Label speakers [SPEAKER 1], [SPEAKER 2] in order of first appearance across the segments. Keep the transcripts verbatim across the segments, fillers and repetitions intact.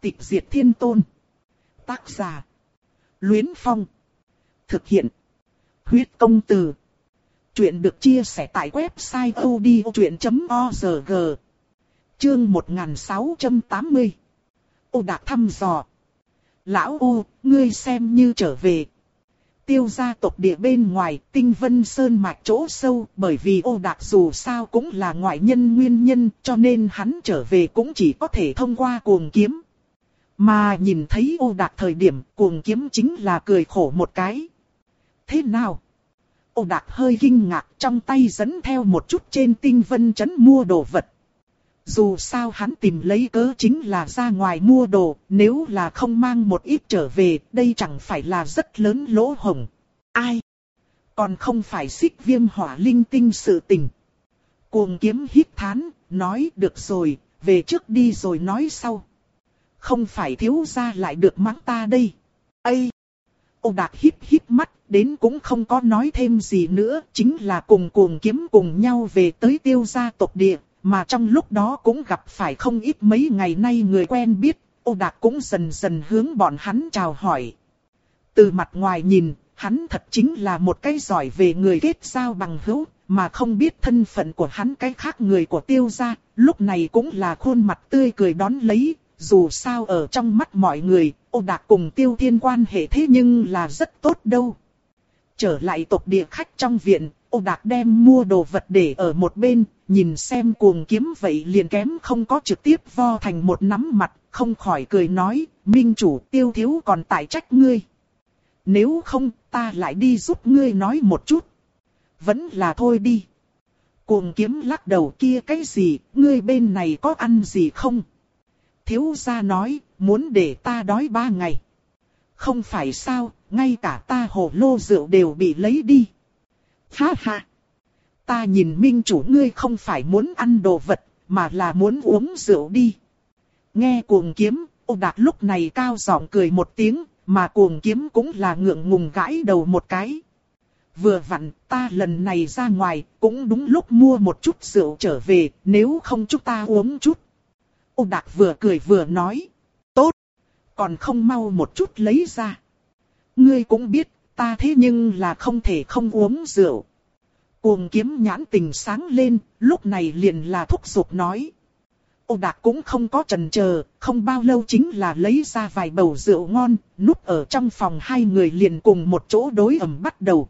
[SPEAKER 1] Tịch diệt thiên tôn. Tác giả. Luyến Phong. Thực hiện. Huyết công từ. Chuyện được chia sẻ tại website odchuyện chấm org. Chương một nghìn sáu trăm tám mươi. Ô Đạc thăm dò. Lão ô, ngươi xem như trở về. Tiêu gia tộc địa bên ngoài, Tinh Vân Sơn mạch chỗ sâu, bởi vì Ô Đạc dù sao cũng là ngoại nhân nguyên nhân, cho nên hắn trở về cũng chỉ có thể thông qua Cuồng Kiếm. Mà nhìn thấy Ô Đạc thời điểm, Cuồng Kiếm chính là cười khổ một cái. Thế nào? Ô Đạc hơi kinh ngạc, trong tay dẫn theo một chút trên Tinh Vân trấn mua đồ vật. Dù sao hắn tìm lấy cớ chính là ra ngoài mua đồ, nếu là không mang một ít trở về, đây chẳng phải là rất lớn lỗ hổng. Ai? Còn không phải Xích Viêm Hỏa Linh Tinh sự tình. Cuồng Kiếm hít thán, nói được rồi, về trước đi rồi nói sau. Không phải thiếu gia lại được mắng ta đây. Ây! Ô Đạc híp híp mắt, đến cũng không có nói thêm gì nữa, chính là cùng Cuồng Kiếm cùng nhau về tới Tiêu gia tộc địa. Mà trong lúc đó cũng gặp phải không ít mấy ngày nay người quen biết, Ô Đạc cũng dần dần hướng bọn hắn chào hỏi. Từ mặt ngoài nhìn, hắn thật chính là một cái giỏi về người kết giao bằng hữu, mà không biết thân phận của hắn cái khác người của Tiêu gia, lúc này cũng là khuôn mặt tươi cười đón lấy, dù sao ở trong mắt mọi người, Ô Đạc cùng Tiêu Thiên quan hệ thế nhưng là rất tốt đâu. Trở lại tộc địa khách trong viện, Ô Đạc đem mua đồ vật để ở một bên, nhìn xem Cuồng Kiếm vậy liền kém không có trực tiếp vo thành một nắm mặt, không khỏi cười nói, minh chủ Tiêu thiếu còn tại trách ngươi. Nếu không, ta lại đi giúp ngươi nói một chút. Vẫn là thôi đi. Cuồng Kiếm lắc đầu, kia cái gì, ngươi bên này có ăn gì không? Thiếu gia nói, muốn để ta đói ba ngày. Không phải sao, ngay cả ta hồ lô rượu đều bị lấy đi. Ha ha! Ta nhìn minh chủ ngươi không phải muốn ăn đồ vật, mà là muốn uống rượu đi. Nghe Cuồng Kiếm, Ô Đạc lúc này cao giọng cười một tiếng, mà Cuồng Kiếm cũng là ngượng ngùng gãi đầu một cái. Vừa vặn, ta lần này ra ngoài, cũng đúng lúc mua một chút rượu trở về, nếu không chúng ta uống chút. Ô Đạc vừa cười vừa nói, tốt, còn không mau một chút lấy ra. Ngươi cũng biết, ta thế nhưng là không thể không uống rượu. Cuồng Kiếm nhãn tình sáng lên, lúc này liền là thúc giục nói. Ô Đạc cũng không có chần chờ, không bao lâu chính là lấy ra vài bầu rượu ngon, núp ở trong phòng hai người liền cùng một chỗ đối ẩm bắt đầu.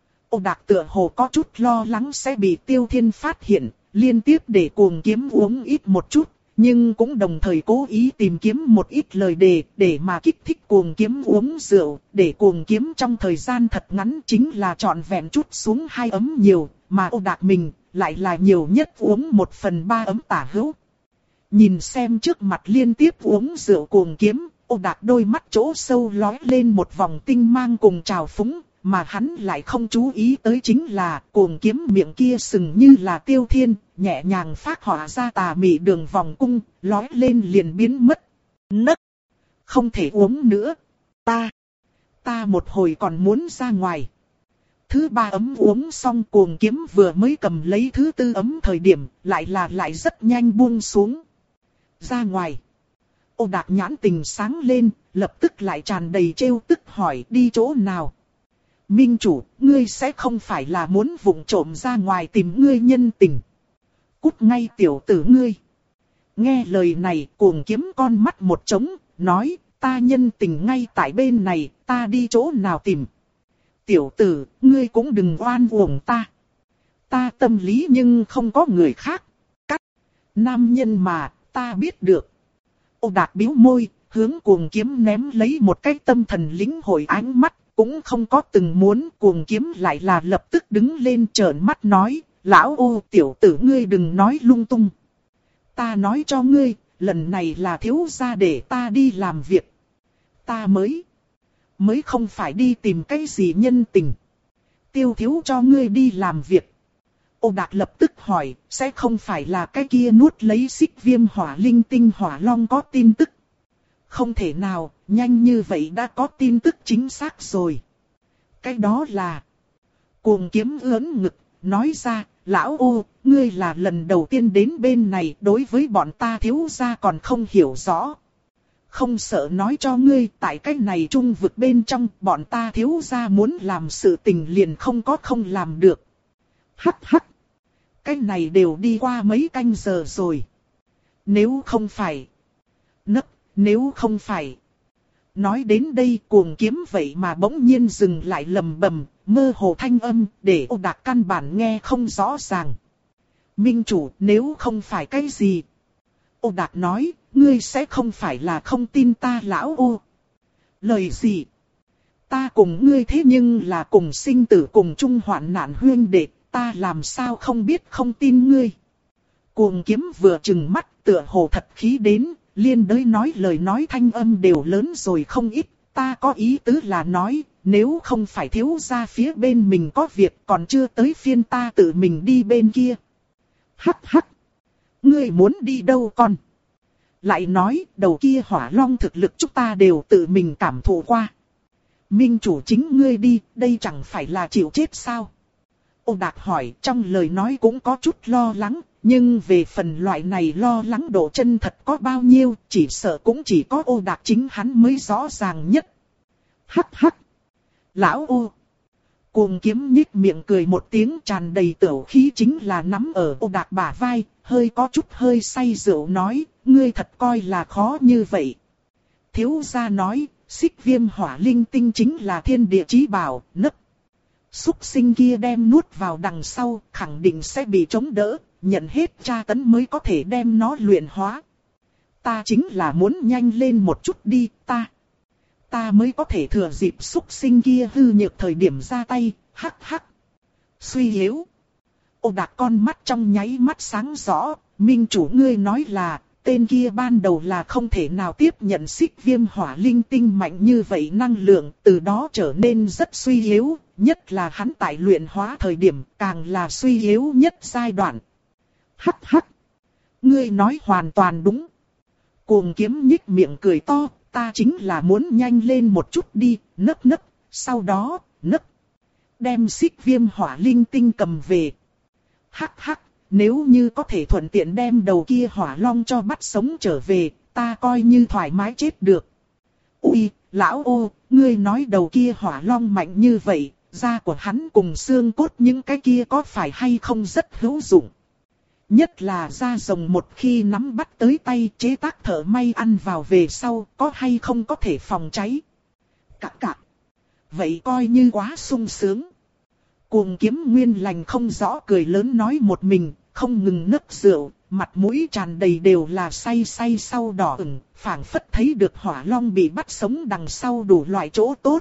[SPEAKER 1] Ô Đạc tựa hồ có chút lo lắng sẽ bị Tiêu Thiên phát hiện, liên tiếp để Cuồng Kiếm uống ít một chút, nhưng cũng đồng thời cố ý tìm kiếm một ít lời đề để mà kích thích Cuồng Kiếm uống rượu, để Cuồng Kiếm trong thời gian thật ngắn chính là trọn vẹn chút xuống hai ấm nhiều, mà Ô Đạc mình lại là nhiều nhất uống một phần ba ấm tả hữu. Nhìn xem trước mặt liên tiếp uống rượu Cuồng Kiếm, Ô Đạc đôi mắt chỗ sâu lóe lên một vòng tinh mang cùng trào phúng, mà hắn lại không chú ý tới chính là Cuồng Kiếm miệng kia sừng như là Tiêu Thiên, nhẹ nhàng phác họa ra tà mị đường vòng cung, lóe lên liền biến mất. Nấc! Không thể uống nữa. Ta! Ta một hồi còn muốn ra ngoài. Thứ ba ấm uống xong Cuồng Kiếm vừa mới cầm lấy thứ tư ấm thời điểm, lại là lại rất nhanh buông xuống. Ra ngoài. Ô Đạc nhãn tình sáng lên, lập tức lại tràn đầy trêu tức hỏi đi chỗ nào. Minh chủ, ngươi sẽ không phải là muốn vụng trộm ra ngoài tìm ngươi nhân tình. Cút ngay tiểu tử ngươi. Nghe lời này, Cuồng Kiếm con mắt một trống, nói, ta nhân tình ngay tại bên này, ta đi chỗ nào tìm. Tiểu tử, ngươi cũng đừng oan uổng ta. Ta tâm lý nhưng không có người khác. Cắt. Nam nhân mà, ta biết được. Ô Đạc bĩu môi, hướng Cuồng Kiếm ném lấy một cái tâm thần lĩnh hội ánh mắt. Cũng không có từng muốn. Cuồng Kiếm lại là lập tức đứng lên trợn mắt nói, lão ô tiểu tử ngươi đừng nói lung tung. Ta nói cho ngươi, lần này là thiếu gia để ta đi làm việc. Ta mới, mới không phải đi tìm cái gì nhân tình. Tiêu thiếu cho ngươi đi làm việc. Ô Đạc lập tức hỏi, sẽ không phải là cái kia nuốt lấy Xích Viêm Hỏa Linh Tinh Hỏa Long có tin tức. Không thể nào, nhanh như vậy đã có tin tức chính xác rồi. Cái đó là... Cuồng Kiếm ưỡn ngực, nói ra, lão ô, ngươi là lần đầu tiên đến bên này, đối với bọn ta thiếu gia còn không hiểu rõ. không sợ nói cho ngươi, tại cái này trung vực bên trong, bọn ta thiếu gia muốn làm sự tình liền không có không làm được. Hắc hắc. Cái này đều đi qua mấy canh giờ rồi. Nếu không phải. Nấc, nếu không phải. Nói đến đây cuồng kiếm vậy mà bỗng nhiên dừng lại lầm bầm, mơ hồ thanh âm, để Ô Đạc căn bản nghe không rõ ràng. Minh chủ, nếu không phải cái gì? Ô Đạc nói, ngươi sẽ không phải là không tin ta lão ô. Lời gì? Ta cùng ngươi thế nhưng là cùng sinh tử cùng chung hoạn nạn huyên đệ, ta làm sao không biết không tin ngươi. Cuồng kiếm vừa trừng mắt tựa hồ thật khí đến, liên đới nói lời nói thanh âm đều lớn rồi không ít. Ta có ý tứ là nói, nếu không phải thiếu gia phía bên mình có việc còn chưa tới phiên ta tự mình đi bên kia. Hắc hắc. Ngươi muốn đi đâu con? Lại nói, đầu kia hỏa long thực lực chúng ta đều tự mình cảm thụ qua. Minh chủ chính ngươi đi, đây chẳng phải là chịu chết sao? Ô Đạc hỏi, trong lời nói cũng có chút lo lắng, nhưng về phần loại này lo lắng độ chân thật có bao nhiêu, chỉ sợ cũng chỉ có Ô Đạc chính hắn mới rõ ràng nhất. Hắc hắc. Lão ô. Cuồng kiếm nhích miệng cười một tiếng tràn đầy tửu khí chính là nắm ở Ô Đạc bả vai, hơi có chút hơi say rượu nói, ngươi thật coi là khó như vậy. Thiếu gia nói, xích viêm hỏa linh tinh chính là thiên địa chí bảo, nấc. Súc sinh kia đem nuốt vào đằng sau, khẳng định sẽ bị chống đỡ, nhận hết tra tấn mới có thể đem nó luyện hóa. Ta chính là muốn nhanh lên một chút đi, ta. Ta mới có thể thừa dịp súc sinh kia hư nhược thời điểm ra tay, hắc hắc. Suy yếu. Ô Đạc con mắt trong nháy mắt sáng rõ, minh chủ ngươi nói là, tên kia ban đầu là không thể nào tiếp nhận xích viêm hỏa linh tinh mạnh như vậy năng lượng, từ đó trở nên rất suy yếu, nhất là hắn tại luyện hóa thời điểm càng là suy yếu nhất giai đoạn. Hắc hắc. Ngươi nói hoàn toàn đúng. Cuồng kiếm nhích miệng cười to, ta chính là muốn nhanh lên một chút đi, nấc nấc, sau đó, nấc. Đem xích viêm hỏa linh tinh cầm về. Hắc hắc, nếu như có thể thuận tiện đem đầu kia hỏa long cho bắt sống trở về, ta coi như thoải mái chết được. Ui, lão ô, ngươi nói đầu kia hỏa long mạnh như vậy, da của hắn cùng xương cốt những cái kia có phải hay không rất hữu dụng. Nhất là da rồng một khi nắm bắt tới tay chế tác thợ may ăn vào về sau, có hay không có thể phòng cháy. Cạc cạc. Vậy coi như quá sung sướng. Cuồng kiếm nguyên lành không rõ cười lớn nói một mình, không ngừng nấc rượu, mặt mũi tràn đầy đều là say say sau đỏ ửng, phảng phất thấy được hỏa long bị bắt sống đằng sau đủ loại chỗ tốt.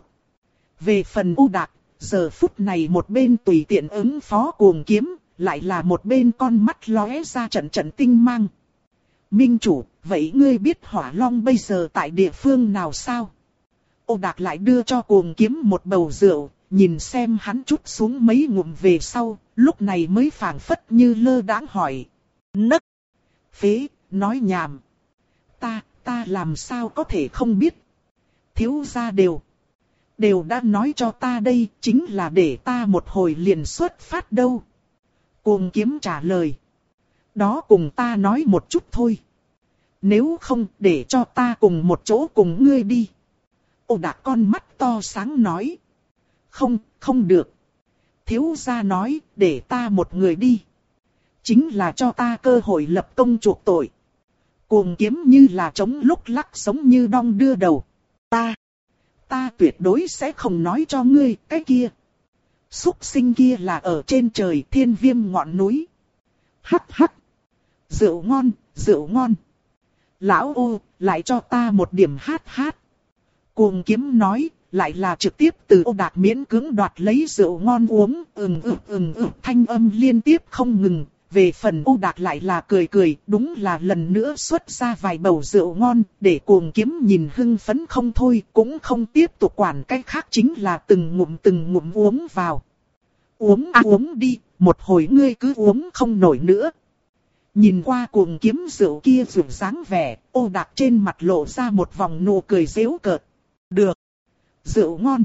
[SPEAKER 1] Về phần U Đạc, giờ phút này một bên tùy tiện ứng phó cuồng kiếm, lại là một bên con mắt lóe ra trận trận tinh mang. Minh chủ, vậy ngươi biết hỏa long bây giờ tại địa phương nào sao? Ô Đạc lại đưa cho cuồng kiếm một bầu rượu, nhìn xem hắn chút xuống mấy ngụm về sau, lúc này mới phảng phất như lơ đãng hỏi. Nấc! Phế, nói nhảm. Ta, ta làm sao có thể không biết? Thiếu gia đều. Đều đã nói cho ta đây, chính là để ta một hồi liền xuất phát đâu. Cuồng kiếm trả lời. Đó cùng ta nói một chút thôi. Nếu không, để cho ta cùng một chỗ cùng ngươi đi. Ô Đạc con mắt to sáng nói. Không, không được. Thiếu gia nói, để ta một người đi. Chính là cho ta cơ hội lập công chuộc tội. Cuồng kiếm như là trống lúc lắc sống như đong đưa đầu. Ta, ta tuyệt đối sẽ không nói cho ngươi cái kia. Súc sinh kia là ở trên trời thiên viêm ngọn núi. Hắc hắc. Rượu ngon, rượu ngon. Lão ô, lại cho ta một điểm hát hát. Cuồng kiếm nói, lại là trực tiếp từ Ô Đạc miễn cưỡng đoạt lấy rượu ngon uống, ừng ực ừng ực thanh âm liên tiếp không ngừng. Về phần Ô Đạc lại là cười cười, đúng là lần nữa xuất ra vài bầu rượu ngon, để cuồng kiếm nhìn hưng phấn không thôi, cũng không tiếp tục quản cái khác chính là từng ngụm từng ngụm uống vào. Uống à uống đi, một hồi ngươi cứ uống không nổi nữa. Nhìn qua cuồng kiếm rượu kia rượu dáng vẻ, Ô Đạc trên mặt lộ ra một vòng nụ cười giễu cợt. Được. Rượu ngon.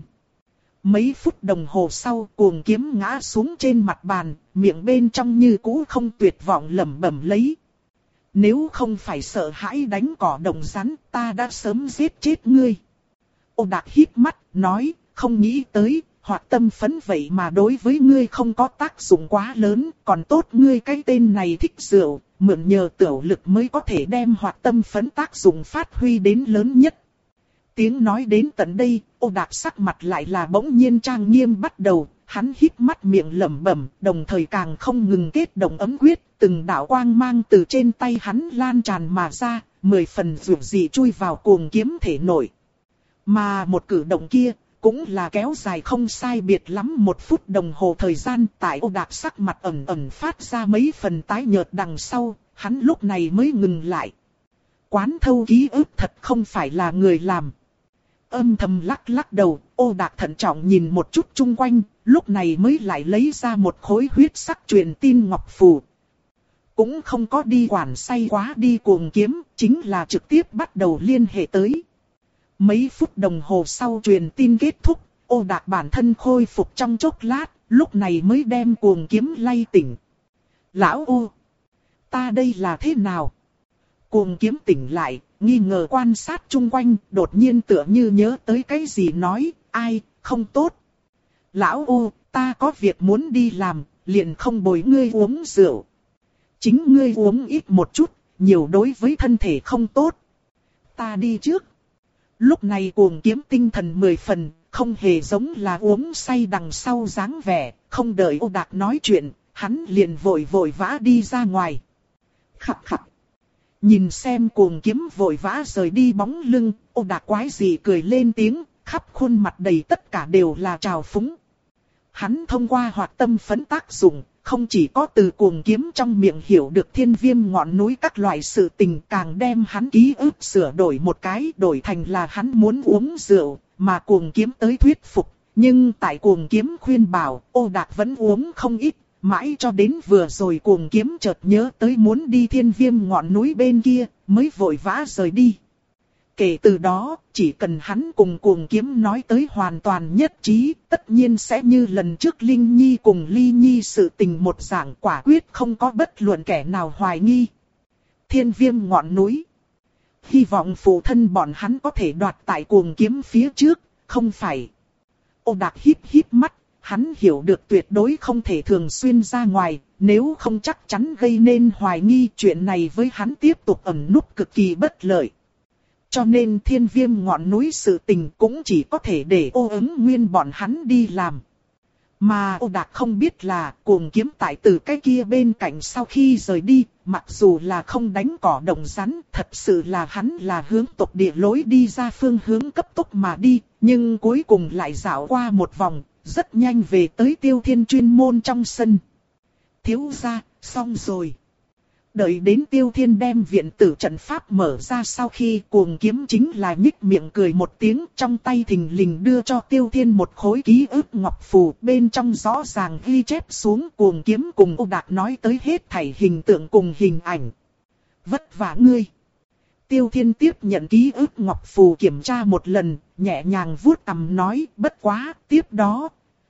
[SPEAKER 1] Mấy phút đồng hồ sau cuồng kiếm ngã xuống trên mặt bàn, miệng bên trong như cũ không tuyệt vọng lẩm bẩm lấy. Nếu không phải sợ hãi đánh cỏ động rắn, ta đã sớm giết chết ngươi. Ô Đạc híp mắt, nói, không nghĩ tới, hoạt tâm phấn vậy mà đối với ngươi không có tác dụng quá lớn, còn tốt ngươi cái tên này thích rượu, mượn nhờ tiểu lực mới có thể đem hoạt tâm phấn tác dụng phát huy đến lớn nhất. Tiếng nói đến tận đây, Ô Đạc sắc mặt lại là bỗng nhiên trang nghiêm bắt đầu, hắn híp mắt miệng lẩm bẩm, đồng thời càng không ngừng kết động ấm quyết, từng đạo quang mang từ trên tay hắn lan tràn mà ra, mười phần dịu dị chui vào cuồng kiếm thể nội. Mà một cử động kia, cũng là kéo dài không sai biệt lắm một phút đồng hồ thời gian, tại Ô Đạc sắc mặt ẩn ẩn phát ra mấy phần tái nhợt đằng sau, hắn lúc này mới ngừng lại. Quán thâu ký ức thật không phải là người làm. Âm thầm lắc lắc đầu, Ô Đạc thận trọng nhìn một chút chung quanh, lúc này mới lại lấy ra một khối huyết sắc truyền tin ngọc phù. Cũng không có đi quản say quá đi cuồng kiếm, chính là trực tiếp bắt đầu liên hệ tới. Mấy phút đồng hồ sau truyền tin kết thúc, Ô Đạc bản thân khôi phục trong chốc lát, lúc này mới đem cuồng kiếm lay tỉnh. Lão Ô, ta đây là thế nào? Cuồng kiếm tỉnh lại, nghi ngờ quan sát chung quanh, đột nhiên tựa như nhớ tới cái gì nói, ai, không tốt. Lão Ô, ta có việc muốn đi làm, liền không bồi ngươi uống rượu. Chính ngươi uống ít một chút, nhiều đối với thân thể không tốt. Ta đi trước. Lúc này cuồng kiếm tinh thần mười phần, không hề giống là uống say đằng sau dáng vẻ, không đợi Ô Đạc nói chuyện, hắn liền vội vội vã đi ra ngoài. Khặt khặt. Nhìn xem cuồng kiếm vội vã rời đi bóng lưng, Ô Đạc quái dị cười lên tiếng, khắp khuôn mặt đầy tất cả đều là trào phúng. Hắn thông qua hoạt tâm phấn tác dụng, không chỉ có từ cuồng kiếm trong miệng hiểu được thiên viêm ngọn núi các loại sự tình, càng đem hắn ký ức sửa đổi một cái, đổi thành là hắn muốn uống rượu, mà cuồng kiếm tới thuyết phục. Nhưng tại cuồng kiếm khuyên bảo, Ô Đạc vẫn uống không ít, mãi cho đến vừa rồi cuồng kiếm chợt nhớ tới muốn đi thiên viêm ngọn núi bên kia, mới vội vã rời đi. Kể từ đó, chỉ cần hắn cùng cuồng kiếm nói tới hoàn toàn nhất trí, tất nhiên sẽ như lần trước Linh Nhi cùng Ly Nhi sự tình một dạng, quả quyết không có bất luận kẻ nào hoài nghi. Thiên viêm ngọn núi. Hy vọng phụ thân bọn hắn có thể đoạt tại cuồng kiếm phía trước, không phải. Ô Đạc híp híp mắt, hắn hiểu được tuyệt đối không thể thường xuyên ra ngoài, nếu không chắc chắn gây nên hoài nghi, chuyện này với hắn tiếp tục ẩn núp cực kỳ bất lợi. Cho nên thiên viêm ngọn núi sự tình cũng chỉ có thể để Ô Ứng Nguyên bọn hắn đi làm. Mà Ô Đạc không biết là cuồng kiếm tại từ cái kia bên cạnh sau khi rời đi, mặc dù là không đánh cỏ động rắn, thật sự là hắn là hướng tộc địa lối đi ra phương hướng cấp tốc mà đi, nhưng cuối cùng lại dạo qua một vòng, rất nhanh về tới Tiêu Thiên chuyên môn trong sân. Thiếu gia, xong rồi. Đợi đến Tiêu Thiên đem viện tử trận pháp mở ra sau khi cuồng kiếm chính là nhích miệng cười một tiếng, trong tay thình lình đưa cho Tiêu Thiên một khối ký ức ngọc phù, bên trong rõ ràng ghi chép xuống cuồng kiếm cùng Ô Đạc nói tới hết thảy hình tượng cùng hình ảnh. Vất vả ngươi. Tiêu Thiên tiếp nhận ký ức ngọc phù kiểm tra một lần, nhẹ nhàng vuốt cằm nói, bất quá, tiếp đó.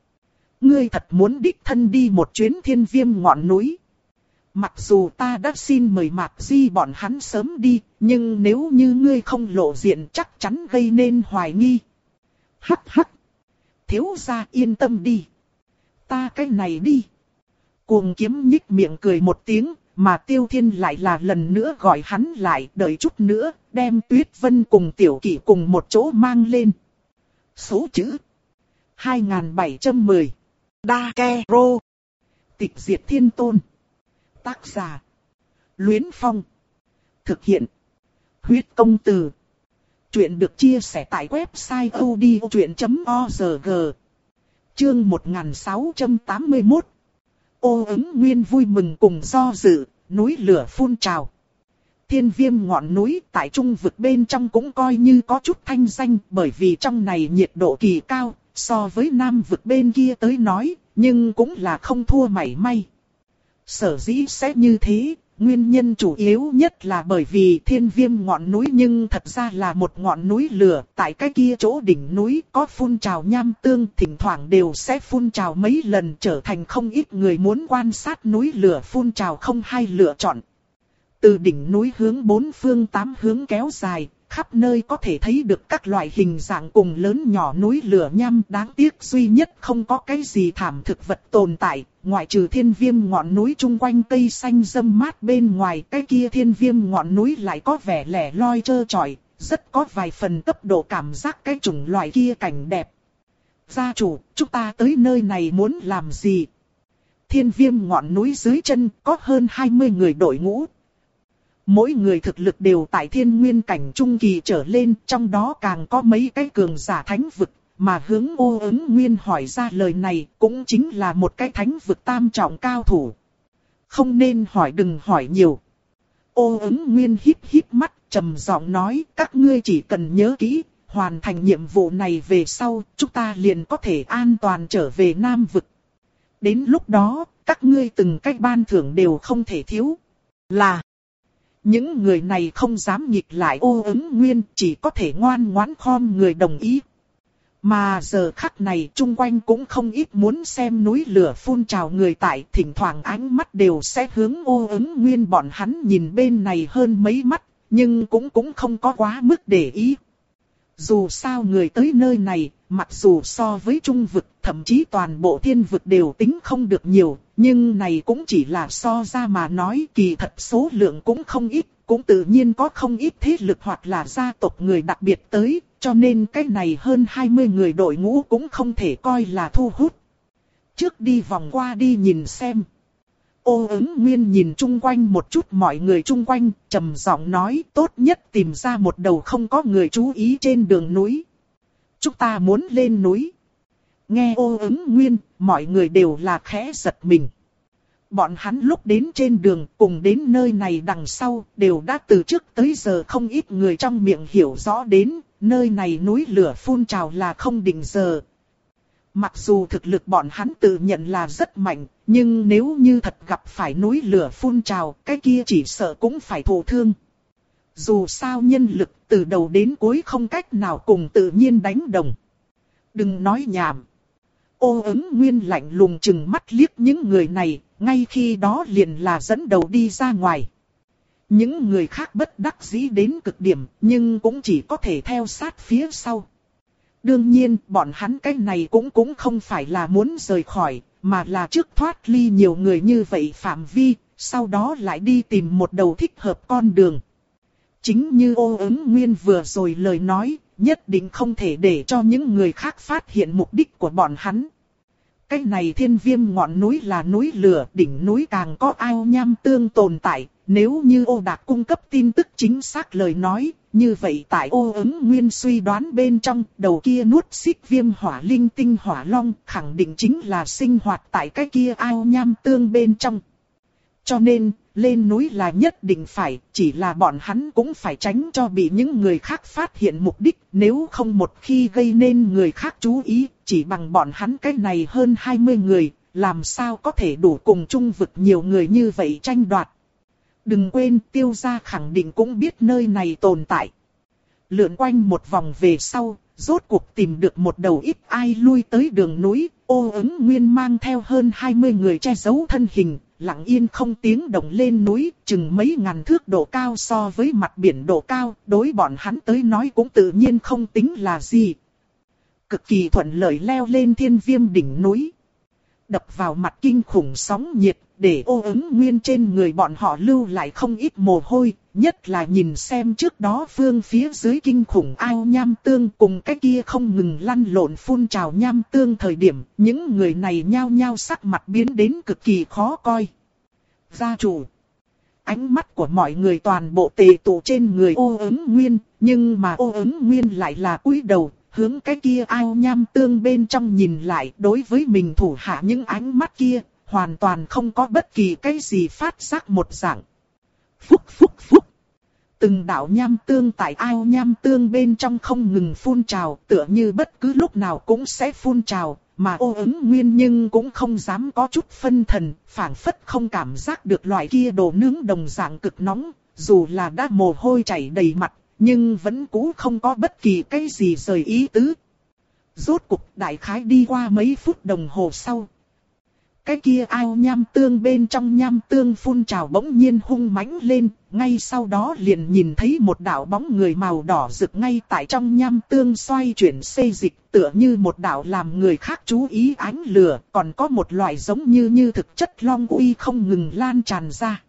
[SPEAKER 1] Ngươi thật muốn đích thân đi một chuyến thiên viêm ngọn núi. Mặc dù ta đã xin mời Mạc Di bọn hắn sớm đi, nhưng nếu như ngươi không lộ diện chắc chắn gây nên hoài nghi. Hắc hắc. Thiếu gia yên tâm đi. Ta cái này đi. Cuồng kiếm nhích miệng cười một tiếng, mà Tiêu Thiên lại là lần nữa gọi hắn lại, đợi chút nữa, đem Tuyết Vân cùng Tiểu Kỷ cùng một chỗ mang lên. Số chữ hai nghìn bảy trăm mười. Đa Ke Rô. Tịch diệt thiên tôn. Tác giả Luyến Phong. Thực hiện Huyết Công Từ. Chuyện được chia sẻ tại website odchuyện chấm org. Chương một nghìn sáu trăm tám mươi mốt. Ô Ứng Nguyên vui mừng cùng do dự, núi lửa phun trào. Thiên viêm ngọn núi tại trung vực bên trong cũng coi như có chút thanh danh, bởi vì trong này nhiệt độ kỳ cao, so với nam vực bên kia tới nói, nhưng cũng là không thua mảy may. Sở dĩ sẽ như thế, nguyên nhân chủ yếu nhất là bởi vì thiên viêm ngọn núi nhưng thật ra là một ngọn núi lửa, tại cái kia chỗ đỉnh núi có phun trào nham tương, thỉnh thoảng đều sẽ phun trào mấy lần, trở thành không ít người muốn quan sát núi lửa phun trào không hay lựa chọn. từ đỉnh núi hướng bốn phương tám hướng kéo dài, khắp nơi có thể thấy được các loại hình dạng cùng lớn nhỏ núi lửa nham. Đáng tiếc duy nhất không có cái gì thảm thực vật tồn tại, ngoại trừ thiên viêm ngọn núi chung quanh cây xanh râm mát bên ngoài, cái kia thiên viêm ngọn núi lại có vẻ lẻ loi trơ trọi, rất có vài phần cấp độ cảm giác cái chủng loại kia cảnh đẹp. Gia chủ, chúng ta tới nơi này muốn làm gì? Thiên viêm ngọn núi dưới chân có hơn hai mươi người đội ngũ. Mỗi người thực lực đều tại thiên nguyên cảnh trung kỳ trở lên, trong đó càng có mấy cái cường giả thánh vực, mà hướng Ô Ứng Nguyên hỏi ra lời này cũng chính là một cái thánh vực tam trọng cao thủ. Không nên hỏi, đừng hỏi nhiều. Ô Ứng Nguyên híp híp mắt, trầm giọng nói, các ngươi chỉ cần nhớ kỹ, hoàn thành nhiệm vụ này về sau, chúng ta liền có thể an toàn trở về Nam vực. Đến lúc đó, các ngươi từng cách ban thưởng đều không thể thiếu. Là, những người này không dám nghịch lại Ô Ứng Nguyên, chỉ có thể ngoan ngoãn khom người đồng ý. Mà giờ khắc này chung quanh cũng không ít muốn xem núi lửa phun trào người tại, thỉnh thoảng ánh mắt đều sẽ hướng Ô Ứng Nguyên bọn hắn nhìn bên này hơn mấy mắt, nhưng cũng cũng không có quá mức để ý. Dù sao người tới nơi này, mặc dù so với trung vực, thậm chí toàn bộ thiên vực đều tính không được nhiều, nhưng này cũng chỉ là so ra mà nói, kỳ thật số lượng cũng không ít, cũng tự nhiên có không ít thế lực hoặc là gia tộc người đặc biệt tới, cho nên cái này hơn hai mươi người đội ngũ cũng không thể coi là thu hút. Trước đi vòng qua đi nhìn xem. Ô Ứng Nguyên nhìn chung quanh một chút mọi người chung quanh, trầm giọng nói, tốt nhất tìm ra một đầu không có người chú ý trên đường núi. Chúng ta muốn lên núi. Nghe Ô Ứng Nguyên, mọi người đều là khẽ giật mình. Bọn hắn lúc đến trên đường cùng đến nơi này đằng sau, đều đã từ trước tới giờ không ít người trong miệng hiểu rõ đến, nơi này núi lửa phun trào là không định giờ. Mặc dù thực lực bọn hắn tự nhận là rất mạnh, nhưng nếu như thật gặp phải núi lửa phun trào, cái kia chỉ sợ cũng phải thụ thương. Dù sao nhân lực từ đầu đến cuối không cách nào cùng tự nhiên đánh đồng. Đừng nói nhảm. Ô Ứng Nguyên lạnh lùng chừng mắt liếc những người này, ngay khi đó liền là dẫn đầu đi ra ngoài. Những người khác bất đắc dĩ đến cực điểm, nhưng cũng chỉ có thể theo sát phía sau. Đương nhiên, bọn hắn cái này cũng cũng không phải là muốn rời khỏi, mà là trước thoát ly nhiều người như vậy phạm vi, sau đó lại đi tìm một đầu thích hợp con đường. Chính như Ô Ứng Nguyên vừa rồi lời nói, nhất định không thể để cho những người khác phát hiện mục đích của bọn hắn. Cái này thiên viêm ngọn núi là núi lửa, đỉnh núi càng có ao nham tương tồn tại. Nếu như Ô Đạc cung cấp tin tức chính xác lời nói, như vậy tại Ô Ứng Nguyên suy đoán bên trong, đầu kia nuốt xích viêm hỏa linh tinh hỏa long, khẳng định chính là sinh hoạt tại cái kia ao nham tương bên trong. Cho nên, lên núi là nhất định phải, chỉ là bọn hắn cũng phải tránh cho bị những người khác phát hiện mục đích, nếu không một khi gây nên người khác chú ý, chỉ bằng bọn hắn cái này hơn hai mươi người, làm sao có thể đủ cùng chung vực nhiều người như vậy tranh đoạt. Đừng quên, Tiêu gia khẳng định cũng biết nơi này tồn tại. Lượn quanh một vòng về sau, rốt cuộc tìm được một đầu ít ai lui tới đường núi. Ô Ứng Nguyên mang theo hơn hai mươi người che giấu thân hình, lặng yên không tiếng động lên núi, chừng mấy ngàn thước độ cao so với mặt biển độ cao, đối bọn hắn tới nói cũng tự nhiên không tính là gì. Cực kỳ thuận lợi leo lên thiên viêm đỉnh núi. Đập vào mặt kinh khủng sóng nhiệt, để Ô Ứng Nguyên trên người bọn họ lưu lại không ít mồ hôi, nhất là nhìn xem trước đó phương phía dưới kinh khủng ao nham tương cùng cái kia không ngừng lăn lộn phun trào nham tương thời điểm, những người này nhao nhao sắc mặt biến đến cực kỳ khó coi. Gia chủ, ánh mắt của mọi người toàn bộ tề tụ trên người Ô Ứng Nguyên, nhưng mà Ô Ứng Nguyên lại là cúi đầu, hướng cái kia ao nham tương bên trong nhìn lại, đối với mình thủ hạ những ánh mắt kia, hoàn toàn không có bất kỳ cái gì phát giác một dạng. Phúc phúc phúc. Từng đạo nham tương tại ao nham tương bên trong không ngừng phun trào, tựa như bất cứ lúc nào cũng sẽ phun trào, mà Ô Ứng Nguyên nhưng cũng không dám có chút phân thần, phảng phất không cảm giác được loại kia đồ nướng đồng dạng cực nóng, dù là đã mồ hôi chảy đầy mặt, nhưng vẫn cũ không có bất kỳ cái gì rời ý tứ. Rốt cục đại khái đi qua mấy phút đồng hồ sau. Cái kia ao nham tương bên trong nham tương phun trào bỗng nhiên hung mãnh lên, ngay sau đó liền nhìn thấy một đạo bóng người màu đỏ rực ngay tại trong nham tương xoay chuyển xê dịch, tựa như một đạo làm người khác chú ý ánh lửa, còn có một loại giống như như thực chất long uy không ngừng lan tràn ra.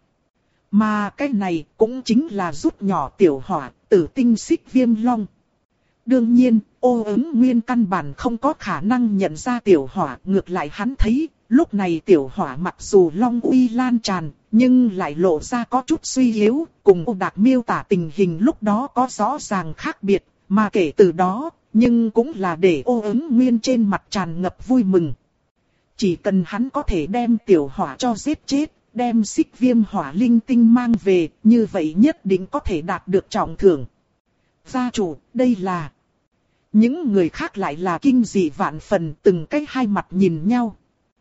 [SPEAKER 1] Mà cái này cũng chính là rút nhỏ tiểu hỏa, tử tinh xích viêm long. Đương nhiên, Ô Ứng Nguyên căn bản không có khả năng nhận ra tiểu hỏa, ngược lại hắn thấy, lúc này tiểu hỏa mặc dù long uy lan tràn, nhưng lại lộ ra có chút suy yếu, cùng Ô Đạc miêu tả tình hình lúc đó có rõ ràng khác biệt, mà kể từ đó, nhưng cũng là để Ô Ứng Nguyên trên mặt tràn ngập vui mừng. Chỉ cần hắn có thể đem tiểu hỏa cho giết chết, đem xích viêm hỏa linh tinh mang về, như vậy nhất định có thể đạt được trọng thưởng. Gia chủ, đây là... Những người khác lại là kinh dị vạn phần, từng cái hai mặt nhìn nhau.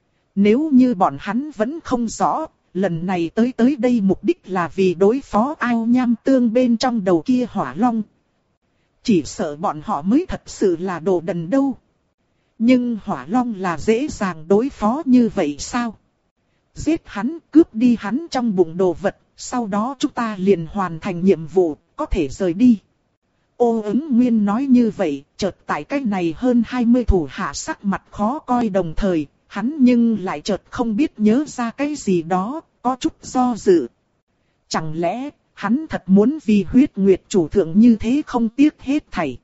[SPEAKER 1] Nếu như bọn hắn vẫn không rõ, lần này tới tới đây mục đích là vì đối phó ao nham tương bên trong đầu kia hỏa long. Chỉ sợ bọn họ mới thật sự là đồ đần đâu. Nhưng hỏa long là dễ dàng đối phó như vậy sao? Giết hắn, cướp đi hắn trong bụng đồ vật, sau đó chúng ta liền hoàn thành nhiệm vụ, có thể rời đi. Ô Ứng Nguyên nói như vậy, chợt tại cái này hơn hai mươi thủ hạ sắc mặt khó coi đồng thời, hắn nhưng lại chợt không biết nhớ ra cái gì đó, có chút do dự. Chẳng lẽ, hắn thật muốn vì huyết nguyệt chủ thượng như thế không tiếc hết thảy.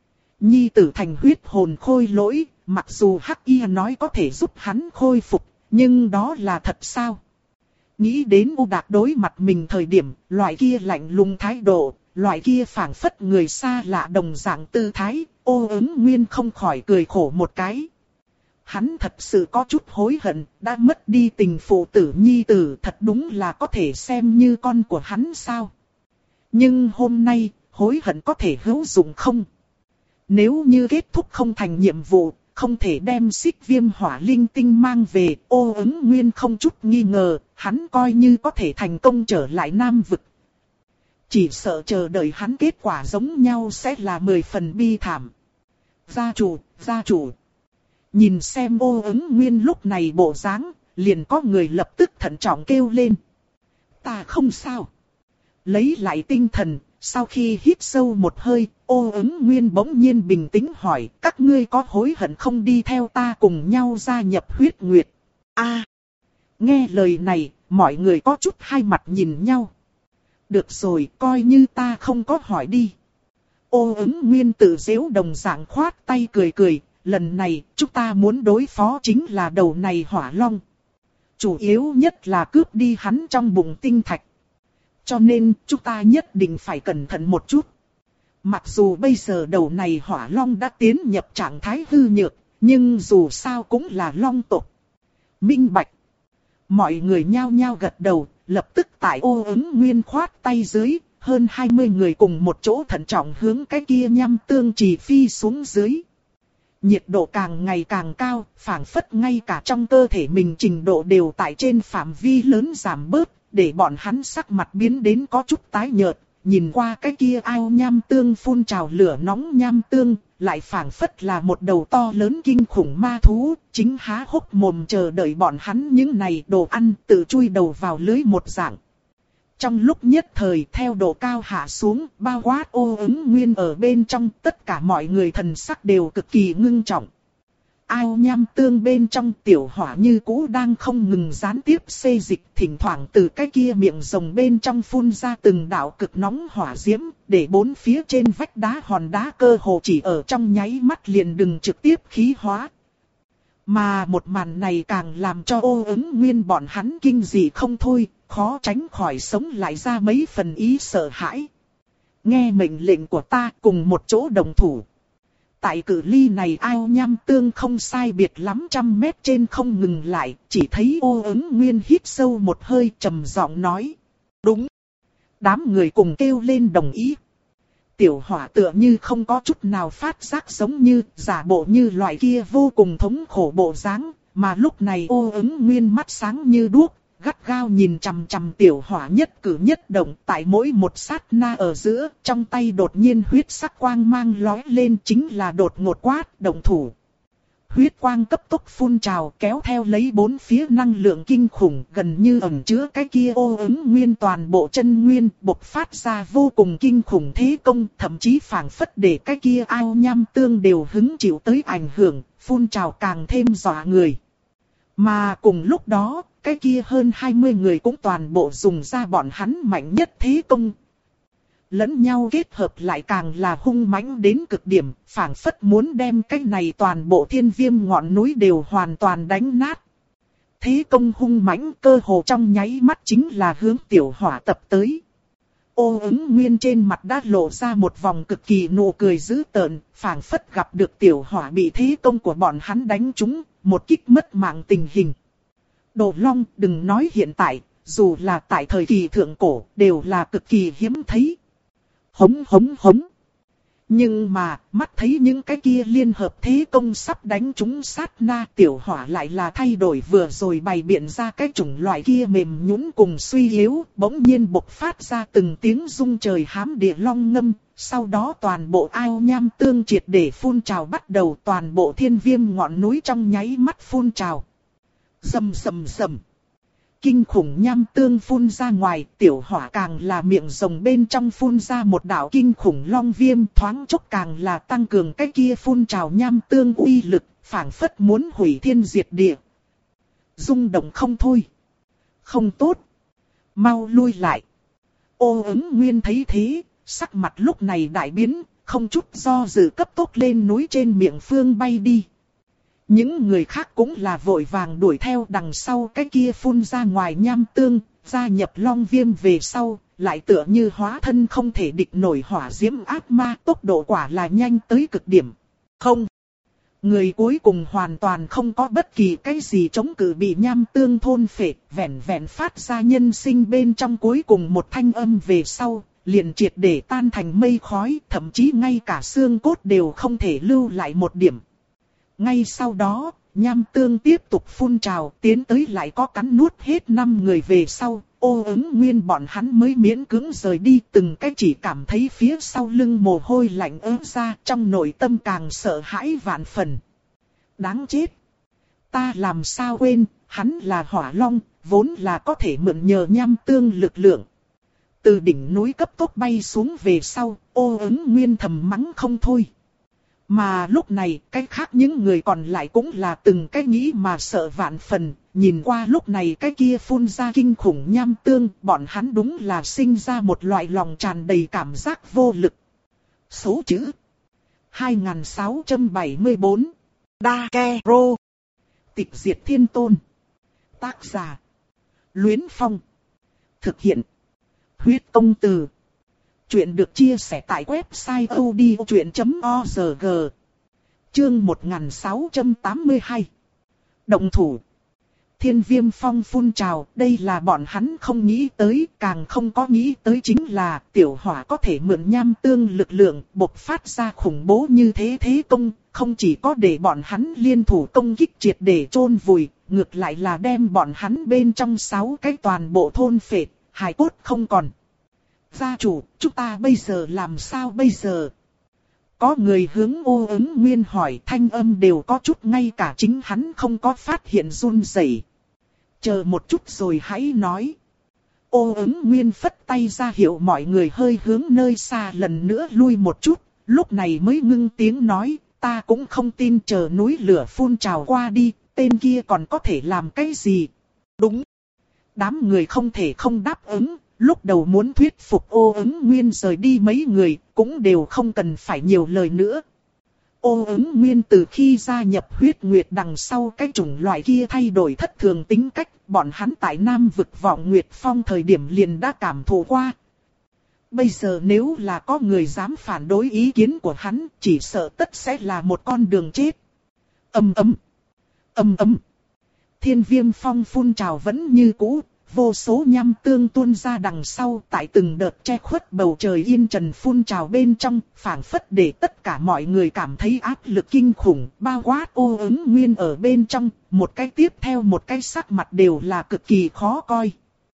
[SPEAKER 1] Nhi tử thành huyết hồn khôi lỗi, mặc dù Hắc Y nói có thể giúp hắn khôi phục, nhưng đó là thật sao? Nghĩ đến U Đạc đối mặt mình thời điểm, loại kia lạnh lùng thái độ, loại kia phảng phất người xa lạ đồng dạng tư thái, Ô Ứng Nguyên không khỏi cười khổ một cái. Hắn thật sự có chút hối hận, đã mất đi tình phụ tử nhi tử, thật đúng là có thể xem như con của hắn sao? Nhưng hôm nay, hối hận có thể hữu dụng không? Nếu như kết thúc không thành nhiệm vụ, không thể đem xích viêm hỏa linh tinh mang về, Ô Ứng Nguyên không chút nghi ngờ, hắn coi như có thể thành công trở lại Nam Vực. Chỉ sợ chờ đợi hắn kết quả giống nhau sẽ là mười phần bi thảm. Gia chủ, gia chủ. Nhìn xem Ô Ứng Nguyên lúc này bộ dáng, liền có người lập tức thận trọng kêu lên. Ta không sao. Lấy lại tinh thần, sau khi hít sâu một hơi, Ô Ứng Nguyên bỗng nhiên bình tĩnh hỏi, các ngươi có hối hận không đi theo ta cùng nhau gia nhập huyết nguyệt? A, à, nghe lời này, mọi người có chút hai mặt nhìn nhau. Được rồi, coi như ta không có hỏi đi. Ô Ứng Nguyên tự giễu đồng dạng khoát tay cười cười, lần này chúng ta muốn đối phó chính là đầu này hỏa long. Chủ yếu nhất là cướp đi hắn trong bụng tinh thạch. Cho nên chúng ta nhất định phải cẩn thận một chút. Mặc dù bây giờ đầu này hỏa long đã tiến nhập trạng thái hư nhược, nhưng dù sao cũng là long tộc. Minh bạch. Mọi người nhao nhao gật đầu, lập tức tại Ô Ứng Nguyên khoát tay dưới, hơn hai mươi người cùng một chỗ thận trọng hướng cái kia nham tương trì phi xuống dưới. Nhiệt độ càng ngày càng cao, phảng phất ngay cả trong cơ thể mình trình độ đều tại trên phạm vi lớn giảm bớt, để bọn hắn sắc mặt biến đến có chút tái nhợt. Nhìn qua cái kia ao nham tương phun trào lửa nóng nham tương, lại phảng phất là một đầu to lớn kinh khủng ma thú, chính há hốc mồm chờ đợi bọn hắn những này đồ ăn tự chui đầu vào lưới một dạng. Trong lúc nhất thời theo độ cao hạ xuống, bao quát Ô Ứng Nguyên ở bên trong, tất cả mọi người thần sắc đều cực kỳ ngưng trọng. Ao nham tương bên trong tiểu hỏa như cũ đang không ngừng gián tiếp xê dịch, thỉnh thoảng từ cái kia miệng rồng bên trong phun ra từng đạo cực nóng hỏa diễm, để bốn phía trên vách đá hòn đá cơ hồ chỉ ở trong nháy mắt liền đừng trực tiếp khí hóa. Mà một màn này càng làm cho Ô Ứng Nguyên bọn hắn kinh dị không thôi, khó tránh khỏi sống lại ra mấy phần ý sợ hãi. Nghe mệnh lệnh của ta cùng một chỗ đồng thủ. Tại cự ly này ao nham tương không sai biệt lắm trăm mét trên không ngừng lại, chỉ thấy Ô Ứng Nguyên hít sâu một hơi trầm giọng nói. Đúng. Đám người cùng kêu lên đồng ý. Tiểu hỏa tựa như không có chút nào phát giác giống như giả bộ như loại kia vô cùng thống khổ bộ dáng, mà lúc này Ô Ứng Nguyên mắt sáng như đuốc, gắt gao nhìn chằm chằm tiểu hỏa nhất cử nhất động, tại mỗi một sát na ở giữa, trong tay đột nhiên huyết sắc quang mang lóe lên, chính là đột ngột quát động thủ. huyết quang cấp tốc phun trào kéo theo lấy bốn phía năng lượng kinh khủng gần như ẩn chứa cái kia ô ứng nguyên toàn bộ chân nguyên bộc phát ra vô cùng kinh khủng thế công, thậm chí phảng phất để cái kia ao nham tương đều hứng chịu tới ảnh hưởng, phun trào càng thêm dọa người. Mà cùng lúc đó, cái kia hơn hai mươi người cũng toàn bộ dùng ra bọn hắn mạnh nhất thế công. Lẫn nhau kết hợp lại càng là hung mãnh đến cực điểm, phảng phất muốn đem cái này toàn bộ thiên viêm ngọn núi đều hoàn toàn đánh nát. Thế công hung mãnh cơ hồ trong nháy mắt chính là hướng tiểu hỏa tập tới. Ô ứng nguyên trên mặt đã lộ ra một vòng cực kỳ nụ cười dữ tợn, phảng phất gặp được tiểu hỏa bị thế công của bọn hắn đánh trúng, một kích mất mạng tình hình. Đồ Long đừng nói hiện tại, dù là tại thời kỳ thượng cổ đều là cực kỳ hiếm thấy. Hống hống hống. Nhưng mà, mắt thấy những cái kia liên hợp thế công sắp đánh chúng sát na, tiểu hỏa lại là thay đổi vừa rồi bày biện ra cái chủng loại kia mềm nhũn cùng suy yếu, bỗng nhiên bộc phát ra từng tiếng rung trời hám địa long ngâm, sau đó toàn bộ ao nham tương triệt để phun trào bắt đầu, toàn bộ thiên viêm ngọn núi trong nháy mắt phun trào. Rầm rầm rầm. Kinh khủng nham tương phun ra ngoài, tiểu hỏa càng là miệng rồng bên trong phun ra một đạo kinh khủng long viêm, thoáng chốc càng là tăng cường cái kia phun trào nham tương uy lực, phảng phất muốn hủy thiên diệt địa. Rung động không thôi. Không tốt. Mau lui lại. Ô ứng nguyên thấy thế, sắc mặt lúc này đại biến, không chút do dự cấp tốc lên núi trên miệng phương bay đi. Những người khác cũng là vội vàng đuổi theo đằng sau cái kia phun ra ngoài nham tương, gia nhập long viêm về sau, lại tựa như hóa thân không thể địch nổi hỏa diễm ác ma, tốc độ quả là nhanh tới cực điểm. Không. Người cuối cùng hoàn toàn không có bất kỳ cái gì chống cự bị nham tương thôn phệ, vẹn vẹn phát ra nhân sinh bên trong cuối cùng một thanh âm về sau, liền triệt để tan thành mây khói, thậm chí ngay cả xương cốt đều không thể lưu lại một điểm. Ngay sau đó, nham tương tiếp tục phun trào, tiến tới lại có cắn nuốt hết năm người về sau, ô ứng nguyên bọn hắn mới miễn cưỡng rời đi, từng cái chỉ cảm thấy phía sau lưng mồ hôi lạnh ớt ra, trong nội tâm càng sợ hãi vạn phần. Đáng chết! Ta làm sao quên, hắn là hỏa long, vốn là có thể mượn nhờ nham tương lực lượng. Từ đỉnh núi cấp tốc bay xuống về sau, ô ứng nguyên thầm mắng không thôi. Mà lúc này, cái khác những người còn lại cũng là từng cái nghĩ mà sợ vạn phần, nhìn qua lúc này cái kia phun ra kinh khủng nham tương, bọn hắn đúng là sinh ra một loại lòng tràn đầy cảm giác vô lực. Số chữ hai nghìn sáu trăm bảy mươi tư Đa Ke Rô. Tịch diệt thiên tôn. Tác giả Luyến Phong. Thực hiện Huyết Công Từ. Chuyện được chia sẻ tại website odchuyện chấm org. Chương một nghìn sáu trăm tám mươi hai. Động thủ. Thiên viêm phong phun trào, đây là bọn hắn không nghĩ tới, càng không có nghĩ tới chính là tiểu hỏa có thể mượn nham tương lực lượng, bộc phát ra khủng bố như thế thế công, không chỉ có để bọn hắn liên thủ công kích triệt để chôn vùi, ngược lại là đem bọn hắn bên trong sáu cái toàn bộ thôn phệ, hài cốt không còn. Gia chủ, chúng ta bây giờ làm sao bây giờ? Có người hướng ô ứng nguyên hỏi, thanh âm đều có chút ngay cả chính hắn không có phát hiện run rẩy. Chờ một chút rồi hãy nói. Ô ứng nguyên phất tay ra hiệu mọi người hơi hướng nơi xa lần nữa lui một chút, lúc này mới ngưng tiếng nói, ta cũng không tin chờ núi lửa phun trào qua đi, tên kia còn có thể làm cái gì? Đúng. Đám người không thể không đáp ứng. Lúc đầu muốn thuyết phục ô ứng nguyên rời đi mấy người, cũng đều không cần phải nhiều lời nữa. Ô ứng nguyên từ khi gia nhập huyết nguyệt đằng sau cái chủng loại kia thay đổi thất thường tính cách, bọn hắn tại Nam vực vọng Nguyệt Phong thời điểm liền đã cảm thụ qua. Bây giờ nếu là có người dám phản đối ý kiến của hắn, chỉ sợ tất sẽ là một con đường chết. Ầm ầm, ầm ầm. Thiên viêm phong phun trào vẫn như cũ. Vô số nham tương tuôn ra đằng sau, tại từng đợt che khuất bầu trời yên trần phun trào bên trong, phảng phất để tất cả mọi người cảm thấy áp lực kinh khủng, bao quát ô ứng nguyên ở bên trong, một cái tiếp theo một cái sắc mặt đều là cực kỳ khó coi.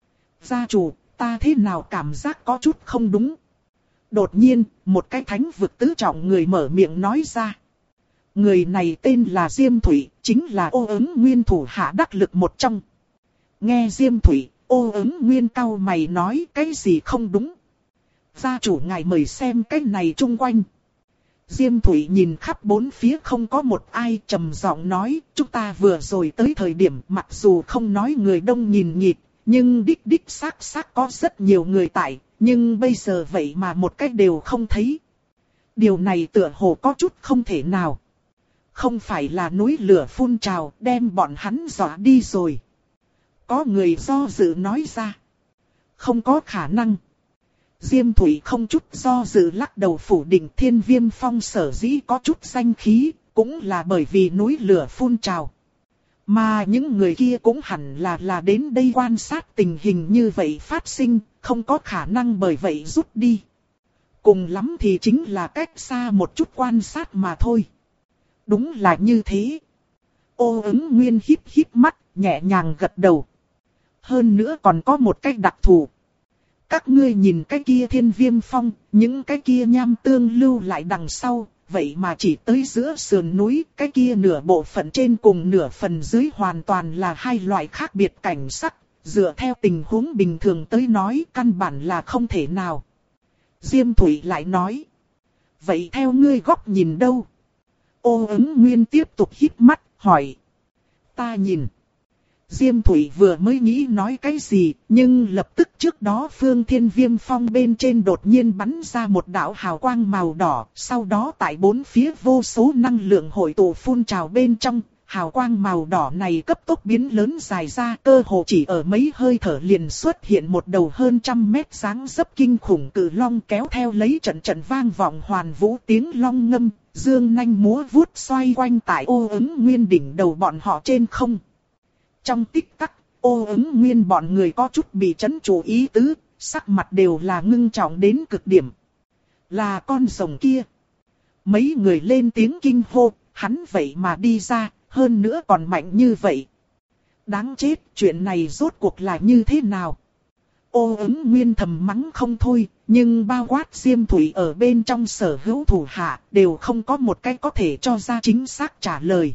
[SPEAKER 1] Gia chủ, ta thế nào cảm giác có chút không đúng? Đột nhiên, một cái thánh vực tứ trọng người mở miệng nói ra. Người này tên là Diêm Thủy, chính là Ô Ứng Nguyên thủ hạ đắc lực một trong. Nghe Diêm Thủy, Ô Ứng Nguyên cau mày nói cái gì không đúng. Gia chủ ngài mời xem cái này chung quanh. Diêm Thủy nhìn khắp bốn phía không có một ai, trầm giọng nói, chúng ta vừa rồi tới thời điểm mặc dù không nói người đông nhìn nhịp, nhưng đích đích xác xác có rất nhiều người tại, nhưng bây giờ vậy mà một cách đều không thấy. Điều này tựa hồ có chút không thể nào. Không phải là núi lửa phun trào đem bọn hắn dọa đi rồi. Có người do dự nói ra. Không có khả năng. Diêm Thủy không chút do dự lắc đầu phủ định Thiên Viêm Phong sở dĩ có chút danh khí, cũng là bởi vì núi lửa phun trào. Mà những người kia cũng hẳn là là đến đây quan sát tình hình như vậy phát sinh, không có khả năng bởi vậy rút đi. Cùng lắm thì chính là cách xa một chút quan sát mà thôi. Đúng là như thế. Ô Ứng Nguyên híp híp mắt, nhẹ nhàng gật đầu. Hơn nữa còn có một cách đặc thù. Các ngươi nhìn cái kia Thiên Viêm Phong, những cái kia nham tương lưu lại đằng sau, vậy mà chỉ tới giữa sườn núi, cái kia nửa bộ phận trên cùng nửa phần dưới hoàn toàn là hai loại khác biệt cảnh sắc, dựa theo tình huống bình thường tới nói căn bản là không thể nào. Diêm Thủy lại nói, vậy theo ngươi góc nhìn đâu? Ô Ứng Nguyên tiếp tục híp mắt, hỏi. Ta nhìn. Diêm Thủy vừa mới nghĩ nói cái gì, nhưng lập tức trước đó Phương Thiên Viêm Phong bên trên đột nhiên bắn ra một đạo hào quang màu đỏ, sau đó tại bốn phía vô số năng lượng hội tụ phun trào bên trong, hào quang màu đỏ này cấp tốc biến lớn dài ra, cơ hồ chỉ ở mấy hơi thở liền xuất hiện một đầu hơn trăm mét dáng dấp kinh khủng cự long kéo theo lấy trận trận vang vọng hoàn vũ tiếng long ngâm, dương nanh múa vuốt xoay quanh tại Ô Ứng Nguyên đỉnh đầu bọn họ trên không. Trong tích tắc, Ô Ứng Nguyên bọn người có chút bị chấn chú ý tứ, sắc mặt đều là ngưng trọng đến cực điểm. Là con rồng kia. Mấy người lên tiếng kinh hô, hắn vậy mà đi ra, hơn nữa còn mạnh như vậy. Đáng chết, chuyện này rốt cuộc là như thế nào? Ô Ứng Nguyên thầm mắng không thôi, nhưng bao quát Diêm Thủy ở bên trong sở hữu thủ hạ, đều không có một cái có thể cho ra chính xác trả lời.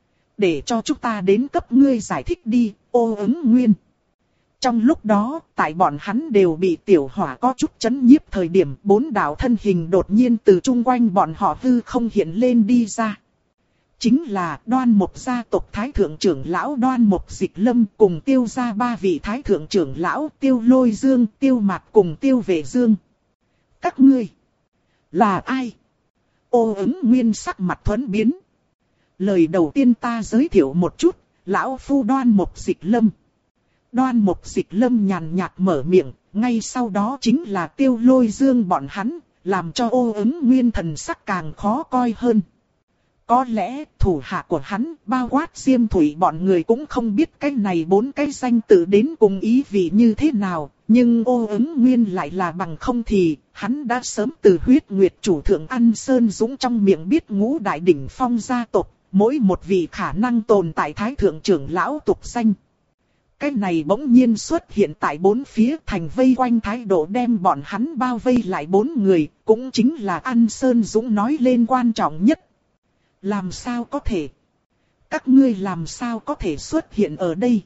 [SPEAKER 1] Để cho chúng ta đến cấp ngươi giải thích đi, Ô Ứng Nguyên. Trong lúc đó, tại bọn hắn đều bị tiểu hỏa có chút chấn nhiếp thời điểm, bốn đạo thân hình đột nhiên từ chung quanh bọn họ hư không hiện lên đi ra. Chính là Đoan Mộc gia tộc Thái Thượng trưởng lão Đoan Mộc Dịch Lâm cùng Tiêu gia ba vị Thái Thượng trưởng lão Tiêu Lôi Dương, Tiêu Mạc cùng Tiêu Vệ Dương. Các ngươi là ai? Ô Ứng Nguyên sắc mặt thuẫn biến. Lời đầu tiên ta giới thiệu một chút, lão phu Đoan Mộc Dịch Lâm. Đoan Mộc Dịch Lâm nhàn nhạt mở miệng, ngay sau đó chính là Tiêu Lôi Dương bọn hắn, làm cho Ô Ứng Nguyên thần sắc càng khó coi hơn. Có lẽ thủ hạ của hắn, bao quát Diêm Thủy bọn người cũng không biết cái này bốn cái danh tự đến cùng ý vị như thế nào, nhưng Ô Ứng Nguyên lại là bằng không thì, hắn đã sớm từ huyết nguyệt chủ thượng An Sơn Dũng trong miệng biết ngũ đại đỉnh phong gia tộc, mỗi một vị khả năng tồn tại Thái Thượng trưởng lão tục danh. Cái này bỗng nhiên xuất hiện tại bốn phía thành vây quanh thái độ đem bọn hắn bao vây lại bốn người, cũng chính là An Sơn Dũng nói lên quan trọng nhất. Làm sao có thể? Các ngươi làm sao có thể xuất hiện ở đây?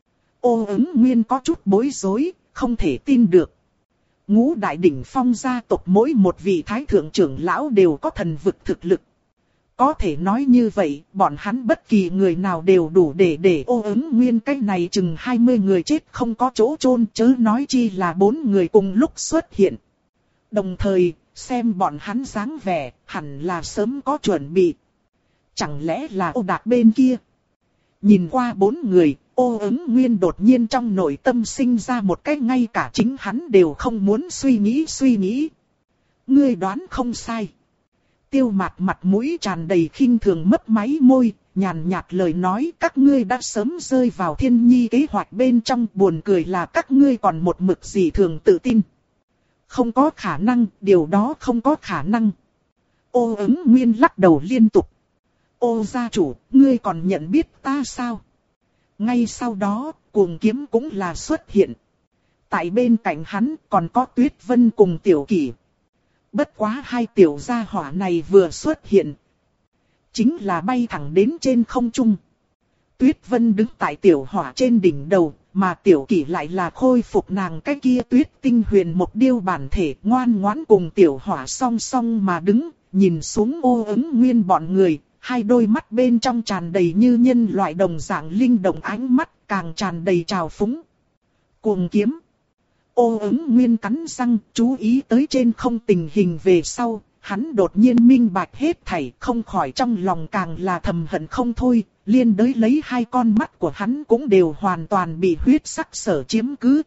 [SPEAKER 1] Ô Ứng Nguyên có chút bối rối, không thể tin được. Ngũ đại đỉnh phong gia tộc mỗi một vị thái thượng trưởng lão đều có thần vực thực lực. Có thể nói như vậy, bọn hắn bất kỳ người nào đều đủ để để Ô Ứng Nguyên cái này chừng hai mươi người chết không có chỗ chôn, chớ nói chi là bốn người cùng lúc xuất hiện. Đồng thời, xem bọn hắn dáng vẻ, hẳn là sớm có chuẩn bị. Chẳng lẽ là Ô Đạt bên kia? Nhìn qua bốn người, Ô Ứng Nguyên đột nhiên trong nội tâm sinh ra một cái ngay cả chính hắn đều không muốn suy nghĩ suy nghĩ. Ngươi đoán không sai. Tiêu Mạc mặt mũi tràn đầy khinh thường mấp máy môi, nhàn nhạt lời nói các ngươi đã sớm rơi vào thiên nhi kế hoạch bên trong, buồn cười là các ngươi còn một mực gì thường tự tin. Không có khả năng, điều đó không có khả năng. Ô Ứng Nguyên lắc đầu liên tục. Ô gia chủ, ngươi còn nhận biết ta sao? Ngay sau đó, Cuồng Kiếm cũng là xuất hiện. Tại bên cạnh hắn còn có Tuyết Vân cùng Tiểu Kỷ. Bất quá hai tiểu gia hỏa này vừa xuất hiện. chính là bay thẳng đến trên không trung. Tuyết Vân đứng tại tiểu hỏa trên đỉnh đầu, mà tiểu kỷ lại là khôi phục nàng cái kia tuyết tinh huyền một điêu bản thể, ngoan ngoãn cùng tiểu hỏa song song mà đứng, nhìn xuống Ô Ứng Nguyên bọn người, hai đôi mắt bên trong tràn đầy như nhân loại đồng dạng linh động, ánh mắt càng tràn đầy trào phúng. Cuồng kiếm. Ô Ứng Nguyên cắn răng, chú ý tới trên không tình hình về sau, hắn đột nhiên minh bạch hết thảy, không khỏi trong lòng càng là thầm hận không thôi, liên đới lấy hai con mắt của hắn cũng đều hoàn toàn bị huyết sắc sở chiếm cứ.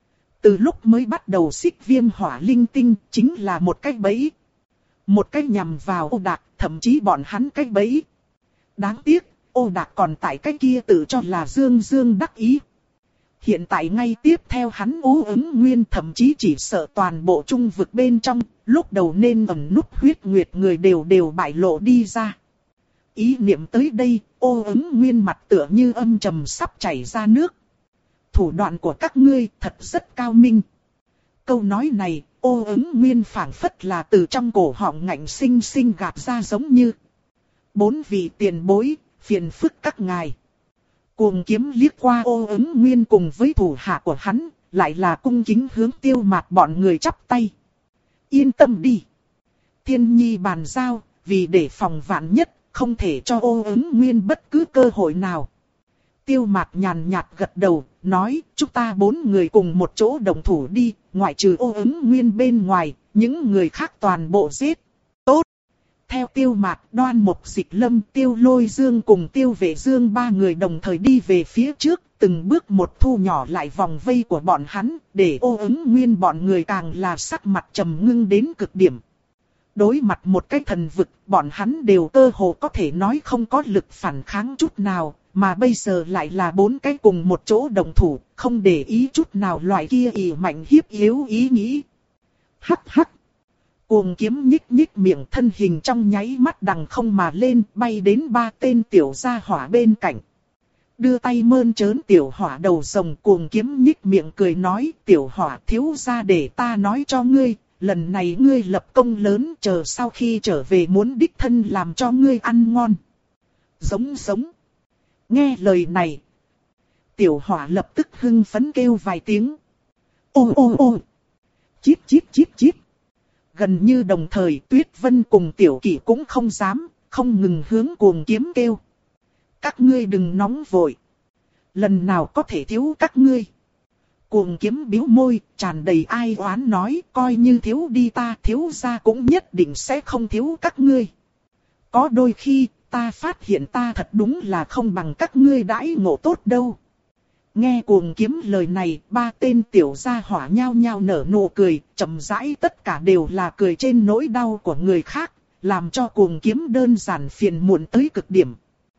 [SPEAKER 1] Từ lúc mới bắt đầu xích viêm hỏa linh tinh, chính là một cái bẫy. Một cái nhằm vào Ô Đạc, thậm chí bọn hắn cái bẫy. Đáng tiếc, Ô Đạc còn tại cái kia tự cho là dương dương đắc ý. Hiện tại ngay tiếp theo hắn Ô Ứng Nguyên thậm chí chỉ sợ toàn bộ trung vực bên trong, lúc đầu nên ẩn núp huyết nguyệt người đều đều bại lộ đi ra. Ý niệm tới đây, Ô Ứng Nguyên mặt tựa như âm trầm sắp chảy ra nước. Thủ đoạn của các ngươi thật rất cao minh. Câu nói này, Ô Ứng Nguyên phảng phất là từ trong cổ họng ngạnh sinh sinh gạt ra giống như. Bốn vị tiền bối, phiền phức các ngài. Cuồng kiếm liếc qua Ô Ứng Nguyên cùng với thủ hạ của hắn, lại là cung kính hướng Tiêu Mạt bọn người chắp tay. Yên tâm đi. Thiên nhi bàn giao, vì để phòng vạn nhất, không thể cho Ô Ứng Nguyên bất cứ cơ hội nào. Tiêu Mạt nhàn nhạt gật đầu, nói, chúng ta bốn người cùng một chỗ đồng thủ đi, ngoại trừ Ô Ứng Nguyên bên ngoài, những người khác toàn bộ giết. Tốt. Theo Tiêu Mạt, Đoan Mục Dịch Lâm, Tiêu Lôi Dương cùng Tiêu Vệ Dương ba người đồng thời đi về phía trước, từng bước một thu nhỏ lại vòng vây của bọn hắn, để Ô Ứng Nguyên bọn người càng là sắc mặt trầm ngưng đến cực điểm. Đối mặt một cái thần vực, bọn hắn đều cơ hồ có thể nói không có lực phản kháng chút nào, mà bây giờ lại là bốn cái cùng một chỗ đồng thủ, không để ý chút nào loại kia ỷ mạnh hiếp yếu ý nghĩ. Hắc hắc. Cuồng kiếm nhích nhích miệng, thân hình trong nháy mắt đằng không mà lên, bay đến ba tên tiểu gia hỏa bên cạnh. Đưa tay mơn trớn tiểu hỏa đầu rồng, cuồng kiếm nhích miệng cười nói, tiểu hỏa thiếu gia để ta nói cho ngươi, lần này ngươi lập công lớn, chờ sau khi trở về muốn đích thân làm cho ngươi ăn ngon. Giống giống. Nghe lời này, tiểu hỏa lập tức hưng phấn kêu vài tiếng. Ô ô ô. Chít chít chít chít. Gần như đồng thời Tuyết Vân cùng Tiểu Kỷ cũng không dám, không ngừng hướng cuồng kiếm kêu. Các ngươi đừng nóng vội. Lần nào có thể thiếu các ngươi. Cuồng kiếm bĩu môi, tràn đầy ai oán nói, coi như thiếu đi ta thiếu gia cũng nhất định sẽ không thiếu các ngươi. Có đôi khi, ta phát hiện ta thật đúng là không bằng các ngươi đãi ngộ tốt đâu. Nghe cuồng kiếm lời này, ba tên tiểu gia hỏa nhao nhao nở nụ cười, chậm rãi tất cả đều là cười trên nỗi đau của người khác, làm cho cuồng kiếm đơn giản phiền muộn tới cực điểm.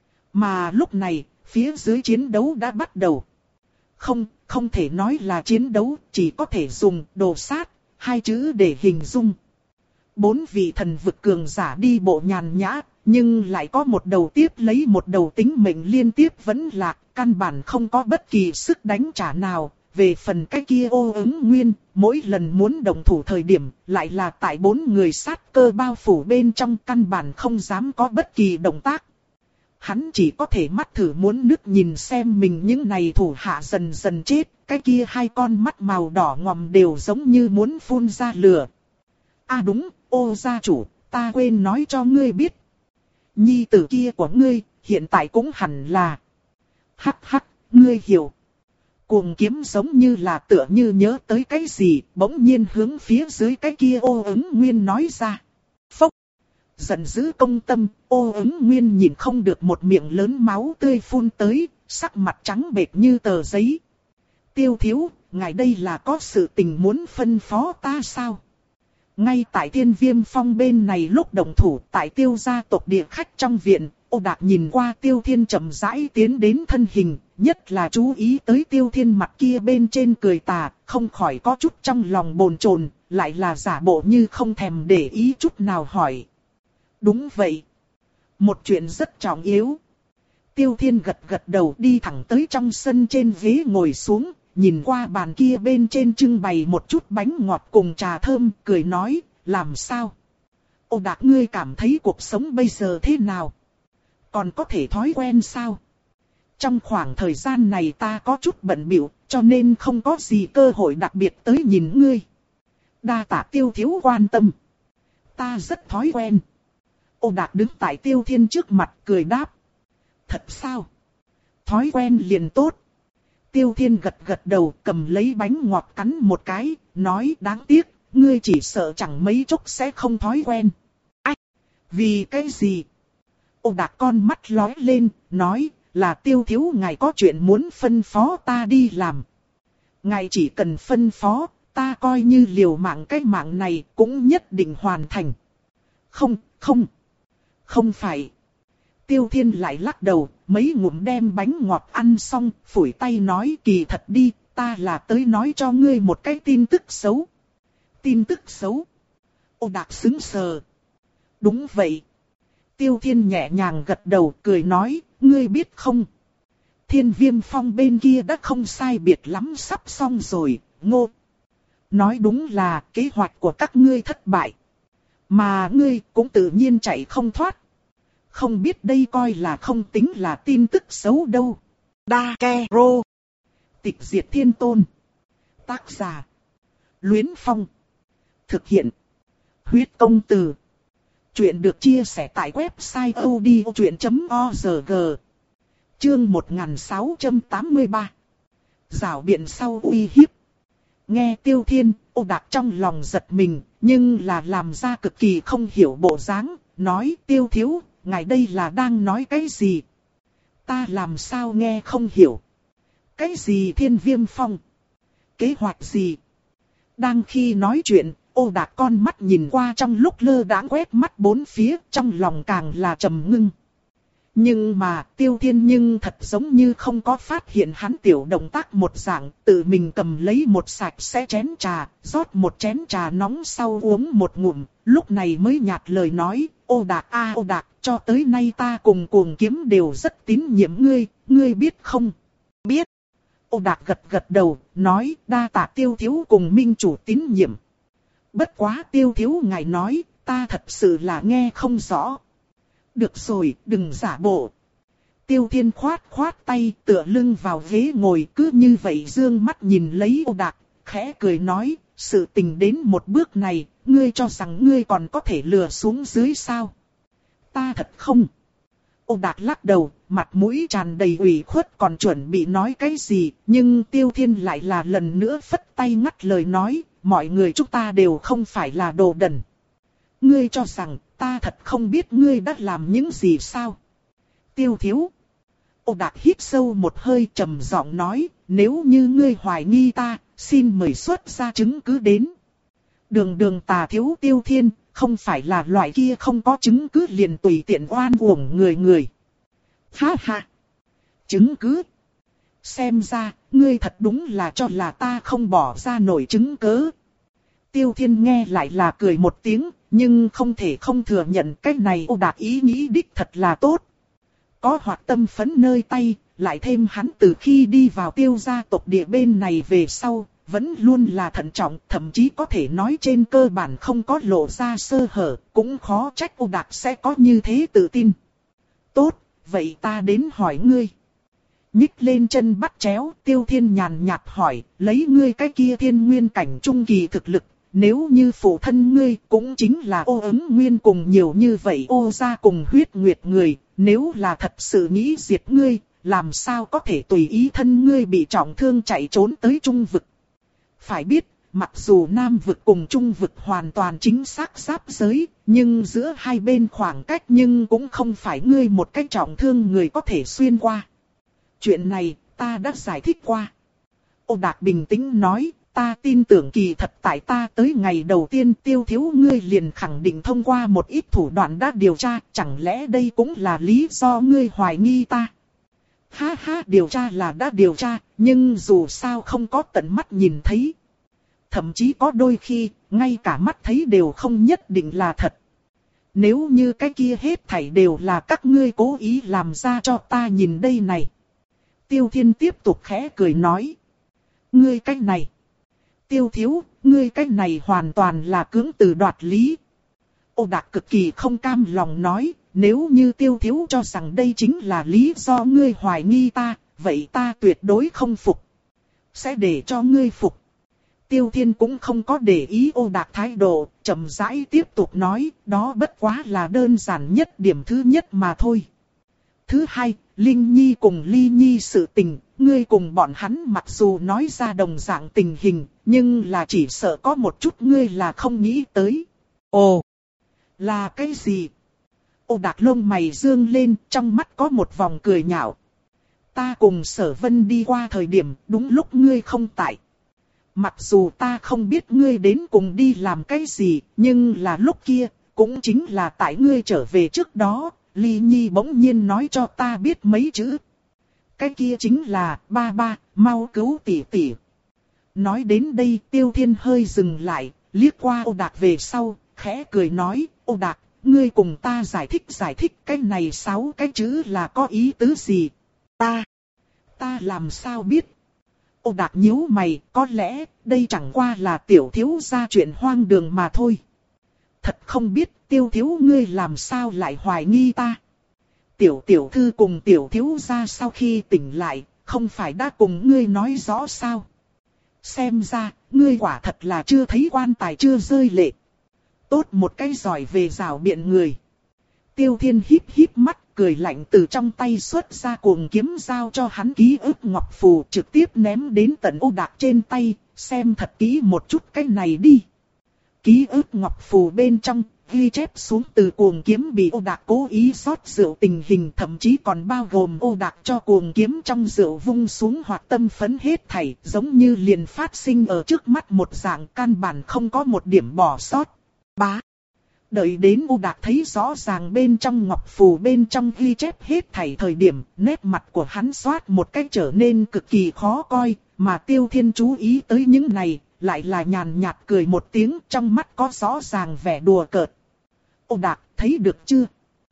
[SPEAKER 1] Mà lúc này, phía dưới chiến đấu đã bắt đầu. Không, không thể nói là chiến đấu, chỉ có thể dùng đồ sát, hai chữ để hình dung. Bốn vị thần vực cường giả đi bộ nhàn nhã, nhưng lại có một đầu tiếp lấy một đầu tính mệnh liên tiếp vẫn lạc, căn bản không có bất kỳ sức đánh trả nào. Về phần cái kia Ô Ứng Nguyên, mỗi lần muốn đồng thủ thời điểm, lại là tại bốn người sát cơ bao phủ bên trong, căn bản không dám có bất kỳ động tác. Hắn chỉ có thể mắt thử muốn nước nhìn xem mình những này thủ hạ dần dần chết, cái kia hai con mắt màu đỏ ngòm đều giống như muốn phun ra lửa. À đúng, Ô gia chủ, ta quên nói cho ngươi biết. Nhi tử kia của ngươi, hiện tại cũng hẳn là. Hắc hắc, ngươi hiểu. Cuồng kiếm giống như là tựa như nhớ tới cái gì, bỗng nhiên hướng phía dưới cái kia Ô Ứng Nguyên nói ra. Phốc. Giận dữ công tâm, Ô Ứng Nguyên nhìn không được một miệng lớn máu tươi phun tới, sắc mặt trắng bệch như tờ giấy. Tiêu thiếu, ngài đây là có sự tình muốn phân phó ta sao? Ngay tại Thiên Viêm Phong bên này lúc đồng thủ, tại Tiêu gia tộc địa khách trong viện, Ô Đạc nhìn qua Tiêu Thiên chậm rãi tiến đến thân hình, nhất là chú ý tới Tiêu Thiên mặt kia bên trên cười tà, không khỏi có chút trong lòng bồn chồn, lại là giả bộ như không thèm để ý chút nào hỏi. Đúng vậy. Một chuyện rất trọng yếu. Tiêu Thiên gật gật đầu, đi thẳng tới trong sân trên ghế ngồi xuống, nhìn qua bàn kia bên trên trưng bày một chút bánh ngọt cùng trà thơm, cười nói, làm sao? Ô Đạc, ngươi cảm thấy cuộc sống bây giờ thế nào? Còn có thể thói quen sao? Trong khoảng thời gian này ta có chút bận bịu, cho nên không có gì cơ hội đặc biệt tới nhìn ngươi. Đa tạ Tiêu thiếu quan tâm. Ta rất thói quen. Ô Đạt đứng tại Tiêu Thiên trước mặt cười đáp. Thật sao? Thói quen liền tốt. Tiêu Thiên gật gật đầu, cầm lấy bánh ngọt cắn một cái, nói đáng tiếc, ngươi chỉ sợ chẳng mấy chốc sẽ không thói quen. Ách! Vì cái gì? Ô Đạt con mắt lóe lên, nói là Tiêu thiếu ngài có chuyện muốn phân phó ta đi làm. Ngài chỉ cần phân phó, ta coi như liều mạng cái mạng này cũng nhất định hoàn thành. Không, không. Không phải. Tiêu Thiên lại lắc đầu, mấy ngụm đem bánh ngọt ăn xong, phủi tay nói kỳ thật đi, ta là tới nói cho ngươi một cái tin tức xấu. Tin tức xấu? Ô Đạt sững sờ. Đúng vậy. Tiêu Thiên nhẹ nhàng gật đầu cười nói, ngươi biết không? Thiên Viêm Phong bên kia đã không sai biệt lắm sắp xong rồi, Ngô. Nói đúng là kế hoạch của các ngươi thất bại. Mà ngươi cũng tự nhiên chạy không thoát. Không biết đây coi là không tính là tin tức xấu đâu. Dakero. Tịch diệt thiên tôn. Tác giả. Luyến Phong. Thực hiện. Huyết công từ. Chuyện được chia sẻ tại website odchuyện chấm org. Chương một nghìn sáu trăm tám mươi ba. Rảo biện sau uy hiếp. Nghe Tiêu Thiên, Ô Đạt trong lòng giật mình, nhưng là làm ra cực kỳ không hiểu bộ dáng, nói Tiêu thiếu, ngài đây là đang nói cái gì? Ta làm sao nghe không hiểu? Cái gì Thiên Viêm Phong? Kế hoạch gì? Đang khi nói chuyện, Ô Đạt con mắt nhìn qua trong lúc lơ đãng quét mắt bốn phía, trong lòng càng là trầm ngưng. Nhưng mà Tiêu Thiên nhưng thật giống như không có phát hiện hắn tiểu động tác một dạng, tự mình cầm lấy một sạch sẽ chén trà, rót một chén trà nóng sau uống một ngụm, lúc này mới nhạt lời nói, Ô Đạt a Ô Đạt, cho tới nay ta cùng Cuồng Kiếm đều rất tín nhiệm ngươi, ngươi biết không? Biết. Ô Đạt gật gật đầu, nói đa tạ Tiêu thiếu cùng minh chủ tín nhiệm. Bất quá Tiêu thiếu ngài nói, ta thật sự là nghe không rõ. Được rồi, đừng giả bộ. Tiêu Thiên khoát khoát tay, tựa lưng vào ghế ngồi, cứ như vậy dương mắt nhìn lấy Ô Đạt, khẽ cười nói, sự tình đến một bước này, ngươi cho rằng ngươi còn có thể lừa xuống dưới sao? Ta thật không. Ô Đạt lắc đầu, mặt mũi tràn đầy ủy khuất còn chuẩn bị nói cái gì, nhưng Tiêu Thiên lại là lần nữa phất tay ngắt lời nói, mọi người chúng ta đều không phải là đồ đần. Ngươi cho rằng, ta thật không biết ngươi đã làm những gì sao? Tiêu thiếu. Ô Đạt hít sâu một hơi trầm giọng nói, nếu như ngươi hoài nghi ta, xin mời xuất ra chứng cứ đến. Đường đường tà thiếu Tiêu Thiên, không phải là loại kia không có chứng cứ liền tùy tiện oan uổng người người. Ha ha. Chứng cứ. Xem ra, ngươi thật đúng là cho là ta không bỏ ra nổi chứng cứ. Tiêu Thiên nghe lại là cười một tiếng, nhưng không thể không thừa nhận cái này Ô Đạt ý nghĩ đích thật là tốt. Có hoạt tâm phấn nơi tay, lại thêm hắn từ khi đi vào Tiêu gia tộc địa bên này về sau, vẫn luôn là thận trọng, thậm chí có thể nói trên cơ bản không có lộ ra sơ hở, cũng khó trách Ô Đạt sẽ có như thế tự tin. Tốt, vậy ta đến hỏi ngươi. Nhích lên chân bắt chéo, Tiêu Thiên nhàn nhạt hỏi, lấy ngươi cái kia thiên nguyên cảnh trung kỳ thực lực, nếu như phụ thân ngươi cũng chính là Ô Ứng Nguyên cùng nhiều như vậy Ô gia cùng huyết nguyệt người, nếu là thật sự nghĩ diệt ngươi, làm sao có thể tùy ý thân ngươi bị trọng thương chạy trốn tới trung vực. Phải biết, mặc dù nam vực cùng trung vực hoàn toàn chính xác giáp giới, nhưng giữa hai bên khoảng cách nhưng cũng không phải ngươi một cái trọng thương người có thể xuyên qua. Chuyện này, ta đã giải thích qua. Ô Đạt bình tĩnh nói, ta tin tưởng kỳ thật tại ta tới ngày đầu tiên Tiêu thiếu ngươi liền khẳng định thông qua một ít thủ đoạn đã điều tra, chẳng lẽ đây cũng là lý do ngươi hoài nghi ta? Ha ha, điều tra là đã điều tra, nhưng dù sao không có tận mắt nhìn thấy. Thậm chí có đôi khi, ngay cả mắt thấy đều không nhất định là thật. Nếu như cái kia hết thảy đều là các ngươi cố ý làm ra cho ta nhìn đây này. Tiêu Thiên tiếp tục khẽ cười nói. Ngươi cái này. Tiêu thiếu, ngươi cái này hoàn toàn là cưỡng từ đoạt lý. Ô Đạt cực kỳ không cam lòng nói, nếu như Tiêu thiếu cho rằng đây chính là lý do ngươi hoài nghi ta, vậy ta tuyệt đối không phục. Sẽ để cho ngươi phục. Tiêu Thiên cũng không có để ý Ô Đạc thái độ, chậm rãi tiếp tục nói, đó bất quá là đơn giản nhất điểm thứ nhất mà thôi. Thứ hai, Linh Nhi cùng Ly Nhi sự tình, ngươi cùng bọn hắn mặc dù nói ra đồng dạng tình hình, nhưng là chỉ sợ có một chút ngươi là không nghĩ tới. Ồ, là cái gì? Ô Đạc lông mày dương lên, trong mắt có một vòng cười nhạo. Ta cùng Sở Vân đi qua thời điểm, đúng lúc ngươi không tại. Mặc dù ta không biết ngươi đến cùng đi làm cái gì, nhưng là lúc kia, cũng chính là tại ngươi trở về trước đó, Ly Nhi bỗng nhiên nói cho ta biết mấy chữ. Cái kia chính là, ba ba, mau cứu tỷ tỷ. Nói đến đây Tiêu Thiên hơi dừng lại, liếc qua Ô Đạc về sau, khẽ cười nói, Ô Đạc, ngươi cùng ta giải thích giải thích cái này sáu cái chữ là có ý tứ gì. Ta, ta làm sao biết. Ô Đạc nhíu mày, có lẽ đây chẳng qua là tiểu thiếu gia chuyện hoang đường mà thôi. Thật không biết Tiêu thiếu ngươi làm sao lại hoài nghi ta. Tiểu tiểu thư cùng tiểu thiếu gia sau khi tỉnh lại, không phải đã cùng ngươi nói rõ sao. Xem ra, ngươi quả thật là chưa thấy quan tài chưa rơi lệ. Tốt một cái giỏi về rào biện người. Tiêu Thiên híp híp mắt, cười lạnh từ trong tay xuất ra cuồng kiếm giao cho hắn ký ức ngọc phù trực tiếp ném đến tận Ô Đạc trên tay, xem thật kỹ một chút cái này đi. Ký ức ngọc phù bên trong, ghi chép xuống từ cuồng kiếm bị Ô Đạc cố ý rót rượu tình hình, thậm chí còn bao gồm Ô Đạc cho cuồng kiếm trong rượu vung xuống hoặc tâm phấn hết thảy, giống như liền phát sinh ở trước mắt một dạng, căn bản không có một điểm bỏ sót. Bá. Đợi đến Ô Đạc thấy rõ ràng bên trong ngọc phù bên trong ghi chép hết thảy thời điểm, nét mặt của hắn xoát một cách trở nên cực kỳ khó coi, mà Tiêu Thiên chú ý tới những này, lại là nhàn nhạt cười một tiếng, trong mắt có rõ ràng vẻ đùa cợt. Ô Đạc, thấy được chưa?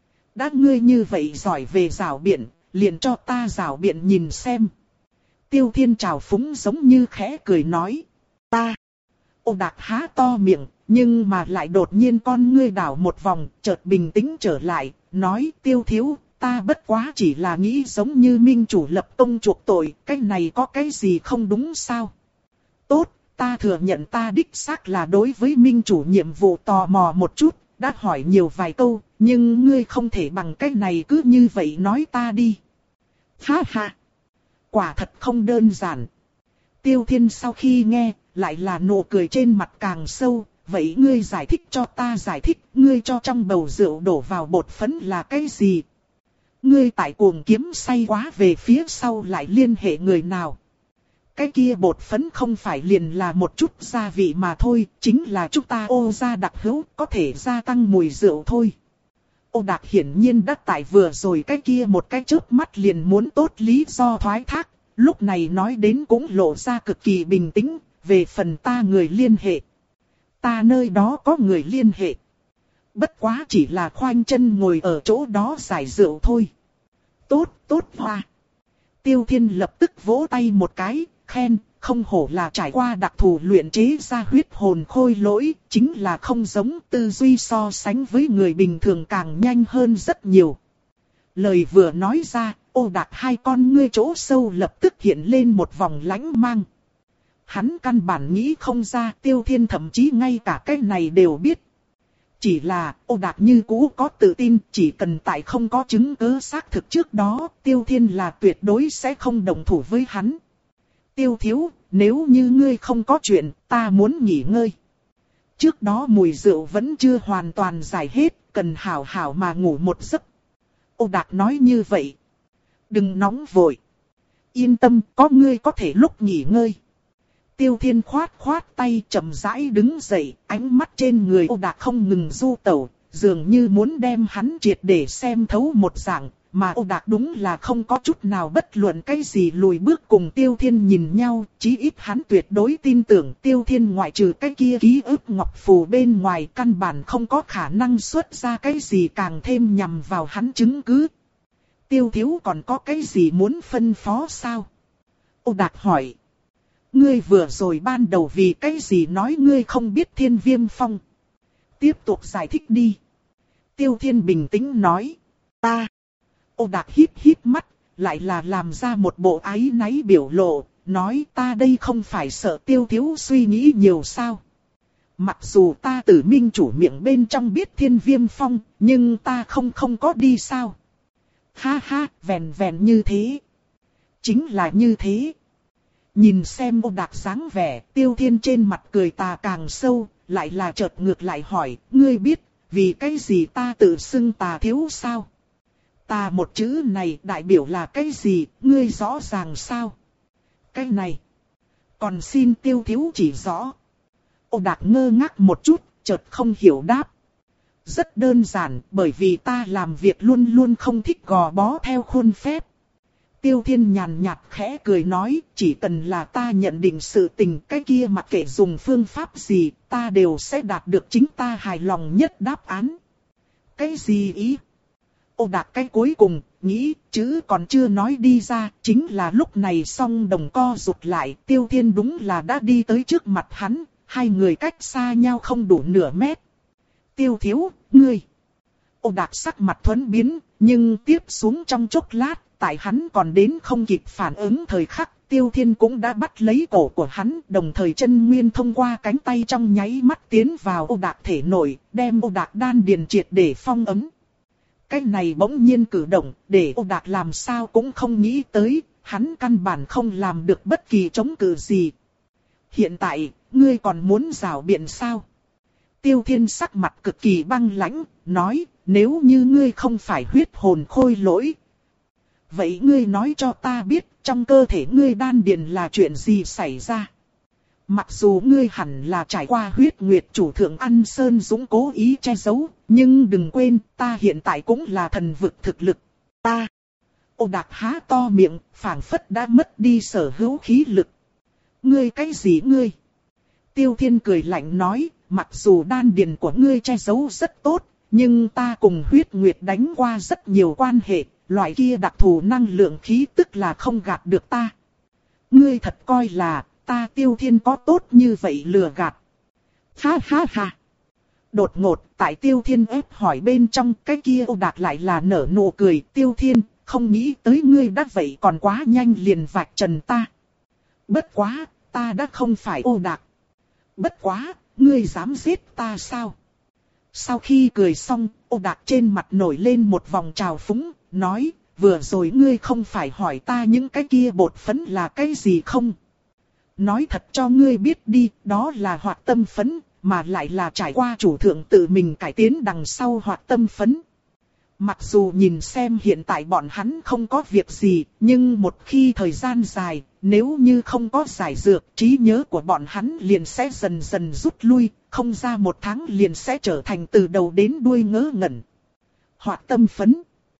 [SPEAKER 1] Đã ngươi như vậy giỏi về rảo biện, liền cho ta rảo biện nhìn xem. Tiêu Thiên trào phúng giống như khẽ cười nói. Ta. Ô Đạc há to miệng, nhưng mà lại đột nhiên con ngươi đảo một vòng, chợt bình tĩnh trở lại, nói Tiêu thiếu, ta bất quá chỉ là nghĩ giống như minh chủ lập công chuộc tội, cái này có cái gì không đúng sao? Tốt, ta thừa nhận ta đích xác là đối với minh chủ nhiệm vụ tò mò một chút, đã hỏi nhiều vài câu, nhưng ngươi không thể bằng cái này cứ như vậy nói ta đi. Ha ha! Quả thật không đơn giản. Tiêu Thiên sau khi nghe, lại là nụ cười trên mặt càng sâu, vậy ngươi giải thích cho ta giải thích, ngươi cho trong bầu rượu đổ vào bột phấn là cái gì? Ngươi tại cuồng kiếm say quá về phía sau lại liên hệ người nào? Cái kia bột phấn không phải liền là một chút gia vị mà thôi, chính là chúng ta Ô gia đặc hữu, có thể gia tăng mùi rượu thôi. Ô Đạc hiển nhiên đã tại vừa rồi cái kia một cái chớp mắt liền muốn tốt lý do thoái thác, lúc này nói đến cũng lộ ra cực kỳ bình tĩnh, về phần ta người liên hệ. Ta nơi đó có người liên hệ. Bất quá chỉ là khoanh chân ngồi ở chỗ đó giải rượu thôi. Tốt, tốt hoa. Tiêu Thiên lập tức vỗ tay một cái, khen, không hổ là trải qua đặc thù luyện chế ra huyết hồn khôi lỗi, chính là không giống tư duy so sánh với người bình thường càng nhanh hơn rất nhiều. Lời vừa nói ra, Ô Đạc hai con ngươi chỗ sâu lập tức hiện lên một vòng lãnh mang. Hắn căn bản nghĩ không ra Tiêu Thiên thậm chí ngay cả cái này đều biết. Chỉ là Ô Đạc như cũ có tự tin, chỉ cần tại không có chứng cứ xác thực trước đó, Tiêu Thiên là tuyệt đối sẽ không động thủ với hắn. Tiêu thiếu, nếu như ngươi không có chuyện, ta muốn nghỉ ngơi. Trước đó mùi rượu vẫn chưa hoàn toàn giải hết, cần hảo hảo mà ngủ một giấc. Ô Đạc nói như vậy. Đừng nóng vội. Yên tâm, có ngươi có thể lúc nghỉ ngơi. Tiêu Thiên khoát khoát tay chậm rãi đứng dậy, ánh mắt trên người Ô Đạc không ngừng du tẩu, dường như muốn đem hắn triệt để xem thấu một dạng, mà Ô Đạc đúng là không có chút nào bất luận cái gì lùi bước cùng Tiêu Thiên nhìn nhau, chí ít hắn tuyệt đối tin tưởng Tiêu Thiên ngoại trừ cái kia ký ức ngọc phù bên ngoài căn bản không có khả năng xuất ra cái gì càng thêm nhằm vào hắn chứng cứ. Tiêu thiếu còn có cái gì muốn phân phó sao? Ô Đạc hỏi. Ngươi vừa rồi ban đầu vì cái gì nói ngươi không biết Thiên Viêm Phong? Tiếp tục giải thích đi. Tiêu Thiên bình tĩnh nói. Ta. Ô Đạc híp híp mắt, lại là làm ra một bộ áy náy biểu lộ, nói ta đây không phải sợ Tiêu thiếu suy nghĩ nhiều sao. Mặc dù ta tử minh chủ miệng bên trong biết Thiên Viêm Phong, nhưng ta không không có đi sao. Ha ha, vèn vèn như thế. Chính là như thế. Nhìn xem Ô Đạc dáng vẻ, Tiêu Thiên trên mặt cười tà càng sâu, lại là chợt ngược lại hỏi, ngươi biết, vì cái gì ta tự xưng tà thiếu sao? Tà một chữ này đại biểu là cái gì, ngươi rõ ràng sao? Cái này, còn xin Tiêu thiếu chỉ rõ. Ô Đạc ngơ ngác một chút, chợt không hiểu đáp. Rất đơn giản, bởi vì ta làm việc luôn luôn không thích gò bó theo khuôn phép. Tiêu Thiên nhàn nhạt khẽ cười nói, chỉ cần là ta nhận định sự tình, cái kia mặc kệ dùng phương pháp gì, ta đều sẽ đạt được chính ta hài lòng nhất đáp án. Cái gì ý? Ô Đạc cái cuối cùng, nghĩ, chữ còn chưa nói đi ra, chính là lúc này song đồng co rụt lại, Tiêu Thiên đúng là đã đi tới trước mặt hắn, hai người cách xa nhau không đủ nửa mét. Tiêu thiếu, ngươi. Ô Đạc sắc mặt thuẫn biến, nhưng tiếp xuống trong chốc lát, tại hắn còn đến không kịp phản ứng thời khắc, Tiêu Thiên cũng đã bắt lấy cổ của hắn, đồng thời chân nguyên thông qua cánh tay trong nháy mắt tiến vào Ô Đạc thể nội, đem Ô Đạc đan điền triệt để phong ấn. Cái này bỗng nhiên cử động, để Ô Đạc làm sao cũng không nghĩ tới, hắn căn bản không làm được bất kỳ chống cự gì. Hiện tại, ngươi còn muốn rảo biện sao? Tiêu Thiên sắc mặt cực kỳ băng lãnh, nói, nếu như ngươi không phải huyết hồn khôi lỗi. Vậy ngươi nói cho ta biết, trong cơ thể ngươi đan điền là chuyện gì xảy ra? Mặc dù ngươi hẳn là trải qua huyết nguyệt chủ thượng Ăn Sơn Dũng cố ý che giấu, nhưng đừng quên, ta hiện tại cũng là thần vực thực lực. Ta. Ô Đạc há to miệng, phảng phất đã mất đi sở hữu khí lực. Ngươi cái gì ngươi? Tiêu Thiên cười lạnh nói, mặc dù đan điền của ngươi che giấu rất tốt, nhưng ta cùng huyết nguyệt đánh qua rất nhiều quan hệ, loại kia đặc thù năng lượng khí tức là không gạt được ta. Ngươi thật coi là, ta Tiêu Thiên có tốt như vậy lừa gạt. Ha ha ha. Đột ngột, tại Tiêu Thiên ép hỏi bên trong, cái kia Ô Đạc lại là nở nụ cười. Tiêu Thiên, không nghĩ tới ngươi đã vậy còn quá nhanh liền vạch trần ta. Bất quá, ta đã không phải Ô Đạc. Bất quá, ngươi dám giết ta sao? Sau khi cười xong, Ô Đạc trên mặt nổi lên một vòng trào phúng, nói, vừa rồi ngươi không phải hỏi ta những cái kia bột phấn là cái gì không? Nói thật cho ngươi biết đi, đó là hoạt tâm phấn, mà lại là trải qua chủ thượng tự mình cải tiến đằng sau hoạt tâm phấn. Mặc dù nhìn xem hiện tại bọn hắn không có việc gì, nhưng một khi thời gian dài, nếu như không có giải dược, trí nhớ của bọn hắn liền sẽ dần dần rút lui, không ra một tháng liền sẽ trở thành từ đầu đến đuôi ngớ ngẩn. Hoạt tâm phấn.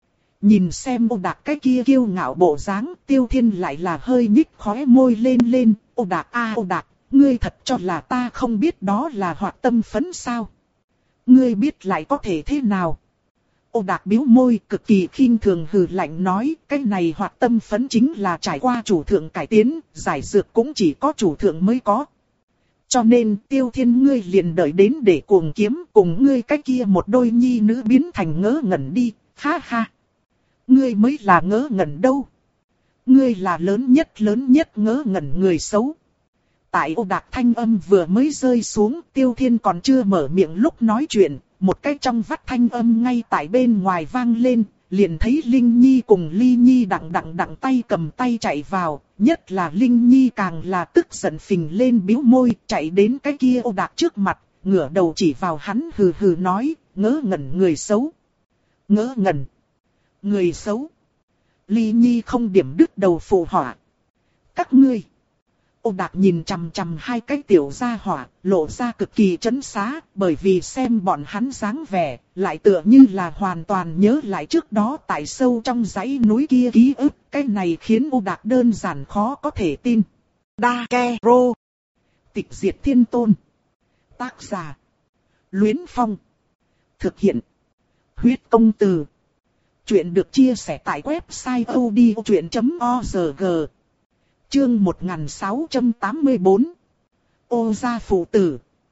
[SPEAKER 1] Nhìn xem Ô Đạc cái kia kiêu ngạo bộ dáng, Tiêu Thiên lại là hơi nhích khóe môi lên lên, Ô Đạc a à, Ô Đạc, ngươi thật cho là ta không biết đó là hoạt tâm phấn sao? Ngươi biết lại có thể thế nào? Ô Đạc bĩu môi cực kỳ khinh thường hừ lạnh nói, cái này hoạt tâm phấn chính là trải qua chủ thượng cải tiến, giải dược cũng chỉ có chủ thượng mới có. Cho nên Tiêu Thiên ngươi liền đợi đến để cuồng kiếm cùng ngươi cái kia một đôi nhi nữ biến thành ngớ ngẩn đi, ha ha. Ngươi mới là ngớ ngẩn đâu. Ngươi là lớn nhất lớn nhất ngớ ngẩn người xấu. Tại Ô Đạc thanh âm vừa mới rơi xuống, Tiêu Thiên còn chưa mở miệng lúc nói chuyện, một cái trong vắt thanh âm ngay tại bên ngoài vang lên, liền thấy Linh Nhi cùng Ly Nhi đặng đặng đặng tay cầm tay chạy vào, nhất là Linh Nhi càng là tức giận phình lên bĩu môi, chạy đến cái kia Ô Đạc trước mặt, ngửa đầu chỉ vào hắn hừ hừ nói, ngớ ngẩn người xấu. Ngớ ngẩn. Người xấu. Ly Nhi không điểm đứt đầu phụ họa. Các ngươi. Ô Đạc nhìn chằm chằm hai cái tiểu gia hỏa, lộ ra cực kỳ trấn xá, bởi vì xem bọn hắn dáng vẻ, lại tựa như là hoàn toàn nhớ lại trước đó tại sâu trong dãy núi kia ký ức, cái này khiến Ô Đạc đơn giản khó có thể tin. Đa Ke Rô. Tịch diệt thiên tôn. Tác giả. Luyến Phong. Thực hiện. Huyết công từ. Chuyện được chia sẻ tại website odchuyện chấm org. Chương một nghìn sáu trăm tám mươi bốn. Ô gia phụ tử.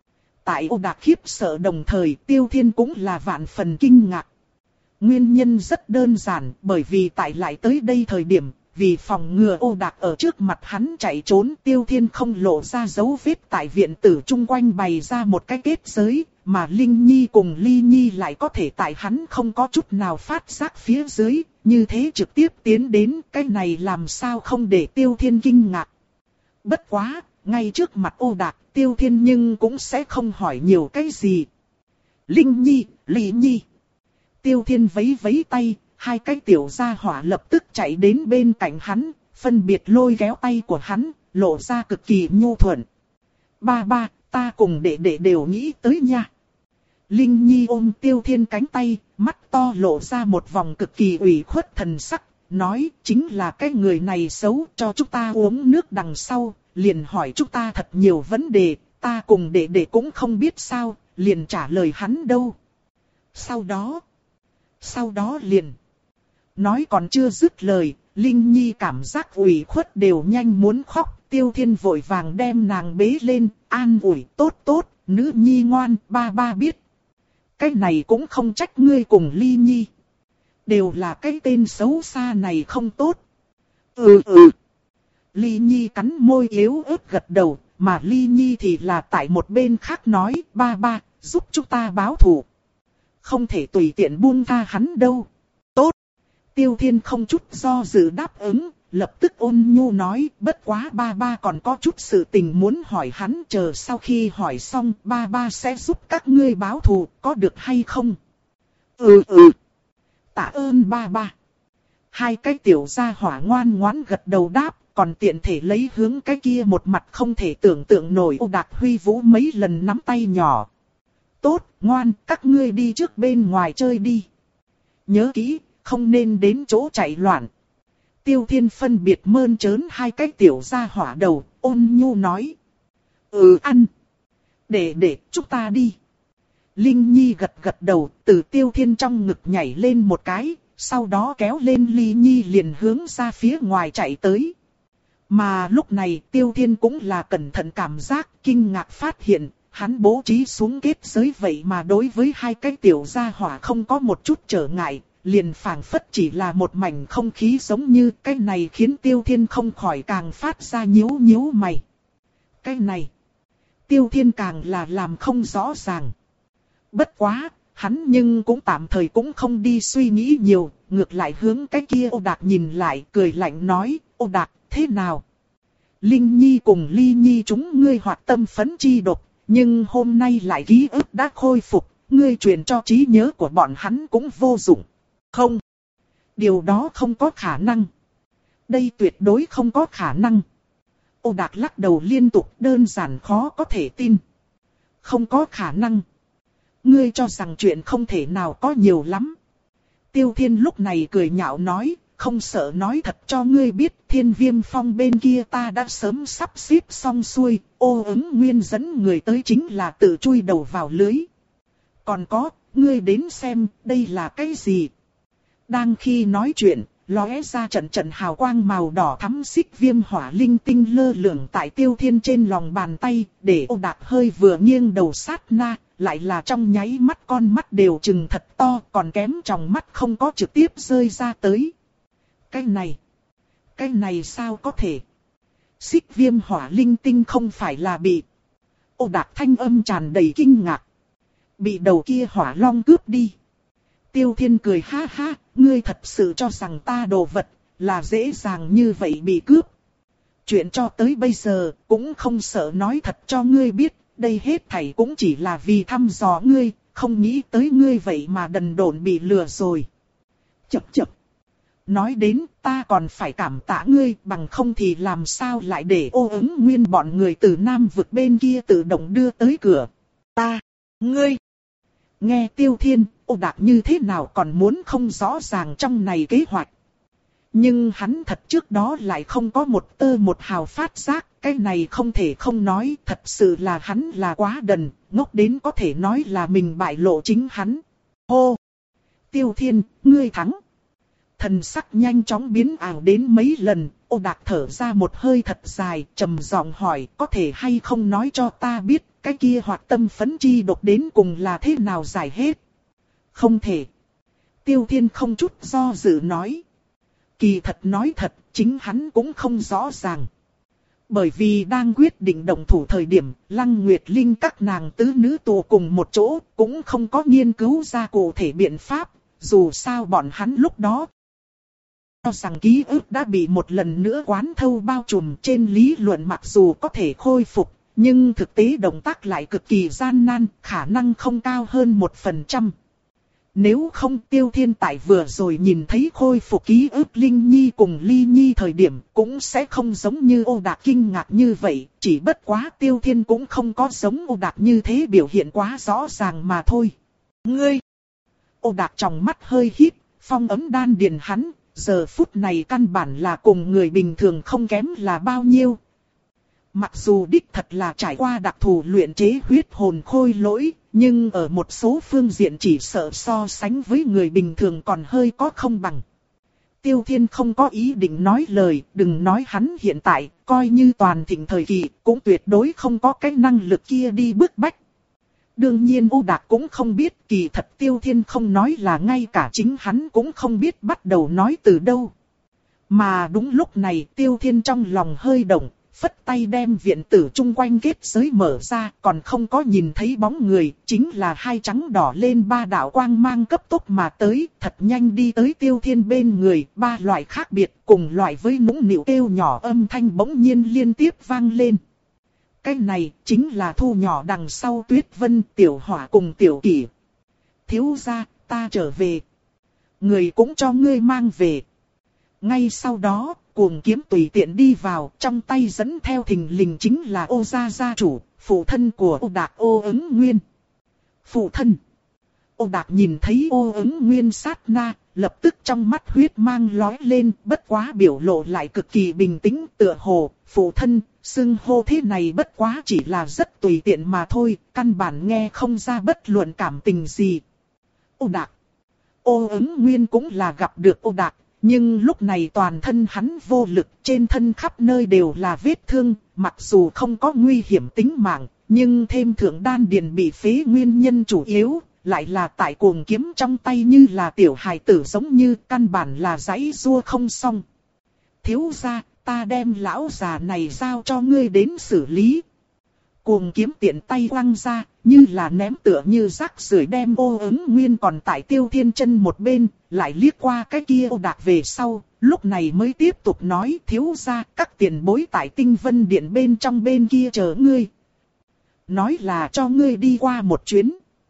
[SPEAKER 1] Tại Ô Đạc khiếp sợ đồng thời, Tiêu Thiên cũng là vạn phần kinh ngạc. Nguyên nhân rất đơn giản, bởi vì tại lại tới đây thời điểm, vì phòng ngừa Ô Đạc ở trước mặt hắn chạy trốn, Tiêu Thiên không lộ ra dấu vết tại viện tử chung quanh bày ra một cái kết giới, mà Linh Nhi cùng Ly Nhi lại có thể tại hắn không có chút nào phát giác phía dưới, như thế trực tiếp tiến đến, cái này làm sao không để Tiêu Thiên kinh ngạc. Bất quá, ngay trước mặt Ô Đạc, Tiêu Thiên nhưng cũng sẽ không hỏi nhiều cái gì. Linh Nhi, Ly Nhi. Tiêu Thiên vẫy vẫy tay, hai cái tiểu gia hỏa lập tức chạy đến bên cạnh hắn, phân biệt lôi kéo tay của hắn, lộ ra cực kỳ nhu thuận. Ba ba, ta cùng đệ đệ đều nghĩ tới nha. Linh Nhi ôm Tiêu Thiên cánh tay, mắt to lộ ra một vòng cực kỳ ủy khuất thần sắc, nói chính là cái người này xấu, cho chúng ta uống nước đằng sau, liền hỏi chúng ta thật nhiều vấn đề, ta cùng đệ đệ cũng không biết sao, liền trả lời hắn đâu. Sau đó, sau đó liền, nói còn chưa dứt lời, Linh Nhi cảm giác ủy khuất đều nhanh muốn khóc, Tiêu Thiên vội vàng đem nàng bế lên, an ủi, tốt tốt, nữ nhi ngoan, ba ba biết. Cái này cũng không trách ngươi cùng Ly Nhi. Đều là cái tên xấu xa này không tốt. Ừ ừ. Ly Nhi cắn môi yếu ớt gật đầu, mà Ly Nhi thì là tại một bên khác nói, ba ba, giúp chúng ta báo thù. Không thể tùy tiện buông tha hắn đâu. Tốt. Tiêu Thiên không chút do dự đáp ứng, lập tức ôn nhu nói, bất quá ba ba còn có chút sự tình muốn hỏi hắn, chờ sau khi hỏi xong, ba ba sẽ giúp các ngươi báo thù, có được hay không? Ừ ừ. Tạ ơn ba ba. Hai cái tiểu gia hỏa ngoan ngoãn gật đầu đáp, còn tiện thể lấy hướng cái kia một mặt không thể tưởng tượng nổi Ô Đạc huy vũ mấy lần nắm tay nhỏ. Tốt, ngoan, các ngươi đi trước bên ngoài chơi đi. Nhớ kỹ, không nên đến chỗ chạy loạn. Tiêu Thiên phân biệt mơn trớn hai cái tiểu gia hỏa đầu, ôn nhu nói. Ừ ăn. Để để, chúng ta đi. Linh Nhi gật gật đầu, từ Tiêu Thiên trong ngực nhảy lên một cái, sau đó kéo lên Ly Nhi liền hướng ra phía ngoài chạy tới. Mà lúc này Tiêu Thiên cũng là cẩn thận cảm giác, kinh ngạc phát hiện, hắn bố trí xuống kết giới vậy mà đối với hai cái tiểu gia hỏa không có một chút trở ngại, liền phảng phất chỉ là một mảnh không khí giống như, cái này khiến Tiêu Thiên không khỏi càng phát ra nhíu nhíu mày. Cái này, Tiêu Thiên càng là làm không rõ ràng. Bất quá, hắn nhưng cũng tạm thời cũng không đi suy nghĩ nhiều, ngược lại hướng cái kia Ô Đạc nhìn lại, cười lạnh nói, Ô Đạc, thế nào? Linh Nhi cùng Ly Nhi chúng ngươi hoạt tâm phấn chi độc, nhưng hôm nay lại ký ức đã khôi phục, ngươi truyền cho trí nhớ của bọn hắn cũng vô dụng. Không, điều đó không có khả năng. Đây tuyệt đối không có khả năng. Ô Đạc lắc đầu liên tục, đơn giản khó có thể tin. Không có khả năng. Ngươi cho rằng chuyện không thể nào có nhiều lắm. Tiêu Thiên lúc này cười nhạo nói, không sợ nói thật cho ngươi biết, Thiên Viêm Phong bên kia ta đã sớm sắp xếp xong xuôi, Ô Ứng Nguyên dẫn người tới chính là tự chui đầu vào lưới. Còn có, ngươi đến xem, đây là cái gì? Đang khi nói chuyện, lóe ra trận trận hào quang màu đỏ thắm xích viêm hỏa linh tinh lơ lửng tại Tiêu Thiên trên lòng bàn tay, để Ô Đạc hơi vừa nghiêng đầu sát na, lại là trong nháy mắt con mắt đều trừng thật to, còn kém tròng mắt không có trực tiếp rơi ra tới. Cái này, cái này sao có thể? Xích viêm hỏa linh tinh không phải là bị... Ô Đạc thanh âm tràn đầy kinh ngạc. Bị đầu kia hỏa long cướp đi. Tiêu Thiên cười ha ha, ngươi thật sự cho rằng ta đồ vật là dễ dàng như vậy bị cướp. Chuyện cho tới bây giờ cũng không sợ nói thật cho ngươi biết, đây hết thảy cũng chỉ là vì thăm dò ngươi, không nghĩ tới ngươi vậy mà đần độn bị lừa rồi. Chập chập. Nói đến ta còn phải cảm tạ ngươi, bằng không thì làm sao lại để Ô Ứng Nguyên bọn người từ Nam vực bên kia tự động đưa tới cửa. Ta, ngươi. Nghe Tiêu Thiên, Ô Đạc như thế nào còn muốn không rõ ràng trong này kế hoạch. Nhưng hắn thật trước đó lại không có một tơ một hào phát giác, cái này không thể không nói, thật sự là hắn là quá đần, ngốc đến có thể nói là mình bại lộ chính hắn. Hô! Tiêu Thiên, ngươi thắng! Thần sắc nhanh chóng biến ảo đến mấy lần, Ô Đạc thở ra một hơi thật dài, trầm giọng hỏi, có thể hay không nói cho ta biết, cái kia hoạt tâm phấn chi độc đến cùng là thế nào giải hết? Không thể. Tiêu Thiên không chút do dự nói. Kỳ thật nói thật, chính hắn cũng không rõ ràng. Bởi vì đang quyết định động thủ thời điểm, Lăng Nguyệt Linh các nàng tứ nữ tù cùng một chỗ, cũng không có nghiên cứu ra cụ thể biện pháp, dù sao bọn hắn lúc đó cho rằng ký ức đã bị một lần nữa quán thâu bao trùm, trên lý luận mặc dù có thể khôi phục, nhưng thực tế động tác lại cực kỳ gian nan, khả năng không cao hơn một phần trăm. Nếu không, Tiêu Thiên tại vừa rồi nhìn thấy khôi phục ký ức Linh Nhi cùng Ly Nhi thời điểm cũng sẽ không giống như Ô Đạc kinh ngạc như vậy, chỉ bất quá Tiêu Thiên cũng không có giống Ô Đạc như thế biểu hiện quá rõ ràng mà thôi. Ngươi! Ô Đạc trong mắt hơi híp, phong ấm đan điền hắn, giờ phút này căn bản là cùng người bình thường không kém là bao nhiêu. Mặc dù đích thật là trải qua đặc thù luyện chế huyết hồn khôi lỗi, nhưng ở một số phương diện chỉ sợ so sánh với người bình thường còn hơi có không bằng. Tiêu Thiên không có ý định nói lời, đừng nói hắn hiện tại, coi như toàn thịnh thời kỳ, cũng tuyệt đối không có cái năng lực kia đi bức bách. Đương nhiên Ô Đạc cũng không biết, kỳ thật Tiêu Thiên không nói là ngay cả chính hắn cũng không biết bắt đầu nói từ đâu. Mà đúng lúc này Tiêu Thiên trong lòng hơi động, phất tay đem viện tử chung quanh kết giới mở ra, còn không có nhìn thấy bóng người, chính là hai trắng đỏ lên ba đạo quang mang cấp tốc mà tới, thật nhanh đi tới Tiêu Thiên bên người, ba loại khác biệt, cùng loại với nũng nịu kêu nhỏ âm thanh bỗng nhiên liên tiếp vang lên. Cái này chính là thu nhỏ đằng sau Tuyết Vân, Tiểu Hỏa cùng Tiểu Kỷ. Thiếu gia, ta trở về. Người cũng cho ngươi mang về. Ngay sau đó, Cuồng Kiếm tùy tiện đi vào, trong tay dẫn theo thình lình chính là Ô gia gia chủ, phụ thân của Ô Đạc, Ô Ứng Nguyên. Phụ thân. Ô Đạc nhìn thấy Ô Ứng Nguyên sát na, lập tức trong mắt huyết mang lóe lên, bất quá biểu lộ lại cực kỳ bình tĩnh, tựa hồ, phụ thân, xưng hô thế này bất quá chỉ là rất tùy tiện mà thôi, căn bản nghe không ra bất luận cảm tình gì. Ô Đạc. Ô Ứng Nguyên cũng là gặp được Ô Đạc. Nhưng lúc này toàn thân hắn vô lực, trên thân khắp nơi đều là vết thương, mặc dù không có nguy hiểm tính mạng, nhưng thêm thượng đan điền bị phế nguyên nhân chủ yếu, lại là tại Cuồng Kiếm trong tay như là tiểu hài tử giống như căn bản là giãy giụa không xong. Thiếu gia, ta đem lão già này giao cho ngươi đến xử lý. Cuồng Kiếm tiện tay quăng ra, như là ném tựa như rác rưởi đem Ô Ứng Nguyên còn tại Tiêu Thiên chân một bên, lại liếc qua cái kia Ô Đạc về sau, lúc này mới tiếp tục nói thiếu gia các tiền bối tại Tinh Vân Điện bên trong bên kia chờ ngươi. Nói là cho ngươi đi qua một chuyến.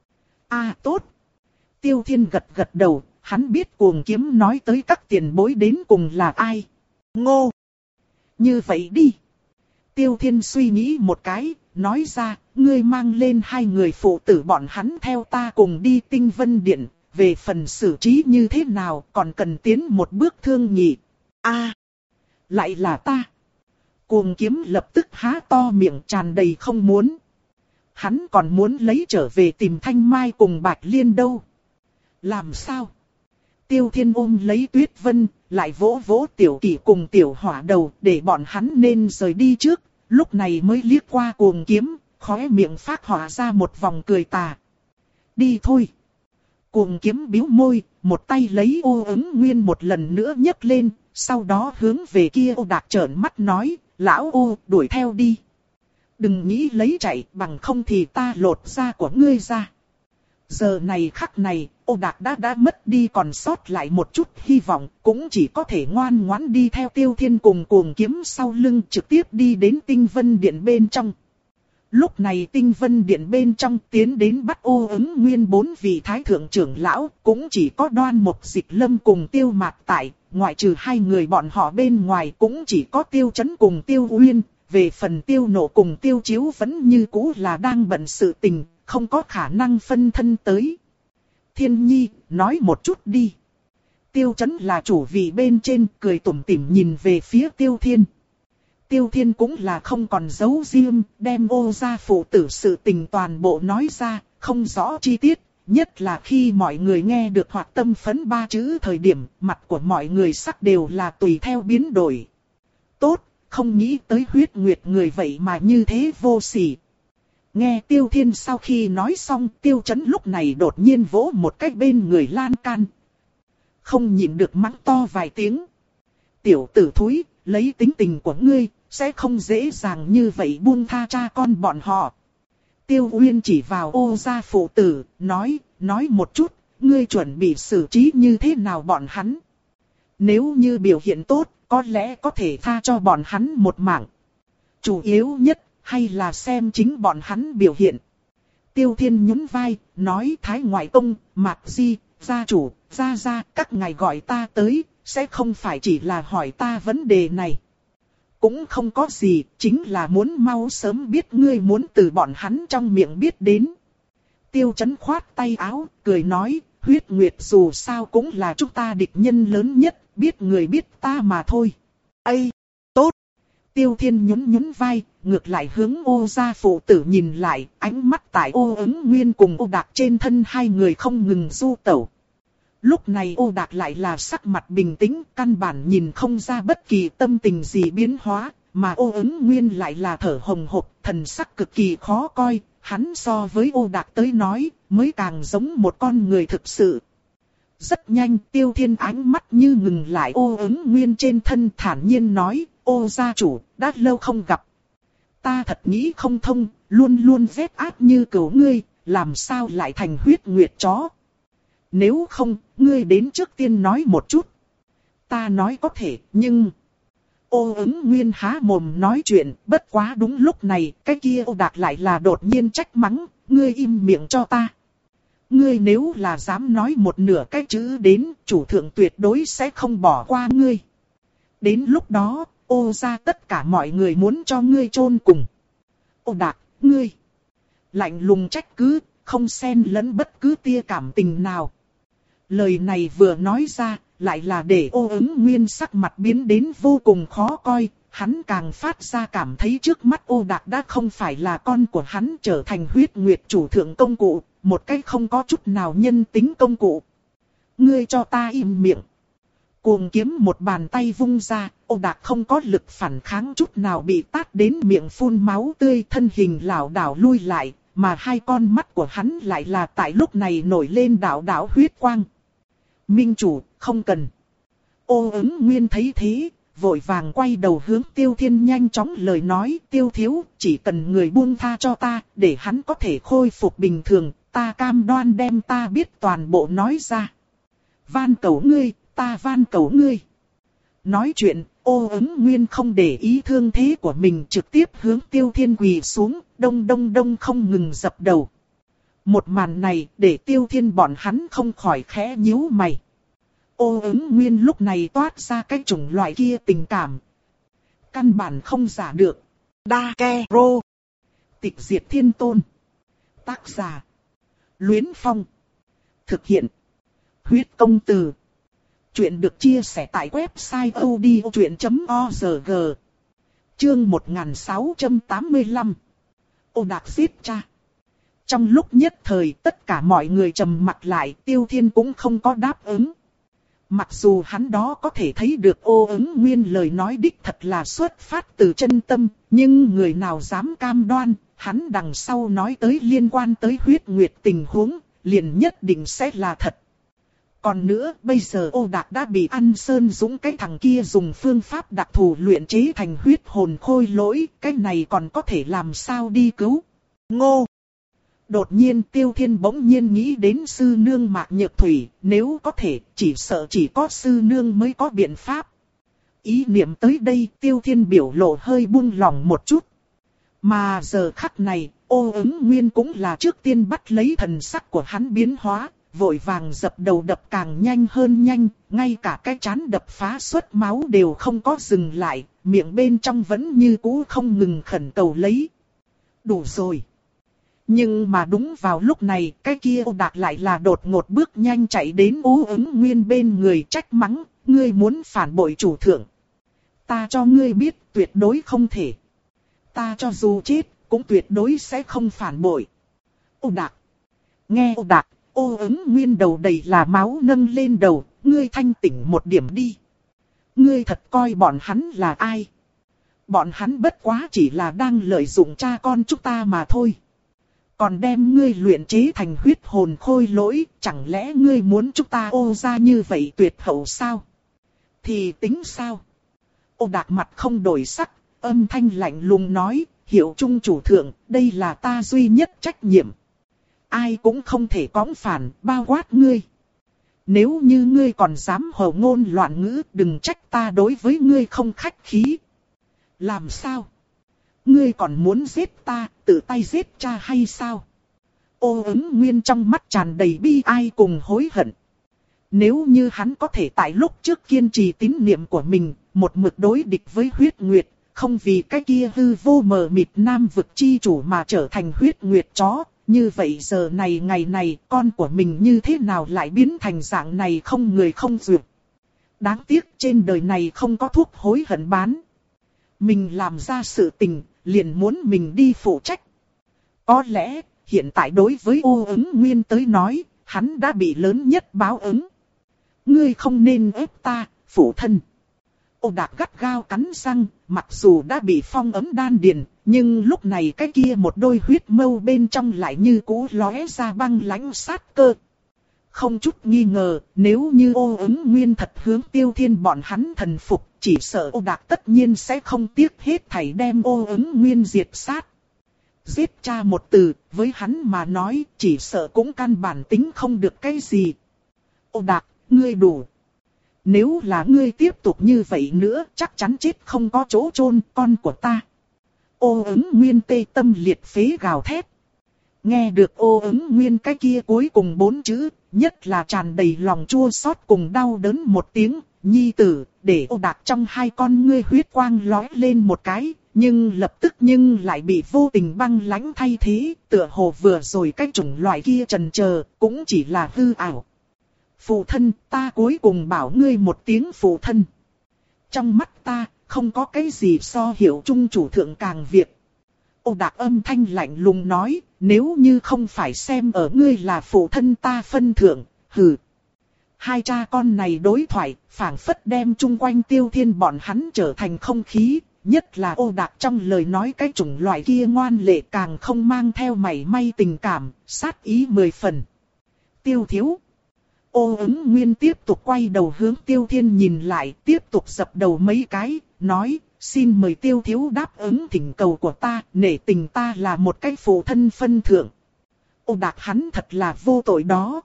[SPEAKER 1] À tốt. Tiêu Thiên gật gật đầu, hắn biết Cuồng Kiếm nói tới các tiền bối đến cùng là ai. Ngô. Như vậy đi. Tiêu Thiên suy nghĩ một cái, nói ra, ngươi mang lên hai người phụ tử bọn hắn theo ta cùng đi Tinh Vân Điện, về phần xử trí như thế nào còn cần tiến một bước thương nghị. A, à, lại là ta. Cuồng Kiếm lập tức há to miệng tràn đầy không muốn. Hắn còn muốn lấy trở về tìm Thanh Mai cùng Bạch Liên đâu. Làm sao? Tiêu Thiên ôm lấy Tuyết Vân, lại vỗ vỗ Tiểu Kỷ cùng Tiểu Hỏa đầu để bọn hắn nên rời đi trước. Lúc này mới liếc qua Cuồng Kiếm, khóe miệng phát họa ra một vòng cười tà. Đi thôi. Cuồng Kiếm bĩu môi, một tay lấy Ô Ứng Nguyên một lần nữa nhấc lên, sau đó hướng về kia Ô Đạc trợn mắt nói, lão Ô, đuổi theo đi. Đừng nghĩ lấy chạy, bằng không thì ta lột da của ngươi ra. Giờ này khắc này, Ô Đạc đã đã mất đi còn sót lại một chút hy vọng, cũng chỉ có thể ngoan ngoãn đi theo Tiêu Thiên cùng Cuồng Kiếm sau lưng trực tiếp đi đến Tinh Vân Điện bên trong. Lúc này Tinh Vân Điện bên trong tiến đến bắt Ô Ứng Nguyên bốn vị thái thượng trưởng lão, cũng chỉ có Đoan Mục Dịch Lâm cùng Tiêu Mạt tại, ngoại trừ hai người bọn họ bên ngoài cũng chỉ có Tiêu Chấn cùng Tiêu Uyên, về phần Tiêu Nộ cùng Tiêu Chiếu vẫn như cũ là đang bận sự tình, không có khả năng phân thân tới. Thiên Nhi, nói một chút đi. Tiêu Chấn là chủ vị bên trên, cười tủm tỉm nhìn về phía Tiêu Thiên. Tiêu Thiên cũng là không còn giấu riêng, đem Ô gia phụ tử sự tình toàn bộ nói ra, không rõ chi tiết, nhất là khi mọi người nghe được Hoạt Tâm Phấn ba chữ thời điểm, mặt của mọi người sắc đều là tùy theo biến đổi. Tốt, không nghĩ tới Huyết Nguyệt người vậy mà như thế vô sỉ. Nghe Tiêu Thiên sau khi nói xong, Tiêu Chấn lúc này đột nhiên vỗ một cái bên người lan can. Không nhịn được mắng to vài tiếng. Tiểu tử thúi, lấy tính tình của ngươi, sẽ không dễ dàng như vậy buông tha cha con bọn họ. Tiêu Uyên chỉ vào Ô gia phụ tử, nói, nói một chút, ngươi chuẩn bị xử trí như thế nào bọn hắn. Nếu như biểu hiện tốt, có lẽ có thể tha cho bọn hắn một mạng. Chủ yếu nhất, hay là xem chính bọn hắn biểu hiện. Tiêu Thiên nhún vai, nói Thái Ngoại Công, Mạc Di, gia chủ, gia gia, các ngài gọi ta tới, sẽ không phải chỉ là hỏi ta vấn đề này. Cũng không có gì, chính là muốn mau sớm biết ngươi muốn từ bọn hắn trong miệng biết đến. Tiêu Chấn khoát tay áo, cười nói, huyết nguyệt dù sao cũng là chúng ta địch nhân lớn nhất, biết người biết ta mà thôi. Ây, tốt. Tiêu Thiên nhún nhún vai, ngược lại hướng Ô gia phụ tử nhìn lại, ánh mắt tại Ô Ứng Nguyên cùng Ô Đạc trên thân hai người không ngừng du tẩu. Lúc này Ô Đạc lại là sắc mặt bình tĩnh, căn bản nhìn không ra bất kỳ tâm tình gì biến hóa, mà Ô Ứng Nguyên lại là thở hồng hộc, thần sắc cực kỳ khó coi, hắn so với Ô Đạc tới nói, mới càng giống một con người thực sự. Rất nhanh, Tiêu Thiên ánh mắt như ngừng lại Ô Ứng Nguyên trên thân, thản nhiên nói, Ô gia chủ, đã lâu không gặp. Ta thật nghĩ không thông, luôn luôn vết ác như cừu ngươi, làm sao lại thành huyết nguyệt chó. Nếu không, ngươi đến trước tiên nói một chút. Ta nói có thể, nhưng... Ô Ứng Nguyên há mồm nói chuyện, bất quá đúng lúc này, cái kia Ô Đạc lại là đột nhiên trách mắng, ngươi im miệng cho ta. Ngươi nếu là dám nói một nửa cái chữ đến, chủ thượng tuyệt đối sẽ không bỏ qua ngươi. Đến lúc đó, Ô gia tất cả mọi người muốn cho ngươi chôn cùng. Ô Đạc, ngươi lạnh lùng trách cứ, không xen lẫn bất cứ tia cảm tình nào. Lời này vừa nói ra, lại là để Ô Ứng Nguyên sắc mặt biến đến vô cùng khó coi, hắn càng phát ra cảm thấy trước mắt Ô Đạc đã không phải là con của hắn, trở thành huyết nguyệt chủ thượng công cụ, một cách không có chút nào nhân tính công cụ. Ngươi cho ta im miệng. Cuồng kiếm một bàn tay vung ra, Ô Đạc không có lực phản kháng chút nào, bị tát đến miệng phun máu tươi, thân hình lảo đảo lui lại, mà hai con mắt của hắn lại là tại lúc này nổi lên đảo đảo huyết quang. Minh chủ, không cần. Ô Ứng Nguyên thấy thế, vội vàng quay đầu hướng Tiêu Thiên nhanh chóng lời nói, Tiêu thiếu, chỉ cần người buông tha cho ta, để hắn có thể khôi phục bình thường, ta cam đoan đem ta biết toàn bộ nói ra. Van cầu ngươi, ta van cầu ngươi. Nói chuyện, Ô Ứng Nguyên không để ý thương thế của mình, trực tiếp hướng Tiêu Thiên quỳ xuống, đông đông đông không ngừng dập đầu. Một màn này để Tiêu Thiên bọn hắn không khỏi khẽ nhíu mày. Ô Ứng Nguyên lúc này toát ra cái chủng loại kia tình cảm. Căn bản không giả được. Đa Ke Rô. Tịch diệt thiên tôn. Tác giả. Luyến Phong. Thực hiện. Huyết công từ. Chuyện được chia sẻ tại website odchuyện chấm org. Chương một nghìn sáu trăm tám mươi lăm. Ô Đạc giết cha. Trong lúc nhất thời tất cả mọi người trầm mặt lại, Tiêu Thiên cũng không có đáp ứng. Mặc dù hắn đó có thể thấy được Ô Ứng Nguyên lời nói đích thật là xuất phát từ chân tâm, nhưng người nào dám cam đoan, hắn đằng sau nói tới liên quan tới huyết nguyệt tình huống, liền nhất định sẽ là thật. Còn nữa, bây giờ Ô Đạc đã bị An Sơn Dũng cái thằng kia dùng phương pháp đặc thù luyện chế thành huyết hồn khôi lỗi, cái này còn có thể làm sao đi cứu. Ngô! Đột nhiên Tiêu Thiên bỗng nhiên nghĩ đến sư nương Mạc Nhược Thủy, nếu có thể, chỉ sợ chỉ có sư nương mới có biện pháp. Ý niệm tới đây, Tiêu Thiên biểu lộ hơi buông lỏng một chút. Mà giờ khắc này, Ô Ứng Nguyên cũng là trước tiên bắt lấy thần sắc của hắn biến hóa, vội vàng dập đầu đập càng nhanh hơn nhanh, ngay cả cái chán đập phá xuất máu đều không có dừng lại, miệng bên trong vẫn như cũ không ngừng khẩn cầu lấy. Đủ rồi. Nhưng mà đúng vào lúc này, cái kia Ô Đạc lại là đột ngột bước nhanh chạy đến Ô Ứng Nguyên bên người trách mắng, ngươi muốn phản bội chủ thượng. Ta cho ngươi biết tuyệt đối không thể. Ta cho dù chết, cũng tuyệt đối sẽ không phản bội. Ô Đạc. Nghe Ô Đạc, Ô Ứng Nguyên đầu đầy là máu nâng lên đầu, ngươi thanh tỉnh một điểm đi. Ngươi thật coi bọn hắn là ai? Bọn hắn bất quá chỉ là đang lợi dụng cha con chúng ta mà thôi. Còn đem ngươi luyện chế thành huyết hồn khôi lỗi, chẳng lẽ ngươi muốn chúng ta ô ra như vậy tuyệt hậu sao? Thì tính sao? Ô Đạc mặt không đổi sắc, âm thanh lạnh lùng nói, Hiệu Trung chủ thượng, đây là ta duy nhất trách nhiệm. Ai cũng không thể cõng phản, bao quát ngươi. Nếu như ngươi còn dám hồ ngôn loạn ngữ, đừng trách ta đối với ngươi không khách khí. Làm sao? Ngươi còn muốn giết ta, tự tay giết cha hay sao? Ô Ứng Nguyên trong mắt tràn đầy bi ai cùng hối hận. Nếu như hắn có thể tại lúc trước kiên trì tín niệm của mình, một mực đối địch với huyết nguyệt, không vì cái kia hư vô mờ mịt nam vực chi chủ mà trở thành huyết nguyệt chó, như vậy giờ này ngày này con của mình như thế nào lại biến thành dạng này không người không duyệt. Đáng tiếc trên đời này không có thuốc hối hận bán. Mình làm ra sự tình, liền muốn mình đi phụ trách. Có lẽ, hiện tại đối với Ô Ứng Nguyên tới nói, hắn đã bị lớn nhất báo ứng. Ngươi không nên ép ta, phụ thân. Ô Đạc gắt gao cắn răng, mặc dù đã bị phong ấm đan điền, nhưng lúc này cái kia một đôi huyết mâu bên trong lại như cũ lóe ra băng lãnh sát cơ. Không chút nghi ngờ, nếu như Ô Ứng Nguyên thật hướng Tiêu Thiên bọn hắn thần phục, chỉ sợ Ô Đạc tất nhiên sẽ không tiếc hết thảy đem Ô Ứng Nguyên diệt sát. Giết cha một từ, với hắn mà nói, chỉ sợ cũng căn bản tính không được cái gì. Ô Đạc, ngươi đủ. Nếu là ngươi tiếp tục như vậy nữa, chắc chắn chết không có chỗ chôn con của ta. Ô Ứng Nguyên tê tâm liệt phế gào thét. Nghe được Ô Ứng Nguyên cái kia cuối cùng bốn chữ, nhất là tràn đầy lòng chua xót cùng đau đớn một tiếng, nhi tử, để Ô Đạc trong hai con ngươi huyết quang lóe lên một cái, nhưng lập tức nhưng lại bị vô tình băng lãnh thay thế, tựa hồ vừa rồi cái chủng loại kia trần chờ cũng chỉ là hư ảo. Phụ thân, ta cuối cùng bảo ngươi một tiếng phụ thân. Trong mắt ta, không có cái gì so Hiệu Trung chủ thượng càng việc. Ô Đạc âm thanh lạnh lùng nói, nếu như không phải xem ở ngươi là phụ thân ta phân thượng, hừ. Hai cha con này đối thoại, phảng phất đem chung quanh Tiêu Thiên bọn hắn trở thành không khí, nhất là Ô Đạc trong lời nói cái chủng loại kia ngoan lệ càng không mang theo mảy may tình cảm, sát ý mười phần. Tiêu thiếu. Ô Ứng Nguyên tiếp tục quay đầu hướng Tiêu Thiên nhìn lại, tiếp tục dập đầu mấy cái, nói, xin mời Tiêu thiếu đáp ứng thỉnh cầu của ta, nể tình ta là một cái phụ thân phân thượng. Ô Đạc hắn thật là vô tội đó.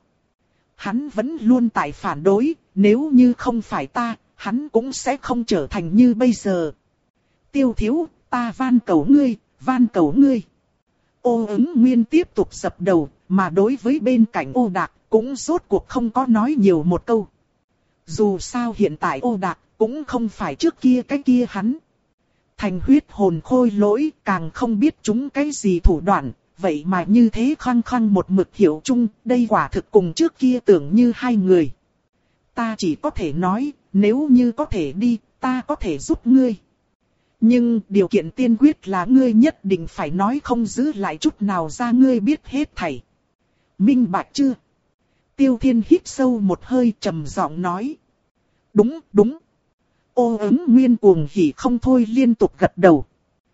[SPEAKER 1] Hắn vẫn luôn tại phản đối, nếu như không phải ta, hắn cũng sẽ không trở thành như bây giờ. Tiêu thiếu, ta van cầu ngươi, van cầu ngươi. Ô Ứng Nguyên tiếp tục dập đầu, mà đối với bên cạnh Ô Đạc, cũng rốt cuộc không có nói nhiều một câu. Dù sao hiện tại Ô Đạc, cũng không phải trước kia cái kia hắn. Thành huyết hồn khôi lỗi, càng không biết chúng cái gì thủ đoạn, vậy mà như thế khăng khăng một mực hiểu chung, đây quả thực cùng trước kia tưởng như hai người. Ta chỉ có thể nói, nếu như có thể đi, ta có thể giúp ngươi. Nhưng điều kiện tiên quyết là ngươi nhất định phải nói không giữ lại chút nào ra ngươi biết hết thảy. Minh bạch chưa? Tiêu Thiên hít sâu một hơi trầm giọng nói. Đúng, đúng. Ô Ứng Nguyên cuồng hỉ không thôi liên tục gật đầu.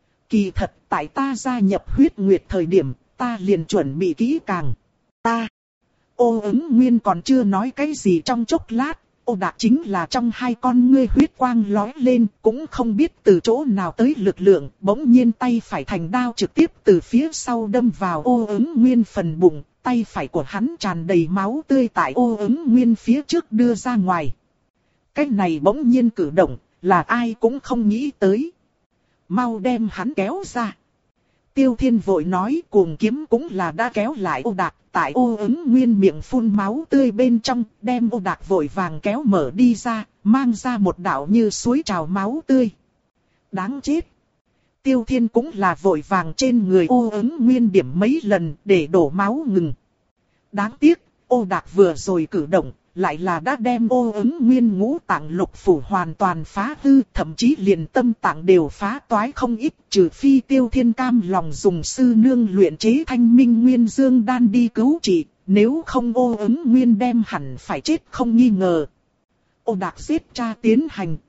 [SPEAKER 1] Kỳ thật, tại ta gia nhập huyết nguyệt thời điểm, ta liền chuẩn bị kỹ càng. Ta. Ô Ứng Nguyên còn chưa nói cái gì trong chốc lát, Ô Đạc chính là trong hai con ngươi huyết quang lóe lên, cũng không biết từ chỗ nào tới lực lượng, bỗng nhiên tay phải thành đao trực tiếp từ phía sau đâm vào Ô Ứng Nguyên phần bụng, tay phải của hắn tràn đầy máu tươi tại Ô Ứng Nguyên phía trước đưa ra ngoài. Cái này bỗng nhiên cử động, là ai cũng không nghĩ tới. Mau đem hắn kéo ra. Tiêu Thiên vội nói cuồng kiếm cũng là đã kéo lại Ô Đạc, tại Ô Ứng Nguyên miệng phun máu tươi bên trong, đem Ô Đạc vội vàng kéo mở đi ra, mang ra một đạo như suối trào máu tươi. Đáng chết. Tiêu Thiên cũng là vội vàng trên người Ô Ứng Nguyên điểm mấy lần để đổ máu ngừng. Đáng tiếc, Ô Đạc vừa rồi cử động, lại là đã đem Ô Ứng Nguyên ngũ tạng lục phủ hoàn toàn phá hư, thậm chí liền tâm tạng đều phá toái không ít, trừ phi Tiêu Thiên cam lòng dùng sư nương luyện chế thanh minh nguyên dương đan đi cứu trị, nếu không Ô Ứng Nguyên đem hẳn phải chết không nghi ngờ. Ô Đạc giết cha tiến hành,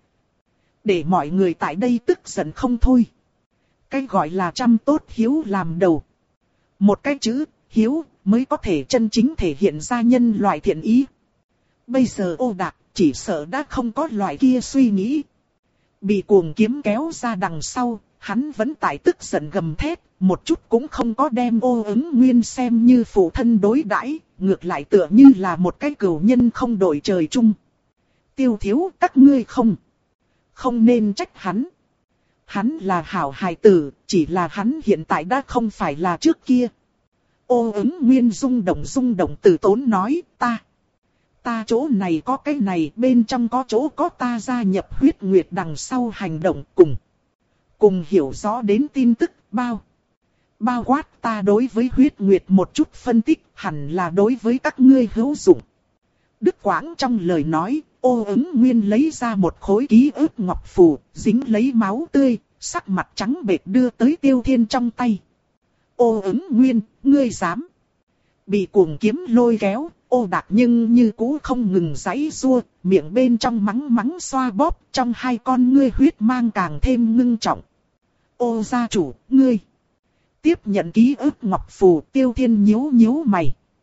[SPEAKER 1] để mọi người tại đây tức giận không thôi. Cái gọi là trăm tốt hiếu làm đầu. Một cái chữ, hiếu, mới có thể chân chính thể hiện ra nhân loại thiện ý. Bây giờ Ô Đạc chỉ sợ đã không có loại kia suy nghĩ. Bị cuồng kiếm kéo ra đằng sau, hắn vẫn tại tức giận gầm thét, một chút cũng không có đem Ô Ứng Nguyên xem như phụ thân đối đãi, ngược lại tựa như là một cái cừu nhân không đội trời chung. Tiêu thiếu, các ngươi không, không nên trách hắn. Hắn là hảo hài tử, chỉ là hắn hiện tại đã không phải là trước kia. Ô Ứng Nguyên rung động rung động từ tốn nói, ta, ta chỗ này có cái này, bên trong có chỗ có ta gia nhập huyết nguyệt đằng sau hành động cùng. Cùng hiểu rõ đến tin tức, bao. Bao quát ta đối với huyết nguyệt một chút phân tích, hẳn là đối với các ngươi hữu dụng. Đức Quãng trong lời nói, Ô Ứng Nguyên lấy ra một khối ký ức ngọc phù, dính lấy máu tươi, sắc mặt trắng bệch đưa tới Tiêu Thiên trong tay. Ô Ứng Nguyên, ngươi dám? Bị cuồng kiếm lôi kéo, Ô Đạc nhưng như cũ không ngừng giãy giụa, miệng bên trong mắng mắng xoa bóp, trong hai con ngươi huyết mang càng thêm ngưng trọng. Ô gia chủ, ngươi tiếp nhận ký ức ngọc phù, Tiêu Thiên nhíu nhíu mày.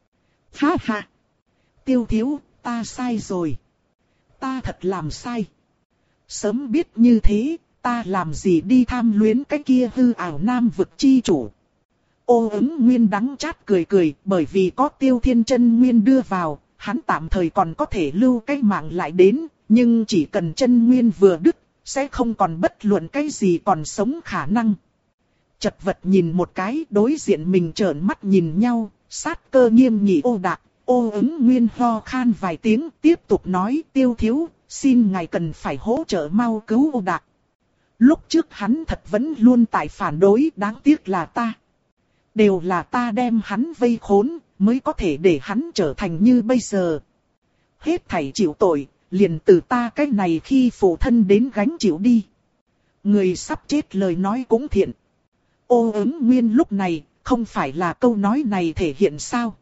[SPEAKER 1] Ha ha! Tiêu thiếu, ta sai rồi. Ta thật làm sai. Sớm biết như thế, ta làm gì đi tham luyến cái kia hư ảo nam vực chi chủ. Ô Ứng Nguyên đắng chát cười cười, bởi vì có Tiêu Thiên chân nguyên đưa vào, hắn tạm thời còn có thể lưu cái mạng lại đến, nhưng chỉ cần chân nguyên vừa đứt, sẽ không còn bất luận cái gì còn sống khả năng. Chật vật nhìn một cái, đối diện mình trợn mắt nhìn nhau, sát cơ nghiêm nghị Ô Đạc. Ô Ứng Nguyên ho khan vài tiếng, tiếp tục nói, Tiêu thiếu, xin ngài cần phải hỗ trợ mau cứu Ô Đạc. Lúc trước hắn thật vẫn luôn tại phản đối, đáng tiếc là ta. Đều là ta đem hắn vây khốn, mới có thể để hắn trở thành như bây giờ. Hết thảy chịu tội, liền từ ta cái này khi phụ thân đến gánh chịu đi. Người sắp chết lời nói cũng thiện. Ô Ứng Nguyên lúc này, không phải là câu nói này thể hiện sao?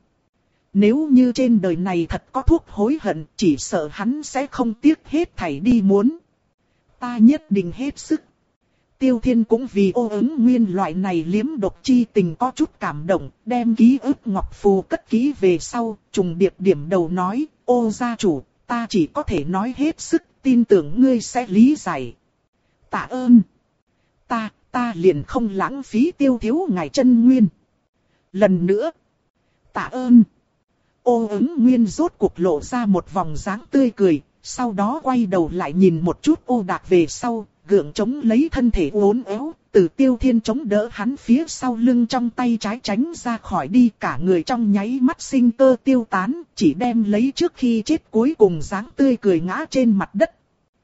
[SPEAKER 1] Nếu như trên đời này thật có thuốc hối hận, chỉ sợ hắn sẽ không tiếc hết thảy đi muốn. Ta nhất định hết sức. Tiêu Thiên cũng vì Ô Ứng Nguyên loại này liếm độc chi tình có chút cảm động, đem ký ức ngọc phù cất kỹ về sau, trùng điệp điểm đầu nói, Ô gia chủ, ta chỉ có thể nói hết sức, tin tưởng ngươi sẽ lý giải. Tạ ơn. Ta, ta liền không lãng phí Tiêu thiếu ngài chân nguyên. Lần nữa. Tạ ơn. Ô Ứng Nguyên rốt cuộc lộ ra một vòng dáng tươi cười, sau đó quay đầu lại nhìn một chút Ô Đạc về sau, gượng chống lấy thân thể uốn éo, từ Tiêu Thiên chống đỡ hắn phía sau lưng trong tay trái tránh ra khỏi đi, cả người trong nháy mắt sinh cơ tiêu tán, chỉ đem lấy trước khi chết cuối cùng dáng tươi cười ngã trên mặt đất.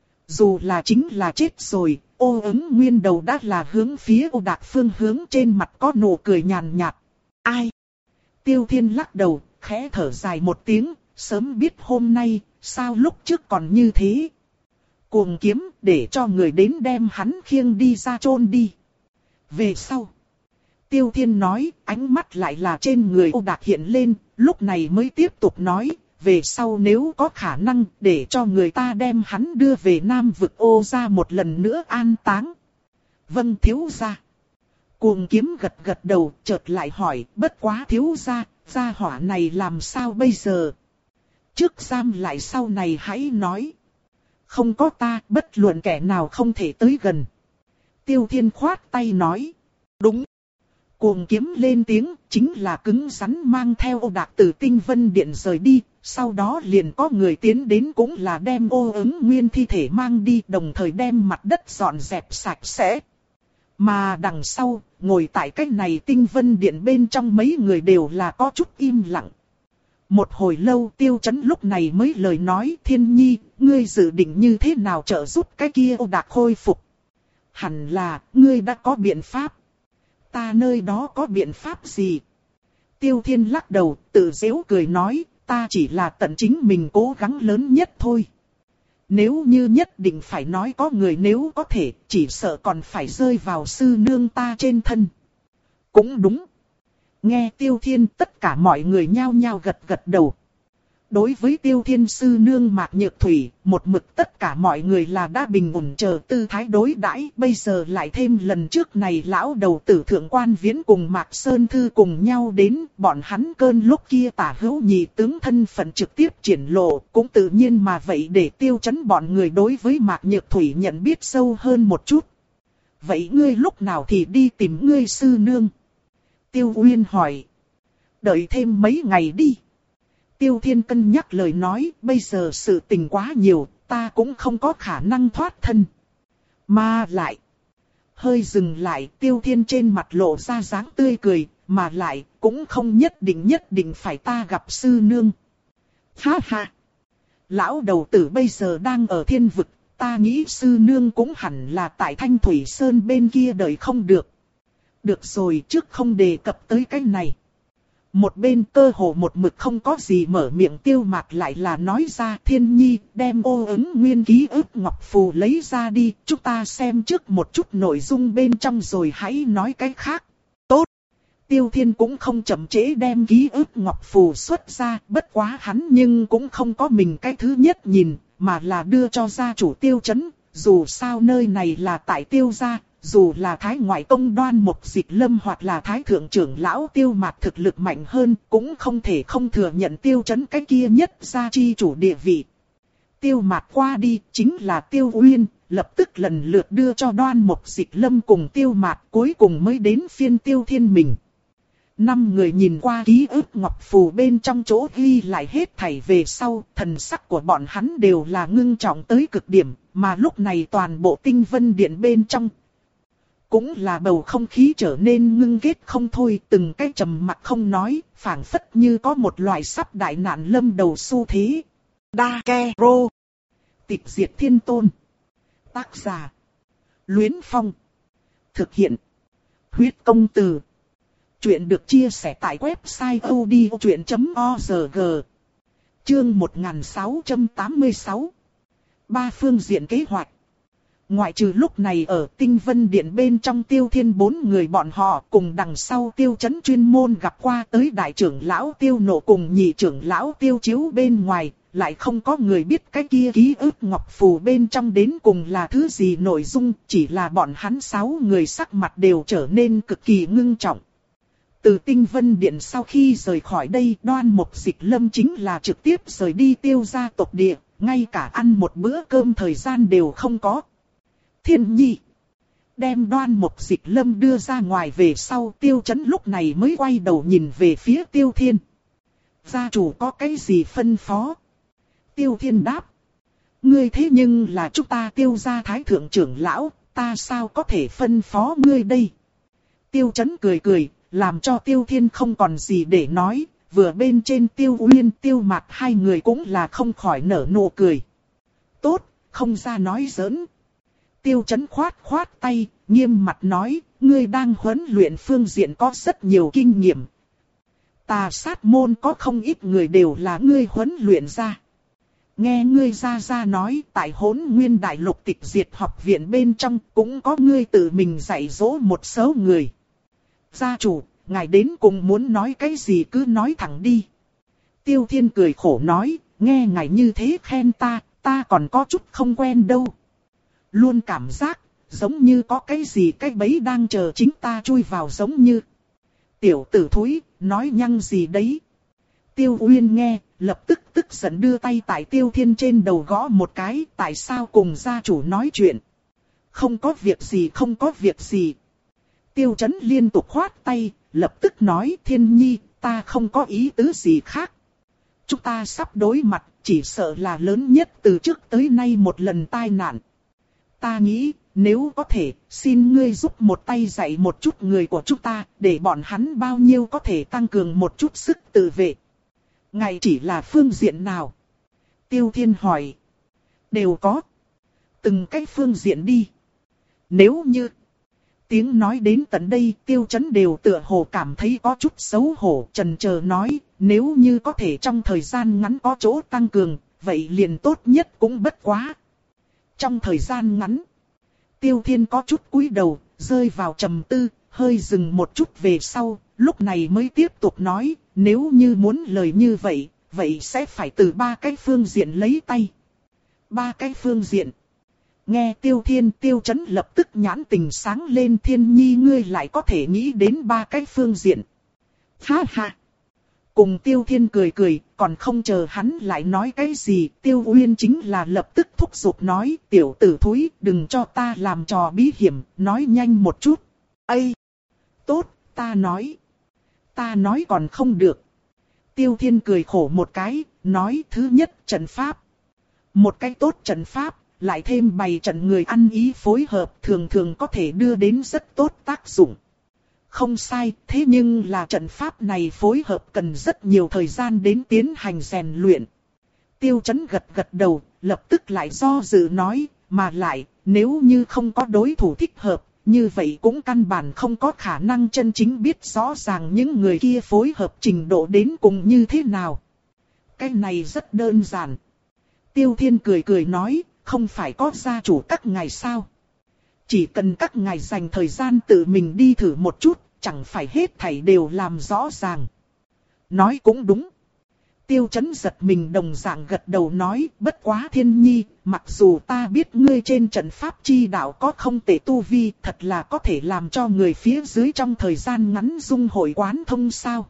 [SPEAKER 1] Dù là chính là chết rồi, Ô Ứng Nguyên đầu đã là hướng phía Ô Đạc phương hướng, trên mặt có nụ cười nhàn nhạt. Ai? Tiêu Thiên lắc đầu, khẽ thở dài một tiếng, sớm biết hôm nay, sao lúc trước còn như thế. Cuồng kiếm, để cho người đến đem hắn khiêng đi ra chôn đi. Về sau, Tiêu Thiên nói, ánh mắt lại là trên người Ô Đạc hiện lên, lúc này mới tiếp tục nói, về sau nếu có khả năng, để cho người ta đem hắn đưa về Nam vực Ô gia một lần nữa an táng. Vâng thiếu gia. Cuồng kiếm gật gật đầu, chợt lại hỏi, bất quá thiếu gia, gia hỏa này làm sao bây giờ? Trước giam lại sau này hãy nói. Không có ta, bất luận kẻ nào không thể tới gần. Tiêu Thiên khoát tay nói. Đúng. Cuồng kiếm lên tiếng, chính là cứng rắn mang theo Ô Đạc từ Tinh Vân Điện rời đi. Sau đó liền có người tiến đến cũng là đem Ô Ứng Nguyên thi thể mang đi, đồng thời đem mặt đất dọn dẹp sạch sẽ. Mà đằng sau, ngồi tại cái này Tinh Vân Điện bên trong mấy người đều là có chút im lặng. Một hồi lâu Tiêu Chấn lúc này mới lời nói, Thiên Nhi, ngươi dự định như thế nào trợ giúp cái kia Ô Đạc khôi phục? Hẳn là, ngươi đã có biện pháp. Ta nơi đó có biện pháp gì? Tiêu Thiên lắc đầu, tự giễu cười nói, ta chỉ là tận chính mình cố gắng lớn nhất thôi. Nếu như nhất định phải nói có người nếu có thể, chỉ sợ còn phải rơi vào sư nương ta trên thân. Cũng đúng. Nghe Tiêu Thiên tất cả mọi người nhao nhao gật gật đầu. Đối với Tiêu Thiên sư nương Mạc Nhược Thủy, một mực tất cả mọi người là đã bình ổn chờ tư thái đối đãi, bây giờ lại thêm lần trước này lão đầu tử thượng quan Viễn cùng Mạc Sơn Thư cùng nhau đến, bọn hắn cơn lúc kia tả hữu nhị tướng thân phận trực tiếp triển lộ, cũng tự nhiên mà vậy để Tiêu Chấn bọn người đối với Mạc Nhược Thủy nhận biết sâu hơn một chút. Vậy ngươi lúc nào thì đi tìm ngươi sư nương? Tiêu Uyên hỏi. Đợi thêm mấy ngày đi. Tiêu Thiên cân nhắc lời nói, bây giờ sự tình quá nhiều, ta cũng không có khả năng thoát thân. Mà lại, hơi dừng lại, Tiêu Thiên trên mặt lộ ra dáng tươi cười, mà lại, cũng không nhất định nhất định phải ta gặp sư nương. Ha ha! Lão đầu tử bây giờ đang ở thiên vực, ta nghĩ sư nương cũng hẳn là tại Thanh Thủy Sơn bên kia đợi không được. Được rồi, trước không đề cập tới cái này. Một bên cơ hồ một mực không có gì mở miệng Tiêu Mạc lại là nói ra, Thiên Nhi đem ô ứng nguyên ký ức ngọc phù lấy ra đi, chúng ta xem trước một chút nội dung bên trong rồi hãy nói cái khác. Tốt! Tiêu Thiên cũng không chậm trễ đem ký ức ngọc phù xuất ra, bất quá hắn nhưng cũng không có mình cái thứ nhất nhìn, mà là đưa cho gia chủ Tiêu Chấn, dù sao nơi này là tại Tiêu gia. Dù là Thái ngoại tông Đoan Mục Dịch Lâm hoặc là Thái thượng trưởng lão Tiêu Mạc thực lực mạnh hơn, cũng không thể không thừa nhận Tiêu Chấn cái kia nhất gia chi chủ địa vị. Tiêu Mạc qua đi, chính là Tiêu Uyên, lập tức lần lượt đưa cho Đoan Mục Dịch Lâm cùng Tiêu Mạc, cuối cùng mới đến phiên Tiêu Thiên mình. Năm người nhìn qua ký ức ngọc phù bên trong chỗ ghi lại hết thảy về sau, thần sắc của bọn hắn đều là ngưng trọng tới cực điểm, mà lúc này toàn bộ Tinh Vân Điện bên trong cũng là bầu không khí trở nên ngưng kết không thôi, từng cái trầm mặc không nói, phảng phất như có một loại sắp đại nạn lâm đầu xu thế. Đa Ke Rô. Tịch diệt thiên tôn. Tác giả. Luyến Phong. Thực hiện. Huyết công từ. Chuyện được chia sẻ tại website odchuyện chấm org. Chương một nghìn sáu trăm tám mươi sáu. Ba phương diện kế hoạch. Ngoại trừ lúc này ở Tinh Vân Điện bên trong Tiêu Thiên bốn người bọn họ cùng đằng sau Tiêu Chấn chuyên môn gặp qua tới đại trưởng lão Tiêu Nộ cùng nhị trưởng lão Tiêu Chiếu bên ngoài, lại không có người biết cái kia ký ức ngọc phù bên trong đến cùng là thứ gì nội dung, chỉ là bọn hắn sáu người sắc mặt đều trở nên cực kỳ ngưng trọng. Từ Tinh Vân Điện sau khi rời khỏi đây, Đoan Mục Dịch Lâm chính là trực tiếp rời đi Tiêu gia tộc địa, ngay cả ăn một bữa cơm thời gian đều không có. Thiên Nhi đem Đoan Mục Dịch Lâm đưa ra ngoài về sau, Tiêu Chấn lúc này mới quay đầu nhìn về phía Tiêu Thiên. Gia chủ có cái gì phân phó? Tiêu Thiên đáp. Ngươi thế nhưng là chúng ta Tiêu gia thái thượng trưởng lão, ta sao có thể phân phó ngươi đây? Tiêu Chấn cười cười, làm cho Tiêu Thiên không còn gì để nói, vừa bên trên Tiêu Uyên Tiêu Mạc hai người cũng là không khỏi nở nụ cười. Tốt, không ra nói giỡn. Tiêu Chấn khoát khoát tay, nghiêm mặt nói, ngươi đang huấn luyện phương diện có rất nhiều kinh nghiệm. Tà sát môn có không ít người đều là ngươi huấn luyện ra. Nghe ngươi ra ra nói, tại Hỗn Nguyên Đại Lục Tịch Diệt học viện bên trong cũng có ngươi tự mình dạy dỗ một số người. Gia chủ, ngài đến cùng muốn nói cái gì cứ nói thẳng đi. Tiêu Thiên cười khổ nói, nghe ngài như thế khen ta, ta còn có chút không quen đâu. Luôn cảm giác, giống như có cái gì cái bẫy đang chờ chính ta chui vào giống như. Tiểu tử thúi, nói nhăng gì đấy. Tiêu Uyên nghe, lập tức tức giận đưa tay tại Tiêu Thiên trên đầu gõ một cái, tại sao cùng gia chủ nói chuyện. Không có việc gì không có việc gì. Tiêu Chấn liên tục khoát tay, lập tức nói Thiên Nhi, ta không có ý tứ gì khác. Chúng ta sắp đối mặt, chỉ sợ là lớn nhất từ trước tới nay một lần tai nạn. Ta nghĩ, nếu có thể, xin ngươi giúp một tay dạy một chút người của chúng ta, để bọn hắn bao nhiêu có thể tăng cường một chút sức tự vệ. Ngài chỉ là phương diện nào? Tiêu Thiên hỏi. Đều có. Từng cái phương diện đi. Nếu như... Tiếng nói đến tận đây, Tiêu Chấn đều tựa hồ cảm thấy có chút xấu hổ, chần chờ nói, nếu như có thể trong thời gian ngắn có chỗ tăng cường, vậy liền tốt nhất cũng bất quá. Trong thời gian ngắn, Tiêu Thiên có chút cúi đầu, rơi vào trầm tư, hơi dừng một chút về sau, lúc này mới tiếp tục nói, nếu như muốn lời như vậy, vậy sẽ phải từ ba cái phương diện lấy tay. Ba cái phương diện. Nghe Tiêu Thiên Tiêu Chấn lập tức nhãn tình sáng lên, Thiên Nhi ngươi lại có thể nghĩ đến ba cái phương diện. Ha ha. Cùng Tiêu Thiên cười cười, còn không chờ hắn lại nói cái gì, Tiêu Uyên chính là lập tức thúc giục nói, tiểu tử thúi, đừng cho ta làm trò bí hiểm, nói nhanh một chút. Ây! Tốt, ta nói. Ta nói còn không được. Tiêu Thiên cười khổ một cái, nói thứ nhất trận pháp. Một cái tốt trận pháp, lại thêm bày trận người ăn ý phối hợp thường thường có thể đưa đến rất tốt tác dụng. Không sai, thế nhưng là trận pháp này phối hợp cần rất nhiều thời gian đến tiến hành rèn luyện. Tiêu Chấn gật gật đầu, lập tức lại do dự nói, mà lại, nếu như không có đối thủ thích hợp, như vậy cũng căn bản không có khả năng chân chính biết rõ ràng những người kia phối hợp trình độ đến cùng như thế nào. Cái này rất đơn giản. Tiêu Thiên cười cười nói, không phải có gia chủ các ngài sao? Chỉ cần các ngài dành thời gian tự mình đi thử một chút, chẳng phải hết thảy đều làm rõ ràng. Nói cũng đúng. Tiêu Chấn giật mình đồng dạng gật đầu nói, bất quá Thiên Nhi, mặc dù ta biết ngươi trên trận pháp chi đạo có không tệ tu vi, thật là có thể làm cho người phía dưới trong thời gian ngắn dung hội quán thông sao?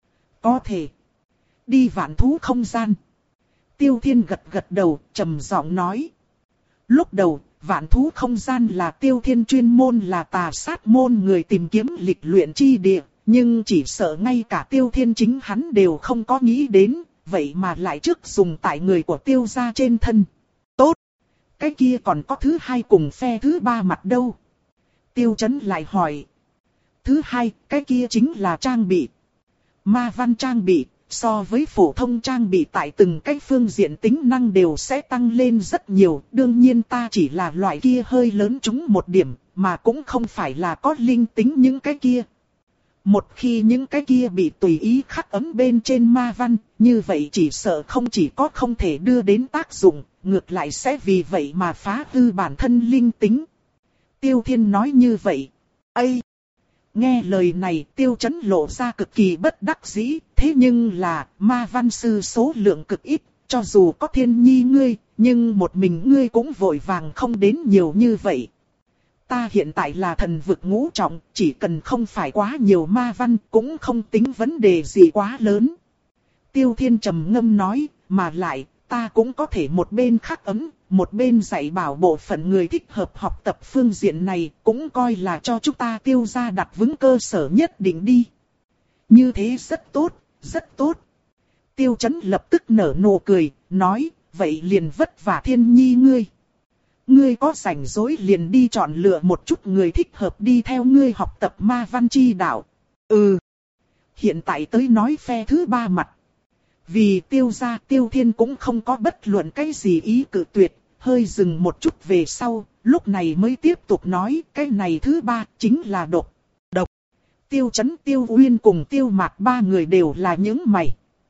[SPEAKER 1] Có thể. Đi vạn thú không gian. Tiêu Thiên gật gật đầu, trầm giọng nói. Lúc đầu, vạn thú không gian là Tiêu Thiên chuyên môn là tà sát môn người tìm kiếm lịch luyện chi địa, nhưng chỉ sợ ngay cả Tiêu Thiên chính hắn đều không có nghĩ đến, vậy mà lại trước dùng tại người của Tiêu gia trên thân. Tốt! Cái kia còn có thứ hai cùng phe thứ ba mặt đâu? Tiêu Chấn lại hỏi. Thứ hai, cái kia chính là trang bị. Ma văn trang bị. So với phổ thông trang bị tại từng cái phương diện tính năng đều sẽ tăng lên rất nhiều. Đương nhiên ta chỉ là loại kia hơi lớn chúng một điểm, mà cũng không phải là có linh tính những cái kia. Một khi những cái kia bị tùy ý khắc ấn bên trên ma văn, như vậy chỉ sợ không chỉ có không thể đưa đến tác dụng, ngược lại sẽ vì vậy mà phá hư bản thân linh tính. Tiêu Thiên nói như vậy. Ây! Nghe lời này Tiêu Chấn lộ ra cực kỳ bất đắc dĩ, thế nhưng là ma văn sư số lượng cực ít, cho dù có Thiên Nhi ngươi, nhưng một mình ngươi cũng vội vàng không đến nhiều như vậy. Ta hiện tại là thần vực ngũ trọng, chỉ cần không phải quá nhiều ma văn cũng không tính vấn đề gì quá lớn. Tiêu Thiên trầm ngâm nói, mà lại, ta cũng có thể một bên khắc ấm, một bên dạy bảo bộ phận người thích hợp học tập phương diện này, cũng coi là cho chúng ta Tiêu gia đặt vững cơ sở nhất định đi. Như thế rất tốt, rất tốt. Tiêu Chấn lập tức nở nụ cười, nói, vậy liền vất vả Thiên Nhi ngươi. Ngươi có rảnh rỗi liền đi chọn lựa một chút người thích hợp đi theo ngươi học tập ma văn chi đạo. Ừ. Hiện tại tới nói phe thứ ba mặt. Vì Tiêu gia Tiêu Thiên cũng không có bất luận cái gì ý cự tuyệt, hơi dừng một chút về sau, lúc này mới tiếp tục nói cái này thứ ba chính là độc. Độc. Tiêu Chấn Tiêu Uyên cùng Tiêu Mạc ba người đều là những mày.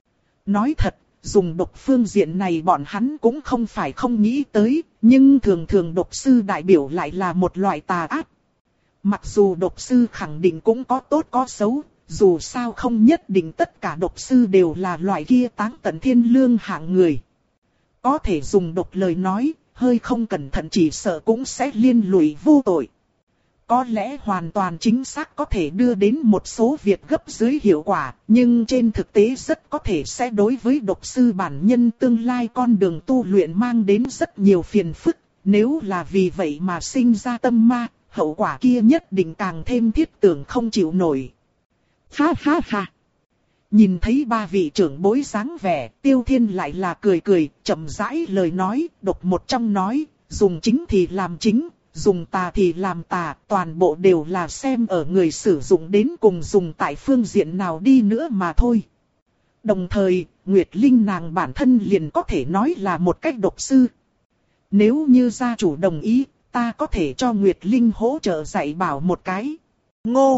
[SPEAKER 1] Nói thật, dùng độc phương diện này bọn hắn cũng không phải không nghĩ tới, nhưng thường thường độc sư đại biểu lại là một loại tà ác. Mặc dù độc sư khẳng định cũng có tốt có xấu, dù sao không nhất định tất cả độc sư đều là loại kia táng tận thiên lương hạng người. Có thể dùng độc lời nói, hơi không cẩn thận chỉ sợ cũng sẽ liên lụy vô tội. Có lẽ hoàn toàn chính xác có thể đưa đến một số việc gấp dưới hiệu quả, nhưng trên thực tế rất có thể sẽ đối với độc sư bản nhân tương lai con đường tu luyện mang đến rất nhiều phiền phức. Nếu là vì vậy mà sinh ra tâm ma, hậu quả kia nhất định càng thêm thiết tưởng không chịu nổi. Ha ha ha! Nhìn thấy ba vị trưởng bối dáng vẻ, Tiêu Thiên lại là cười cười, chậm rãi lời nói, độc một trong nói, dùng chính thì làm chính. Dùng tà thì làm tà, toàn bộ đều là xem ở người sử dụng đến cùng dùng tại phương diện nào đi nữa mà thôi. Đồng thời, Nguyệt Linh nàng bản thân liền có thể nói là một cách độc sư. Nếu như gia chủ đồng ý, ta có thể cho Nguyệt Linh hỗ trợ dạy bảo một cái. Ngô!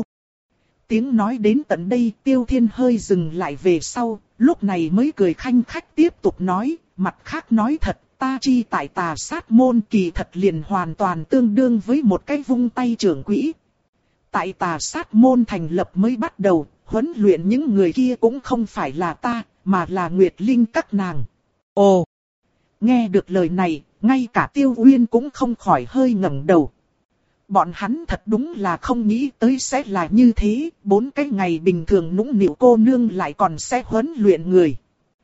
[SPEAKER 1] Tiếng nói đến tận đây Tiêu Thiên hơi dừng lại về sau, lúc này mới cười khanh khách tiếp tục nói, mặt khác nói thật. Ta chi tại tà sát môn kỳ thật liền hoàn toàn tương đương với một cái vung tay trưởng quỹ. Tại tà sát môn thành lập mới bắt đầu, huấn luyện những người kia cũng không phải là ta, mà là Nguyệt Linh các nàng. Ồ! Nghe được lời này, ngay cả Tiêu Uyên cũng không khỏi hơi ngẩng đầu. Bọn hắn thật đúng là không nghĩ tới sẽ là như thế, bốn cái ngày bình thường nũng nịu cô nương lại còn sẽ huấn luyện người.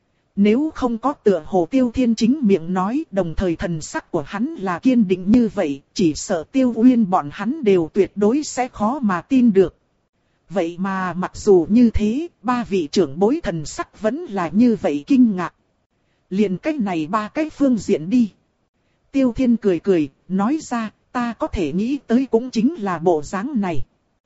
[SPEAKER 1] Nếu không có tựa hồ Tiêu Thiên chính miệng nói, đồng thời thần sắc của hắn là kiên định như vậy, chỉ sợ Tiêu Uyên bọn hắn đều tuyệt đối sẽ khó mà tin được. Vậy mà mặc dù như thế, ba vị trưởng bối thần sắc vẫn là như vậy kinh ngạc. Liền cách này ba cái phương diện đi. Tiêu Thiên cười cười, nói ra, ta có thể nghĩ tới cũng chính là bộ dáng này.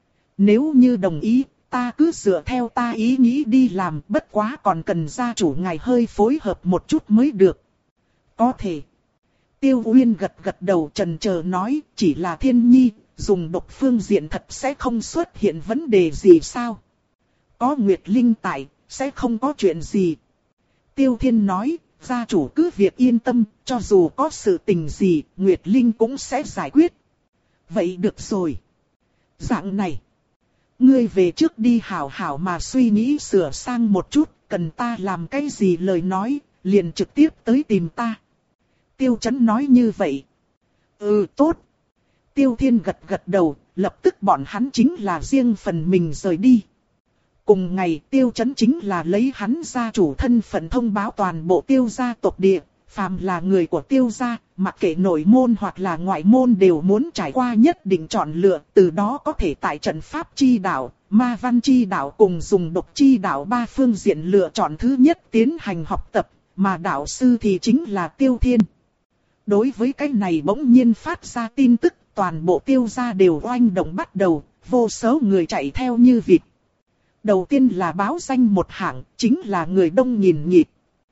[SPEAKER 1] Nếu như đồng ý, ta cứ dựa theo ta ý nghĩ đi làm, bất quá còn cần gia chủ ngài hơi phối hợp một chút mới được. Có thể. Tiêu Uyên gật gật đầu chần chờ nói, chỉ là Thiên Nhi, dùng độc phương diện thật sẽ không xuất hiện vấn đề gì sao? Có Nguyệt Linh tại, sẽ không có chuyện gì. Tiêu Thiên nói, gia chủ cứ việc yên tâm, cho dù có sự tình gì, Nguyệt Linh cũng sẽ giải quyết. Vậy được rồi. Dạng này. Ngươi về trước đi hảo hảo mà suy nghĩ sửa sang một chút, cần ta làm cái gì lời nói, liền trực tiếp tới tìm ta. Tiêu Chấn nói như vậy. Ừ tốt. Tiêu Thiên gật gật đầu, lập tức bọn hắn chính là riêng phần mình rời đi. Cùng ngày Tiêu Chấn chính là lấy hắn gia chủ thân phận thông báo toàn bộ Tiêu gia tộc địa, phàm là người của Tiêu gia, mặc kệ nội môn hoặc là ngoại môn đều muốn trải qua nhất định chọn lựa, từ đó có thể tại trận pháp chi đạo, ma văn chi đạo cùng dùng độc chi đạo ba phương diện lựa chọn thứ nhất tiến hành học tập, mà đạo sư thì chính là Tiêu Thiên. Đối với cái này bỗng nhiên phát ra tin tức, toàn bộ Tiêu gia đều oanh động bắt đầu, vô số người chạy theo như vịt. Đầu tiên là báo danh một hạng, chính là người đông nhìn nhịp.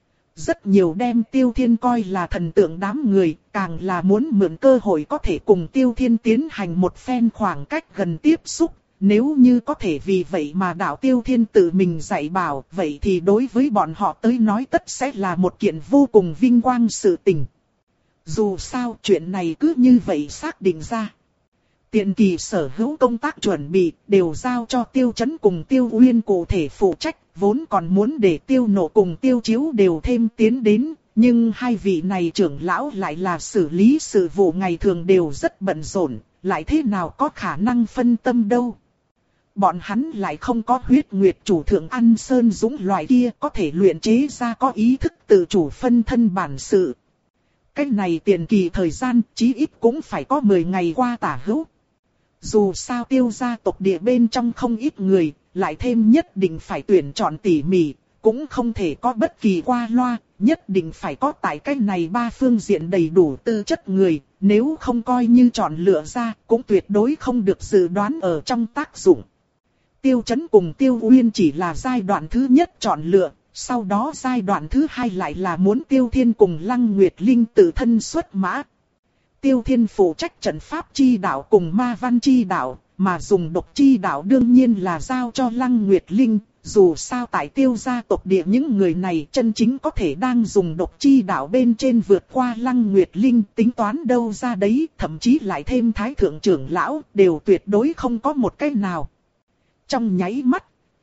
[SPEAKER 1] Rất nhiều đem Tiêu Thiên coi là thần tượng đám người, càng là muốn mượn cơ hội có thể cùng Tiêu Thiên tiến hành một phen khoảng cách gần tiếp xúc. Nếu như có thể vì vậy mà đạo Tiêu Thiên tự mình dạy bảo, vậy thì đối với bọn họ tới nói tất sẽ là một kiện vô cùng vinh quang sự tình. Dù sao chuyện này cứ như vậy xác định ra. Tiền kỳ sở hữu công tác chuẩn bị đều giao cho Tiêu Chấn cùng Tiêu Uyên cụ thể phụ trách, vốn còn muốn để Tiêu Nộ cùng Tiêu Chiếu đều thêm tiến đến, nhưng hai vị này trưởng lão lại là xử lý sự vụ ngày thường đều rất bận rộn, lại thế nào có khả năng phân tâm đâu. Bọn hắn lại không có huyết nguyệt chủ thượng An Sơn Dũng loại kia có thể luyện chế ra có ý thức tự chủ phân thân bản sự. Cái này tiền kỳ thời gian chí ít cũng phải có mười ngày qua tả hữu. Dù sao Tiêu gia tộc địa bên trong không ít người, lại thêm nhất định phải tuyển chọn tỉ mỉ, cũng không thể có bất kỳ qua loa, nhất định phải có tại cái này ba phương diện đầy đủ tư chất người, nếu không coi như chọn lựa ra, cũng tuyệt đối không được dự đoán ở trong tác dụng. Tiêu Chấn cùng Tiêu Uyên chỉ là giai đoạn thứ nhất chọn lựa, sau đó giai đoạn thứ hai lại là muốn Tiêu Thiên cùng Lăng Nguyệt Linh tự thân xuất mã. Tiêu Thiên phụ trách trận pháp chi đạo cùng ma văn chi đạo, mà dùng độc chi đạo đương nhiên là giao cho Lăng Nguyệt Linh. Dù sao tại Tiêu gia tộc địa những người này chân chính có thể đang dùng độc chi đạo bên trên vượt qua Lăng Nguyệt Linh, tính toán đâu ra đấy, thậm chí lại thêm thái thượng trưởng lão, đều tuyệt đối không có một cái nào. Trong nháy mắt,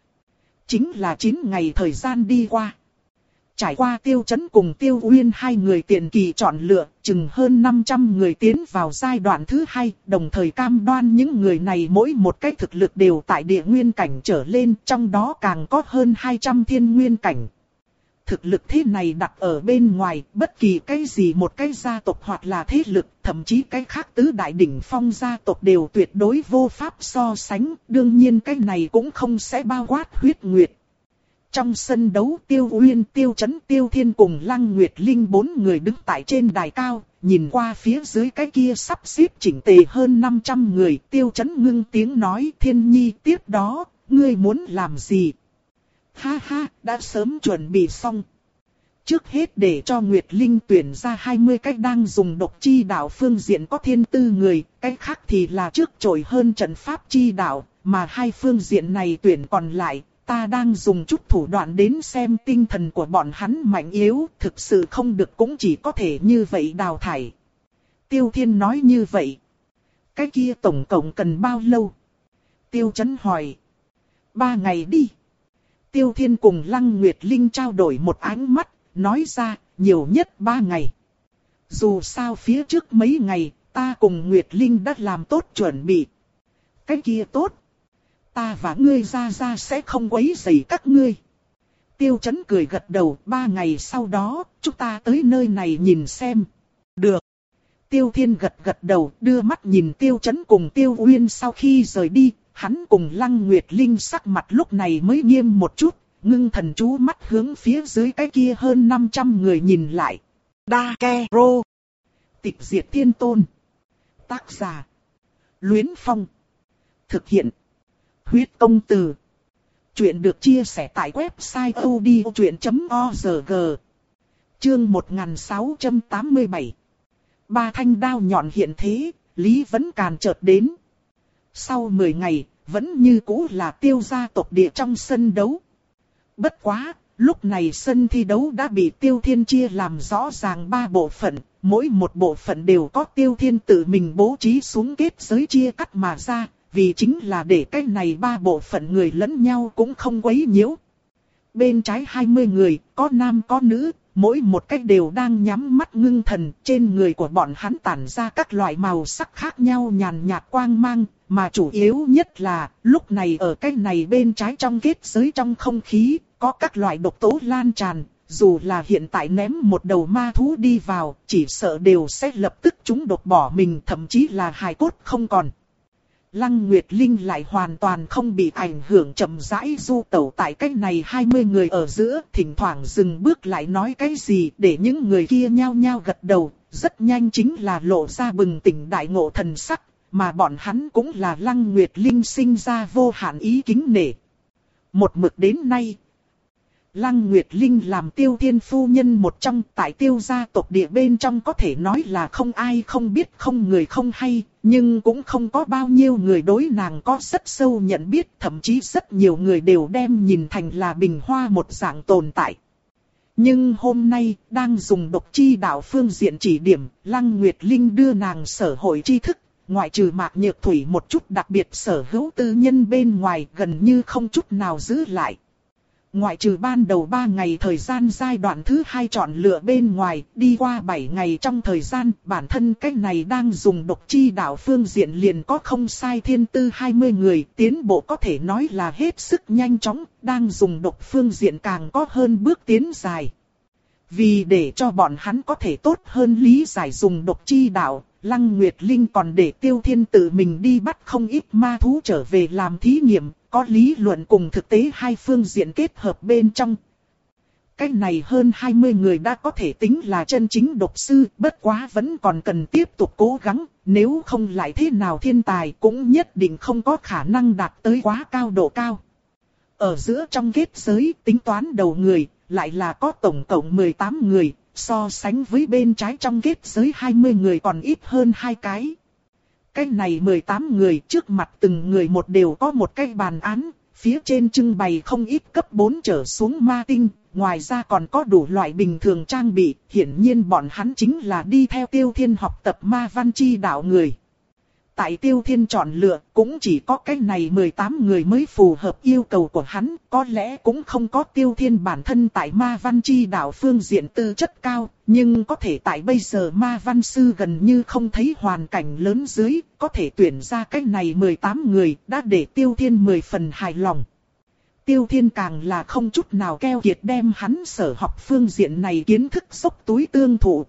[SPEAKER 1] chính là chín ngày thời gian đi qua. Trải qua Tiêu Chấn cùng Tiêu Uyên hai người tiền kỳ chọn lựa, chừng hơn năm trăm người tiến vào giai đoạn thứ hai, đồng thời cam đoan những người này mỗi một cái thực lực đều tại địa nguyên cảnh trở lên, trong đó càng có hơn hai trăm thiên nguyên cảnh. Thực lực thế này đặt ở bên ngoài, bất kỳ cái gì một cái gia tộc hoặc là thế lực, thậm chí cái khác tứ đại đỉnh phong gia tộc đều tuyệt đối vô pháp so sánh, đương nhiên cái này cũng không sẽ bao quát huyết nguyệt. Trong sân đấu Tiêu Uyên, Tiêu Chấn, Tiêu Thiên cùng Lăng Nguyệt Linh bốn người đứng tại trên đài cao, nhìn qua phía dưới cái kia sắp xếp chỉnh tề hơn năm trăm người. Tiêu Chấn ngưng tiếng nói, Thiên Nhi tiếp đó, ngươi muốn làm gì? Ha ha, đã sớm chuẩn bị xong. Trước hết để cho Nguyệt Linh tuyển ra hai mươi cách đang dùng độc chi đạo phương diện có thiên tư người, cách khác thì là trước trội hơn trận pháp chi đạo, mà hai phương diện này tuyển còn lại. Ta đang dùng chút thủ đoạn đến xem tinh thần của bọn hắn mạnh yếu, thực sự không được cũng chỉ có thể như vậy đào thải. Tiêu Thiên nói như vậy. Cái kia tổng cộng cần bao lâu? Tiêu Chấn hỏi. Ba ngày đi. Tiêu Thiên cùng Lăng Nguyệt Linh trao đổi một ánh mắt, nói ra, nhiều nhất ba ngày. Dù sao phía trước mấy ngày, ta cùng Nguyệt Linh đã làm tốt chuẩn bị. Cái kia tốt. Ta và ngươi ra ra sẽ không quấy rầy các ngươi. Tiêu Chấn cười gật đầu, ba ngày sau đó, chúng ta tới nơi này nhìn xem. Được. Tiêu Thiên gật gật đầu, đưa mắt nhìn Tiêu Chấn cùng Tiêu Uyên sau khi rời đi, hắn cùng Lăng Nguyệt Linh sắc mặt lúc này mới nghiêm một chút, ngưng thần chú mắt hướng phía dưới cái kia hơn năm trăm người nhìn lại. Đa Ke Rô. Tịch diệt thiên tôn. Tác giả. Luyến Phong. Thực hiện. Huyết công từ. Chuyện được chia sẻ tại website odchuyện chấm org. Chương một nghìn sáu trăm tám mươi bảy. Ba thanh đao nhọn hiện thế, Lý Vẫn Càn chợt đến. Sau mười ngày, vẫn như cũ là Tiêu gia tộc địa trong sân đấu. Bất quá, lúc này sân thi đấu đã bị Tiêu Thiên chia làm rõ ràng ba bộ phận, mỗi một bộ phận đều có Tiêu Thiên tự mình bố trí xuống kết giới chia cắt mà ra, vì chính là để cái này ba bộ phận người lẫn nhau cũng không quấy nhiễu. Bên trái hai mươi người, có nam có nữ, mỗi một cách đều đang nhắm mắt ngưng thần, trên người của bọn hắn tản ra các loại màu sắc khác nhau nhàn nhạt quang mang, mà chủ yếu nhất là, lúc này ở cái này bên trái trong kết giới trong không khí, có các loại độc tố lan tràn, dù là hiện tại ném một đầu ma thú đi vào, chỉ sợ đều sẽ lập tức chúng độc bỏ mình, thậm chí là hài cốt không còn. Lăng Nguyệt Linh lại hoàn toàn không bị ảnh hưởng, chậm rãi du tẩu tại cái này hai mươi người ở giữa, thỉnh thoảng dừng bước lại nói cái gì để những người kia nhao nhao gật đầu, rất nhanh chính là lộ ra bừng tỉnh đại ngộ thần sắc, mà bọn hắn cũng là Lăng Nguyệt Linh sinh ra vô hạn ý kính nể. Một mực đến nay, Lăng Nguyệt Linh làm Tiêu Thiên phu nhân một trong, tại Tiêu gia tộc địa bên trong có thể nói là không ai không biết, không người không hay, nhưng cũng không có bao nhiêu người đối nàng có rất sâu nhận biết, thậm chí rất nhiều người đều đem nhìn thành là bình hoa một dạng tồn tại. Nhưng hôm nay, đang dùng độc chi đạo phương diện chỉ điểm, Lăng Nguyệt Linh đưa nàng sở hội tri thức, ngoại trừ Mạc Nhược Thủy một chút đặc biệt sở hữu tư nhân bên ngoài, gần như không chút nào giữ lại. Ngoại trừ ban đầu ba ngày thời gian giai đoạn thứ hai chọn lựa bên ngoài, đi qua bảy ngày trong thời gian, bản thân cách này đang dùng độc chi đạo phương diện liền có không sai thiên tư hai mươi người, tiến bộ có thể nói là hết sức nhanh chóng, đang dùng độc phương diện càng có hơn bước tiến dài. Vì để cho bọn hắn có thể tốt hơn lý giải dùng độc chi đạo, Lăng Nguyệt Linh còn để Tiêu Thiên tự mình đi bắt không ít ma thú trở về làm thí nghiệm, có lý luận cùng thực tế hai phương diện kết hợp bên trong. Cái này hơn hai mươi người đã có thể tính là chân chính độc sư, bất quá vẫn còn cần tiếp tục cố gắng, nếu không lại thế nào thiên tài cũng nhất định không có khả năng đạt tới quá cao độ cao. Ở giữa trong kết giới tính toán đầu người, lại là có tổng cộng mười tám người, so sánh với bên trái trong kết giới hai mươi người còn ít hơn hai cái. Cái này mười tám người trước mặt từng người một đều có một cái bàn án, phía trên trưng bày không ít cấp bốn trở xuống ma tinh, ngoài ra còn có đủ loại bình thường trang bị, hiển nhiên bọn hắn chính là đi theo Tiêu Thiên học tập ma văn chi đạo người. Tại Tiêu Thiên chọn lựa cũng chỉ có cái này mười tám người mới phù hợp yêu cầu của hắn, có lẽ cũng không có Tiêu Thiên bản thân tại ma văn chi đạo phương diện tư chất cao, nhưng có thể tại bây giờ ma văn sư gần như không thấy hoàn cảnh lớn dưới, có thể tuyển ra cái này mười tám người đã để Tiêu Thiên mười phần hài lòng. Tiêu Thiên càng là không chút nào keo kiệt đem hắn sở học phương diện này kiến thức xốc túi tương thụ.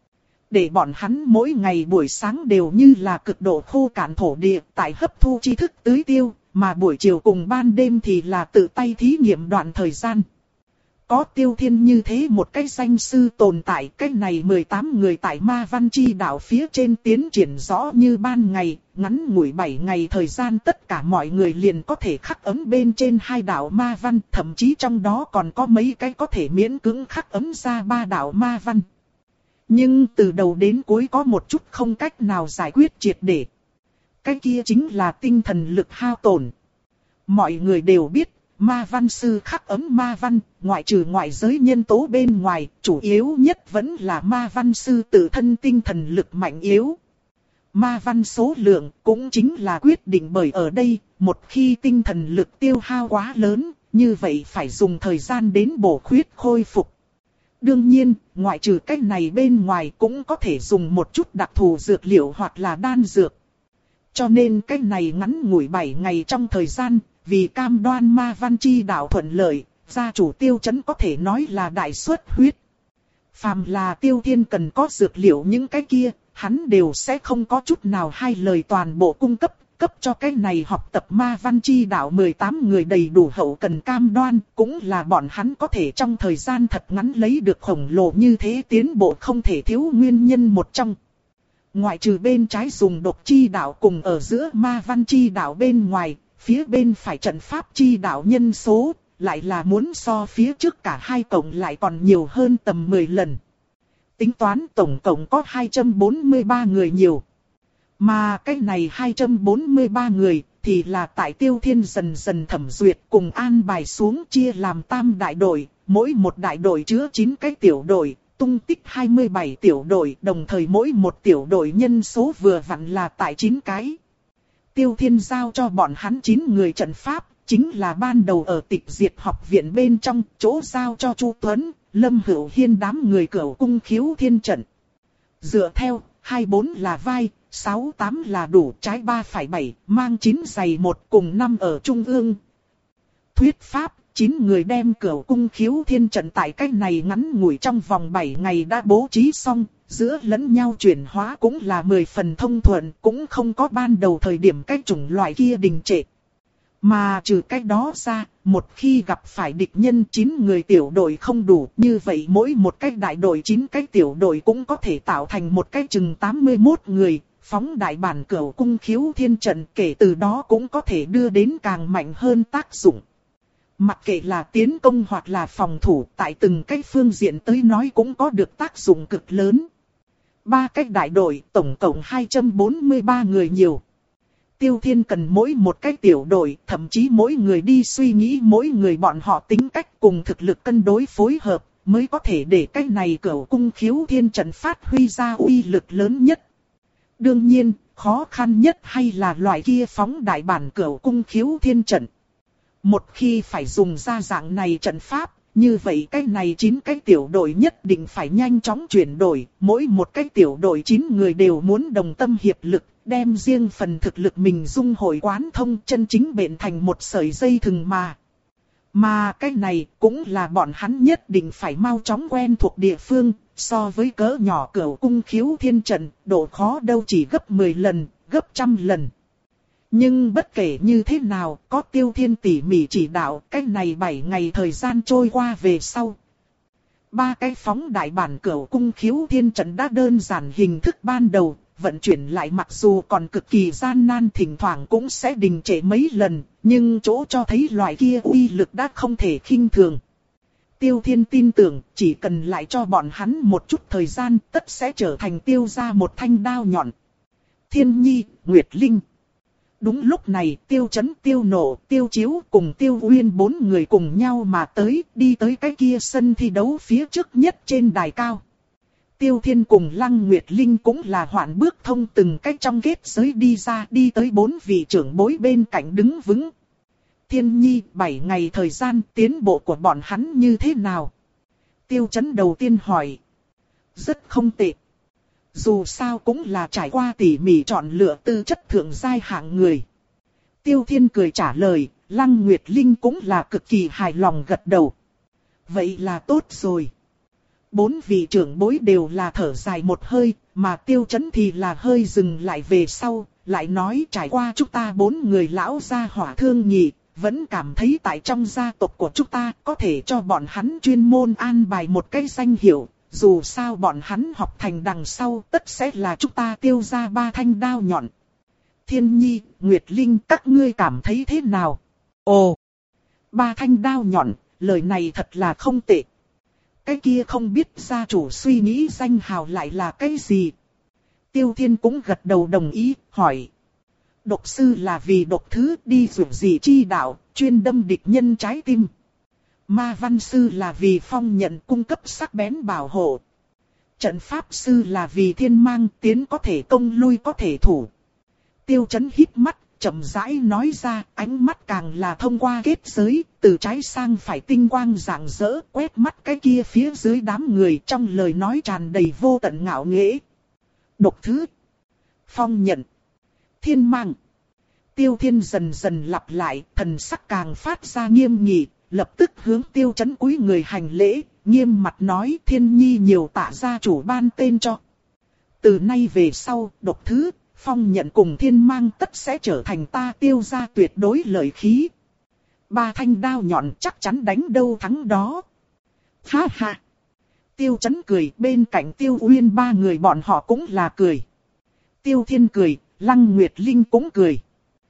[SPEAKER 1] Để bọn hắn mỗi ngày buổi sáng đều như là cực độ khô cạn thổ địa tại hấp thu tri thức tưới tiêu, mà buổi chiều cùng ban đêm thì là tự tay thí nghiệm đoạn thời gian. Có Tiêu Thiên như thế một cái danh sư tồn tại, cái này mười tám người tại ma văn chi đạo phía trên tiến triển rõ như ban ngày, ngắn ngủi bảy ngày thời gian tất cả mọi người liền có thể khắc ấm bên trên hai đạo ma văn, thậm chí trong đó còn có mấy cái có thể miễn cưỡng khắc ấm ra ba đạo ma văn. Nhưng từ đầu đến cuối có một chút không cách nào giải quyết triệt để. Cái kia chính là tinh thần lực hao tổn. Mọi người đều biết, ma văn sư khắc ấm ma văn, ngoại trừ ngoại giới nhân tố bên ngoài, chủ yếu nhất vẫn là ma văn sư tự thân tinh thần lực mạnh yếu. Ma văn số lượng cũng chính là quyết định bởi ở đây, một khi tinh thần lực tiêu hao quá lớn, như vậy phải dùng thời gian đến bổ khuyết khôi phục. Đương nhiên, ngoại trừ cách này bên ngoài cũng có thể dùng một chút đặc thù dược liệu hoặc là đan dược. Cho nên cách này ngắn ngủi bảy ngày trong thời gian, vì cam đoan ma văn chi đạo thuận lợi, gia chủ Tiêu Chấn có thể nói là đại xuất huyết. Phàm là Tiêu Thiên cần có dược liệu những cái kia, hắn đều sẽ không có chút nào hai lời toàn bộ cung cấp, cấp cho cái này học tập ma văn chi đạo mười tám người đầy đủ hậu cần cam đoan, cũng là bọn hắn có thể trong thời gian thật ngắn lấy được khổng lồ như thế tiến bộ không thể thiếu nguyên nhân một trong. Ngoại trừ bên trái dùng độc chi đạo cùng ở giữa ma văn chi đạo bên ngoài, phía bên phải trận pháp chi đạo nhân số, lại là muốn so phía trước cả hai cộng lại còn nhiều hơn tầm mười lần. Tính toán tổng cộng có hai trăm bốn mươi ba người nhiều. Mà cái này hai trăm bốn mươi ba người thì là tại Tiêu Thiên dần dần thẩm duyệt cùng an bài xuống chia làm tam đại đội, mỗi một đại đội chứa chín cái tiểu đội, tung tích hai mươi bảy tiểu đội, đồng thời mỗi một tiểu đội nhân số vừa vặn là tại chín cái. Tiêu Thiên giao cho bọn hắn chín người trận pháp, chính là ban đầu ở Tịch Diệt học viện bên trong, chỗ giao cho Chu Tuấn, Lâm Hữu Hiên đám người Cửu Cung Khiếu Thiên trận. Dựa theo, hai mươi bốn là vai, sáu mươi tám là đủ, trái ba phẩy bảy, mang chín giày một cùng năm ở trung ương. Thuyết pháp, chín người đem Cửu Cung Khiếu Thiên trận tại cách này ngắn ngủi trong vòng bảy ngày đã bố trí xong, giữa lẫn nhau chuyển hóa cũng là mười phần thông thuận, cũng không có ban đầu thời điểm cái chủng loại kia đình trệ. Mà trừ cách đó ra, một khi gặp phải địch nhân chín người tiểu đội không đủ, như vậy mỗi một cái đại đội chín cái tiểu đội cũng có thể tạo thành một cái chừng tám mươi mốt người, phóng đại bản Cửu Cung Khiếu Thiên trận, kể từ đó cũng có thể đưa đến càng mạnh hơn tác dụng. Mặc kệ là tiến công hoặc là phòng thủ, tại từng cái phương diện tới nói cũng có được tác dụng cực lớn. Ba cái đại đội, tổng cộng hai trăm bốn mươi ba người nhiều. Tiêu Thiên cần mỗi một cái tiểu đội, thậm chí mỗi người đi suy nghĩ mỗi người bọn họ tính cách cùng thực lực cân đối phối hợp, mới có thể để cái này Cửu Cung Khiếu Thiên trận phát huy ra uy lực lớn nhất. Đương nhiên, khó khăn nhất hay là loại kia phóng đại bản Cửu Cung Khiếu Thiên trận. Một khi phải dùng ra dạng này trận pháp, như vậy cái này chín cái tiểu đội nhất định phải nhanh chóng chuyển đổi, mỗi một cái tiểu đội chín người đều muốn đồng tâm hiệp lực, đem riêng phần thực lực mình dung hội quán thông chân chính bện thành một sợi dây thừng mà. Mà cái này cũng là bọn hắn nhất định phải mau chóng quen thuộc địa phương, so với cỡ nhỏ Cửu Cung Khiếu Thiên trận, độ khó đâu chỉ gấp mười lần, gấp trăm lần. Nhưng bất kể như thế nào, có Tiêu Thiên tỉ mỉ chỉ đạo, cái này bảy ngày thời gian trôi qua về sau. Ba cái phóng đại bản Cửu Cung Khiếu Thiên trận đã đơn giản hình thức ban đầu, vận chuyển lại mặc dù còn cực kỳ gian nan, thỉnh thoảng cũng sẽ đình trệ mấy lần, nhưng chỗ cho thấy loại kia uy lực đã không thể khinh thường. Tiêu Thiên tin tưởng, chỉ cần lại cho bọn hắn một chút thời gian, tất sẽ trở thành tiêu ra một thanh đao nhọn. Thiên Nhi, Nguyệt Linh. Đúng lúc này, Tiêu Chấn, Tiêu Nộ, Tiêu Chiếu cùng Tiêu Uyên bốn người cùng nhau mà tới, đi tới cái kia sân thi đấu phía trước nhất trên đài cao. Tiêu Thiên cùng Lăng Nguyệt Linh cũng là hoạn bước thông từng cách trong kết giới đi ra, đi tới bốn vị trưởng bối bên cạnh đứng vững. Thiên Nhi, bảy ngày thời gian, tiến bộ của bọn hắn như thế nào? Tiêu Chấn đầu tiên hỏi. Rất không tệ. Dù sao cũng là trải qua tỉ mỉ chọn lựa tư chất thượng giai hạng người. Tiêu Thiên cười trả lời, Lăng Nguyệt Linh cũng là cực kỳ hài lòng gật đầu. Vậy là tốt rồi. Bốn vị trưởng bối đều là thở dài một hơi, mà Tiêu Chấn thì là hơi dừng lại về sau, lại nói trải qua chúng ta bốn người lão gia hỏa thương nhị, vẫn cảm thấy tại trong gia tộc của chúng ta có thể cho bọn hắn chuyên môn an bài một cái danh hiệu. Dù sao bọn hắn học thành đằng sau tất sẽ là chúng ta tiêu ra ba thanh đao nhọn. Thiên Nhi, Nguyệt Linh các ngươi cảm thấy thế nào? Ồ! Ba thanh đao nhọn, lời này thật là không tệ. Cái kia không biết gia chủ suy nghĩ danh hào lại là cái gì? Tiêu Thiên cũng gật đầu đồng ý, hỏi. Độc sư là vì độc thứ đi dù gì chi đạo, chuyên đâm địch nhân trái tim. Ma văn sư là vì phong nhận cung cấp sắc bén bảo hộ. Trận pháp sư là vì thiên mang tiến có thể công lui có thể thủ. Tiêu Chấn hít mắt, chậm rãi nói ra, ánh mắt càng là thông qua kết giới, từ trái sang phải tinh quang rạng rỡ, quét mắt cái kia phía dưới đám người, trong lời nói tràn đầy vô tận ngạo nghễ. Độc thứ, phong nhận, thiên mang. Tiêu Thiên dần dần lặp lại, thần sắc càng phát ra nghiêm nghị, lập tức hướng Tiêu Chấn cúi người hành lễ, nghiêm mặt nói Thiên Nhi nhiều tạ gia chủ ban tên cho. Từ nay về sau, độc thứ, phong nhận cùng thiên mang tất sẽ trở thành ta Tiêu gia tuyệt đối lợi khí. Ba thanh đao nhọn chắc chắn đánh đâu thắng đó. Ha ha! Tiêu Chấn cười, bên cạnh Tiêu Uyên ba người bọn họ cũng là cười. Tiêu Thiên cười, Lăng Nguyệt Linh cũng cười.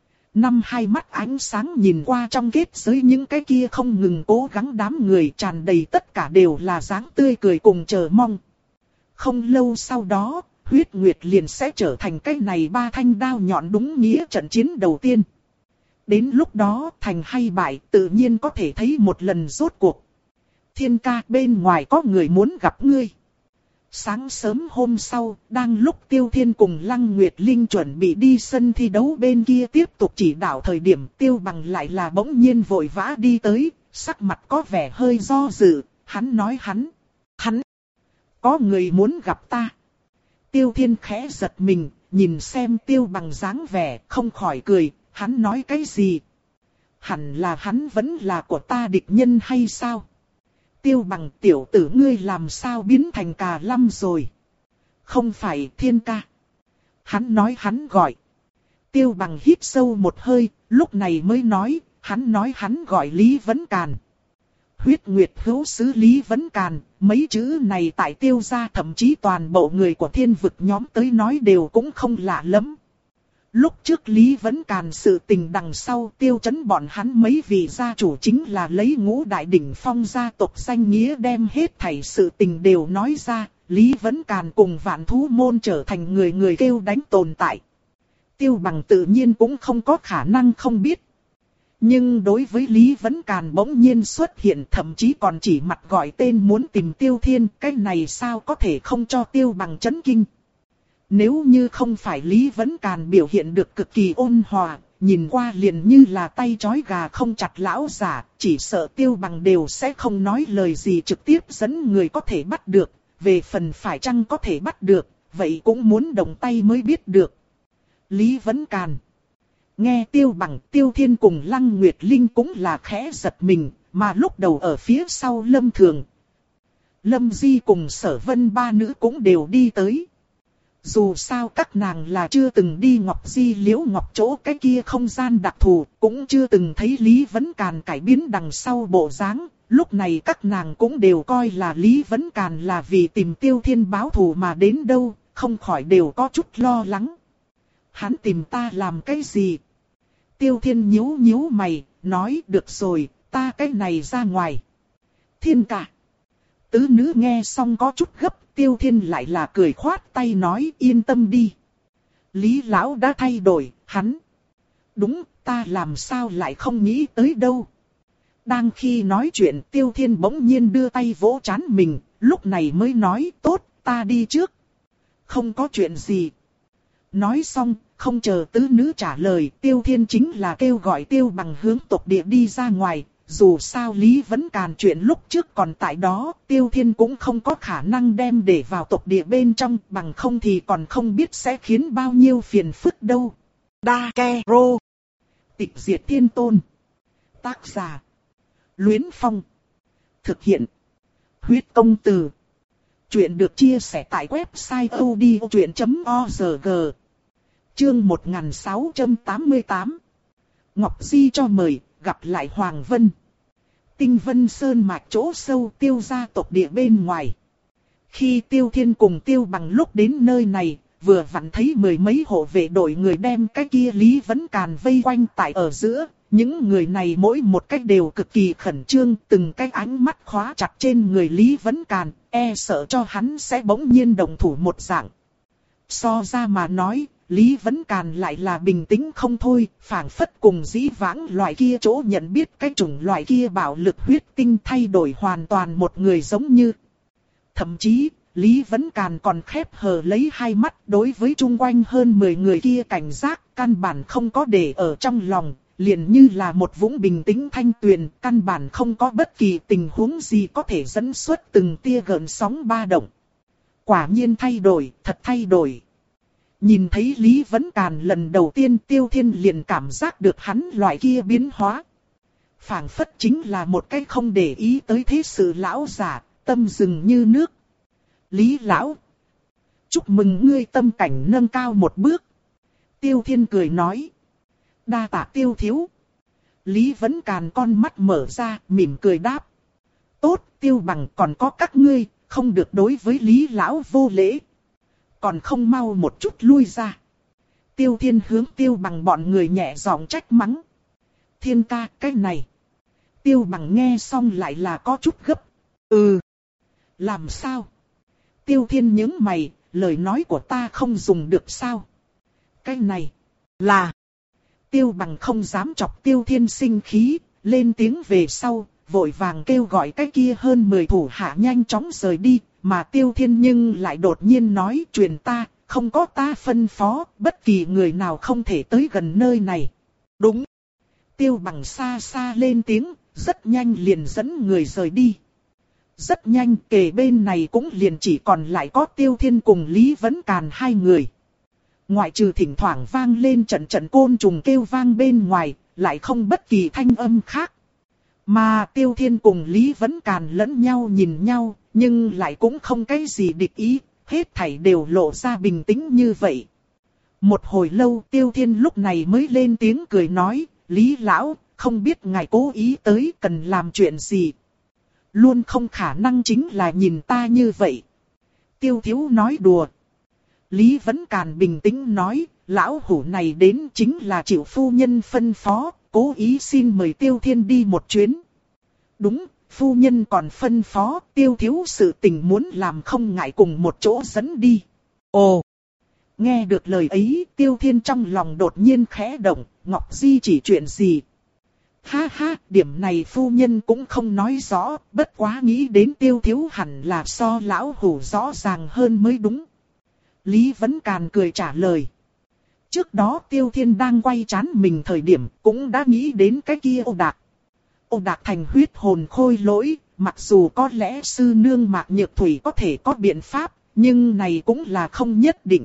[SPEAKER 1] Năm hai mắt ánh sáng nhìn qua trong kết giới những cái kia không ngừng cố gắng đám người, tràn đầy tất cả đều là dáng tươi cười cùng chờ mong. Không lâu sau đó, huyết nguyệt liền sẽ trở thành cái này ba thanh đao nhọn đúng nghĩa trận chiến đầu tiên. Đến lúc đó thành hay bại tự nhiên có thể thấy một lần rốt cuộc. Thiên ca, bên ngoài có người muốn gặp ngươi. Sáng sớm hôm sau, đang lúc Tiêu Thiên cùng Lăng Nguyệt Linh chuẩn bị đi sân thi đấu bên kia tiếp tục chỉ đạo thời điểm, Tiêu Bằng lại là bỗng nhiên vội vã đi tới, sắc mặt có vẻ hơi do dự, hắn nói hắn, hắn, có người muốn gặp ta. Tiêu Thiên khẽ giật mình, nhìn xem Tiêu Bằng dáng vẻ, không khỏi cười, hắn nói cái gì? Hẳn là hắn vẫn là của ta địch nhân hay sao? Tiêu Bằng, tiểu tử ngươi làm sao biến thành cà lâm rồi? Không phải Thiên ca. Hắn nói hắn gọi. Tiêu Bằng hít sâu một hơi, lúc này mới nói, hắn nói hắn gọi Lý Vấn Càn. Huyết Nguyệt hữu sứ Lý Vấn Càn, mấy chữ này tại Tiêu gia thậm chí toàn bộ người của thiên vực nhóm tới nói đều cũng không lạ lắm. Lúc trước Lý Vấn Càn sự tình đằng sau, Tiêu Chấn bọn hắn mấy vị gia chủ chính là lấy ngũ đại đỉnh phong gia tộc danh nghĩa đem hết thảy sự tình đều nói ra, Lý Vấn Càn cùng Vạn Thú Môn trở thành người người kêu đánh tồn tại. Tiêu Bằng tự nhiên cũng không có khả năng không biết. Nhưng đối với Lý Vấn Càn bỗng nhiên xuất hiện, thậm chí còn chỉ mặt gọi tên muốn tìm Tiêu Thiên, cái này sao có thể không cho Tiêu Bằng chấn kinh. Nếu như không phải Lý Vấn Càn biểu hiện được cực kỳ ôn hòa, nhìn qua liền như là tay trói gà không chặt lão giả, chỉ sợ Tiêu Bằng đều sẽ không nói lời gì trực tiếp dẫn người có thể bắt được, về phần phải chăng có thể bắt được, vậy cũng muốn động tay mới biết được. Lý Vấn Càn. Nghe Tiêu Bằng, Tiêu Thiên cùng Lăng Nguyệt Linh cũng là khẽ giật mình, mà lúc đầu ở phía sau Lâm Thường, Lâm Di cùng Sở Vân ba nữ cũng đều đi tới. Dù sao các nàng là chưa từng đi Ngọc Di Liễu Ngọc chỗ cái kia không gian đặc thù, cũng chưa từng thấy Lý Vấn Càn cải biến đằng sau bộ dáng. Lúc này các nàng cũng đều coi là Lý Vấn Càn là vì tìm Tiêu Thiên báo thù mà đến đâu, không khỏi đều có chút lo lắng. Hắn tìm ta làm cái gì? Tiêu Thiên nhíu nhíu mày, nói được rồi, ta cái này ra ngoài. Thiên ca. Tứ nữ nghe xong có chút gấp, Tiêu Thiên lại là cười khoát tay nói yên tâm đi. Lý lão đã thay đổi, hắn. Đúng, ta làm sao lại không nghĩ tới đâu. Đang khi nói chuyện Tiêu Thiên bỗng nhiên đưa tay vỗ trán mình, lúc này mới nói tốt, ta đi trước. Không có chuyện gì. Nói xong, không chờ tứ nữ trả lời, Tiêu Thiên chính là kêu gọi Tiêu Bằng hướng tộc địa đi ra ngoài. Dù sao Lý Vấn Càn chuyện lúc trước còn tại đó, Tiêu Thiên cũng không có khả năng đem để vào tộc địa bên trong, bằng không thì còn không biết sẽ khiến bao nhiêu phiền phức đâu. Đa Ke Rô. Tịch diệt thiên tôn. Tác giả. Luyến Phong. Thực hiện. Huyết công từ. Chuyện được chia sẻ tại website a u d i o chuyện chấm org. Chương một nghìn sáu trăm tám mươi tám. Ngọc Di cho mời, gặp lại Hoàng Vân. Tinh Vân Sơn mạch chỗ sâu Tiêu gia tộc địa bên ngoài. Khi Tiêu Thiên cùng Tiêu Bằng lúc đến nơi này, vừa vặn thấy mười mấy hộ vệ đội người đem cái kia Lý Vấn Càn vây quanh tại ở giữa. Những người này mỗi một cách đều cực kỳ khẩn trương, từng cái ánh mắt khóa chặt trên người Lý Vấn Càn, e sợ cho hắn sẽ bỗng nhiên động thủ một dạng. So ra mà nói, Lý Vấn Càn lại là bình tĩnh không thôi, phảng phất cùng dĩ vãng loại kia chỗ nhận biết cái chủng loại kia bạo lực huyết tinh thay đổi hoàn toàn một người giống như. Thậm chí, Lý Vấn Càn còn khép hờ lấy hai mắt đối với chung quanh hơn mười người kia cảnh giác, căn bản không có để ở trong lòng, liền như là một vũng bình tĩnh thanh tuyền, căn bản không có bất kỳ tình huống gì có thể dẫn xuất từng tia gợn sóng ba động. Quả nhiên thay đổi, thật thay đổi. Nhìn thấy Lý Vấn Càn lần đầu tiên, Tiêu Thiên liền cảm giác được hắn loại kia biến hóa. Phảng phất chính là một cái không để ý tới thế sự lão giả, tâm dừng như nước. Lý lão, chúc mừng ngươi tâm cảnh nâng cao một bước. Tiêu Thiên cười nói. Đa tạ Tiêu thiếu. Lý Vấn Càn con mắt mở ra, mỉm cười đáp. Tốt, Tiêu Bằng, còn có các ngươi, không được đối với Lý lão vô lễ. Còn không mau một chút lui ra. Tiêu Thiên hướng Tiêu Bằng bọn người nhẹ giọng trách mắng. Thiên ca, cái này. Tiêu Bằng nghe xong lại là có chút gấp. Ừ. Làm sao? Tiêu Thiên nhướng mày, lời nói của ta không dùng được sao? Cái này là... Tiêu Bằng không dám chọc Tiêu Thiên sinh khí, lên tiếng về sau, vội vàng kêu gọi cái kia hơn mười thủ hạ nhanh chóng rời đi, mà Tiêu Thiên nhưng lại đột nhiên nói truyền ta, không có ta phân phó, bất kỳ người nào không thể tới gần nơi này. Đúng. Tiêu Bằng xa xa lên tiếng, rất nhanh liền dẫn người rời đi. Rất nhanh kề bên này cũng liền chỉ còn lại có Tiêu Thiên cùng Lý Vấn Càn hai người. Ngoại trừ thỉnh thoảng vang lên trận trận côn trùng kêu vang bên ngoài, lại không bất kỳ thanh âm khác. Mà Tiêu Thiên cùng Lý Vấn Càn lẫn nhau nhìn nhau, nhưng lại cũng không cái gì địch ý, hết thảy đều lộ ra bình tĩnh như vậy. Một hồi lâu Tiêu Thiên lúc này mới lên tiếng cười nói, Lý lão, không biết ngài cố ý tới cần làm chuyện gì. Luôn không khả năng chính là nhìn ta như vậy. Tiêu thiếu nói đùa. Lý Vấn Càn bình tĩnh nói, lão hủ này đến chính là chịu phu nhân phân phó, cố ý xin mời Tiêu Thiên đi một chuyến. Đúng, phu nhân còn phân phó, Tiêu thiếu sự tình muốn làm không ngại cùng một chỗ dẫn đi. Ồ! Nghe được lời ấy, Tiêu Thiên trong lòng đột nhiên khẽ động, Ngọc Di chỉ chuyện gì? Ha ha, điểm này phu nhân cũng không nói rõ, bất quá nghĩ đến Tiêu thiếu hẳn là so lão hủ rõ ràng hơn mới đúng. Lý Vấn Càn cười trả lời. Trước đó Tiêu Thiên đang quay trán mình thời điểm cũng đã nghĩ đến cái kia Ô Đạc. Ô Đạc thành huyết hồn khôi lỗi, mặc dù có lẽ sư nương Mạc Nhược Thủy có thể có biện pháp, nhưng này cũng là không nhất định.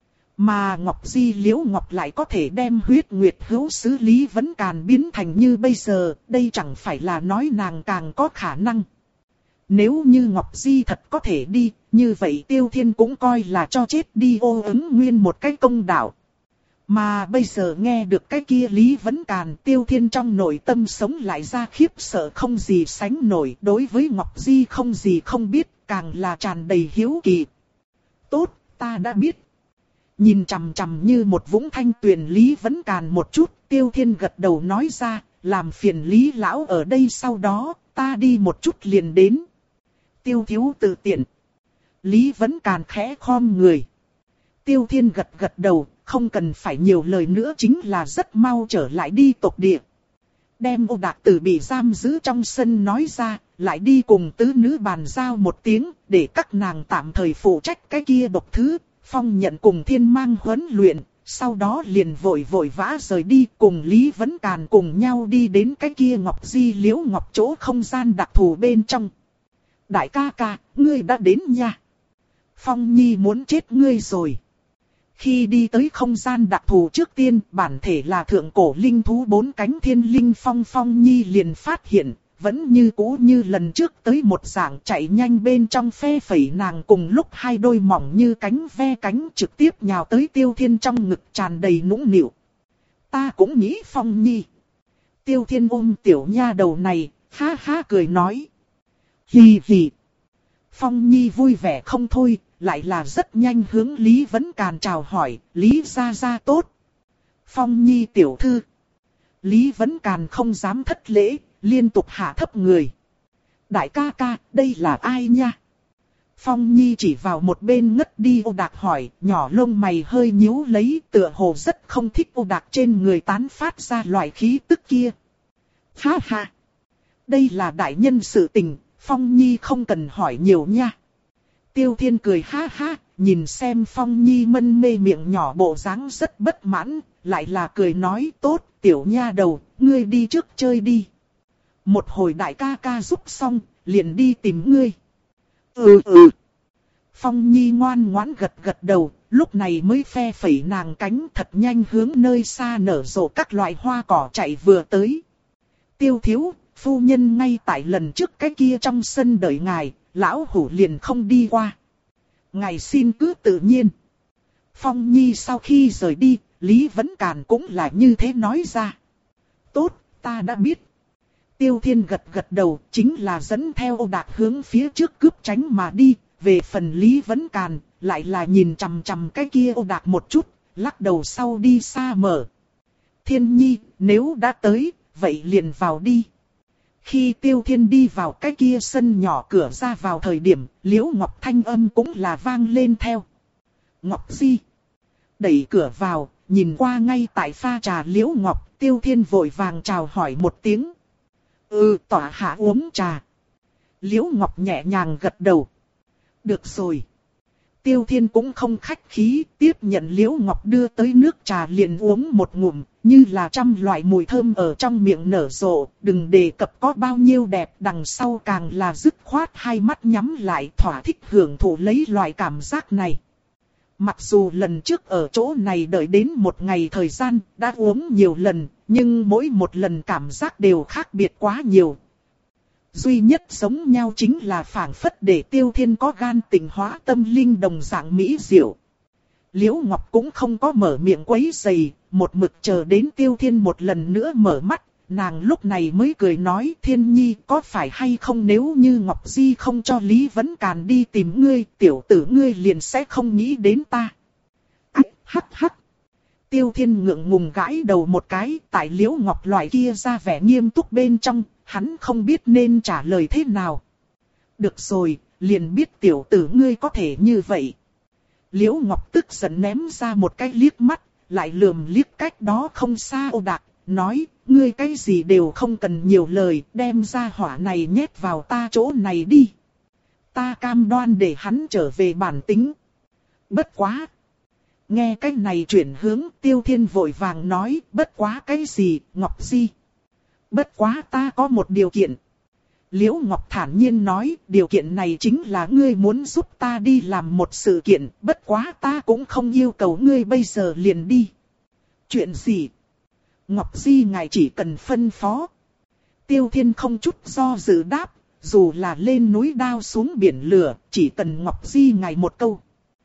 [SPEAKER 1] Mà Ngọc Di Liễu Ngọc lại có thể đem huyết nguyệt hữu sứ Lý Vấn Càn biến thành như bây giờ, đây chẳng phải là nói nàng càng có khả năng. Nếu như Ngọc Di thật có thể đi, như vậy Tiêu Thiên cũng coi là cho chết đi ô ứng nguyên một cái công đạo. Mà bây giờ nghe được cái kia Lý Vấn Càn, Tiêu Thiên trong nội tâm sống lại ra khiếp sợ không gì sánh nổi, đối với Ngọc Di không gì không biết, càng là tràn đầy hiếu kỳ. Tốt, ta đã biết. Nhìn chằm chằm như một vũng thanh tuyền Lý Vấn Càn một chút, Tiêu Thiên gật đầu nói ra, làm phiền Lý lão ở đây sau đó, ta đi một chút liền đến. Tiêu thiếu tự tiện. Lý Vấn Càn khẽ khom người. Tiêu Thiên gật gật đầu, không cần phải nhiều lời nữa chính là rất mau trở lại đi tộc địa. Đem Ô Đạc Tử bị giam giữ trong sân nói ra, lại đi cùng tứ nữ bàn giao một tiếng, để các nàng tạm thời phụ trách cái kia độc thứ, phong nhận cùng thiên mang huấn luyện, sau đó liền vội vội vã rời đi cùng Lý Vấn Càn cùng nhau đi đến cái kia Ngọc Di Liễu Ngọc chỗ không gian đặc thù bên trong. Đại ca ca, ngươi đã đến nha. Phong Nhi muốn chết ngươi rồi. Khi đi tới không gian đặc thù trước tiên, bản thể là thượng cổ linh thú bốn cánh thiên linh Phong Phong Nhi liền phát hiện, vẫn như cũ như lần trước tới một dạng chạy nhanh bên trong phe phẩy nàng cùng lúc hai đôi mỏng như cánh ve cánh trực tiếp nhào tới Tiêu Thiên trong ngực tràn đầy nũng nịu. Ta cũng nghĩ Phong Nhi. Tiêu Thiên ôm tiểu nha đầu này, ha ha cười nói. Hì hì. Phong Nhi vui vẻ không thôi, lại là rất nhanh hướng Lý Vấn Càn chào hỏi, Lý gia gia tốt. Phong Nhi tiểu thư. Lý Vấn Càn không dám thất lễ, liên tục hạ thấp người. Đại ca ca, đây là ai nha? Phong Nhi chỉ vào một bên ngất đi Ô Đạc hỏi, nhỏ lông mày hơi nhíu lấy, tựa hồ rất không thích Ô Đạc trên người tán phát ra loại khí tức kia. Ha ha! Đây là đại nhân sự tình, Phong Nhi không cần hỏi nhiều nha. Tiêu Thiên cười ha ha, nhìn xem Phong Nhi mân mê miệng nhỏ bộ dáng rất bất mãn, lại là cười nói tốt, tiểu nha đầu, ngươi đi trước chơi đi. Một hồi đại ca ca giúp xong, liền đi tìm ngươi. Ừ ừ. Phong Nhi ngoan ngoãn gật gật đầu, lúc này mới phe phẩy nàng cánh thật nhanh hướng nơi xa nở rộ các loại hoa cỏ chạy vừa tới. Tiêu thiếu, phu nhân ngay tại lần trước cái kia trong sân đợi ngài, lão hủ liền không đi qua. Ngài xin cứ tự nhiên. Phong Nhi sau khi rời đi, Lý Vấn Càn cũng là như thế nói ra. Tốt, ta đã biết. Tiêu Thiên gật gật đầu, chính là dẫn theo Ô Đạc hướng phía trước cướp tránh mà đi. Về phần Lý Vấn Càn, lại là nhìn chằm chằm cái kia Ô Đạc một chút, lắc đầu sau đi xa mở. Thiên Nhi, nếu đã tới, vậy liền vào đi. Khi Tiêu Thiên đi vào cái kia sân nhỏ cửa ra vào thời điểm, Liễu Ngọc thanh âm cũng là vang lên theo. Ngọc Di. Đẩy cửa vào, nhìn qua ngay tại pha trà Liễu Ngọc, Tiêu Thiên vội vàng chào hỏi một tiếng. Ừ, tỏa hạ uống trà. Liễu Ngọc nhẹ nhàng gật đầu. Được rồi. Tiêu Thiên cũng không khách khí, tiếp nhận Liễu Ngọc đưa tới nước trà liền uống một ngụm, như là trăm loại mùi thơm ở trong miệng nở rộ, đừng đề cập có bao nhiêu đẹp, đằng sau càng là dứt khoát hai mắt nhắm lại thỏa thích hưởng thụ lấy loại cảm giác này. Mặc dù lần trước ở chỗ này đợi đến một ngày thời gian, đã uống nhiều lần, nhưng mỗi một lần cảm giác đều khác biệt quá nhiều. Duy nhất giống nhau chính là phảng phất để Tiêu Thiên có gan tình hóa tâm linh đồng dạng mỹ diệu. Liễu Ngọc cũng không có mở miệng quấy rầy, một mực chờ đến Tiêu Thiên một lần nữa mở mắt, nàng lúc này mới cười nói Thiên Nhi có phải hay không nếu như Ngọc Di không cho Lý Vấn Càn đi tìm ngươi, tiểu tử ngươi liền sẽ không nghĩ đến ta. Ách hắc hắc. Tiêu Thiên ngượng ngùng gãi đầu một cái, tại Liễu Ngọc loại kia ra vẻ nghiêm túc bên trong, hắn không biết nên trả lời thế nào. Được rồi, liền biết tiểu tử ngươi có thể như vậy. Liễu Ngọc tức giận ném ra một cái liếc mắt, lại lườm liếc cách đó không xa Ô Đạc, nói, ngươi cái gì đều không cần nhiều lời, đem ra hỏa này nhét vào ta chỗ này đi. Ta cam đoan để hắn trở về bản tính. Bất quá. Nghe cái này chuyển hướng, Tiêu Thiên vội vàng nói, bất quá cái gì, Ngọc Di. Bất quá ta có một điều kiện. Liễu Ngọc thản nhiên nói, điều kiện này chính là ngươi muốn giúp ta đi làm một sự kiện, bất quá ta cũng không yêu cầu ngươi bây giờ liền đi. Chuyện gì? Ngọc Di ngài chỉ cần phân phó. Tiêu Thiên không chút do dự đáp, dù là lên núi đao xuống biển lửa, chỉ cần Ngọc Di ngài một câu.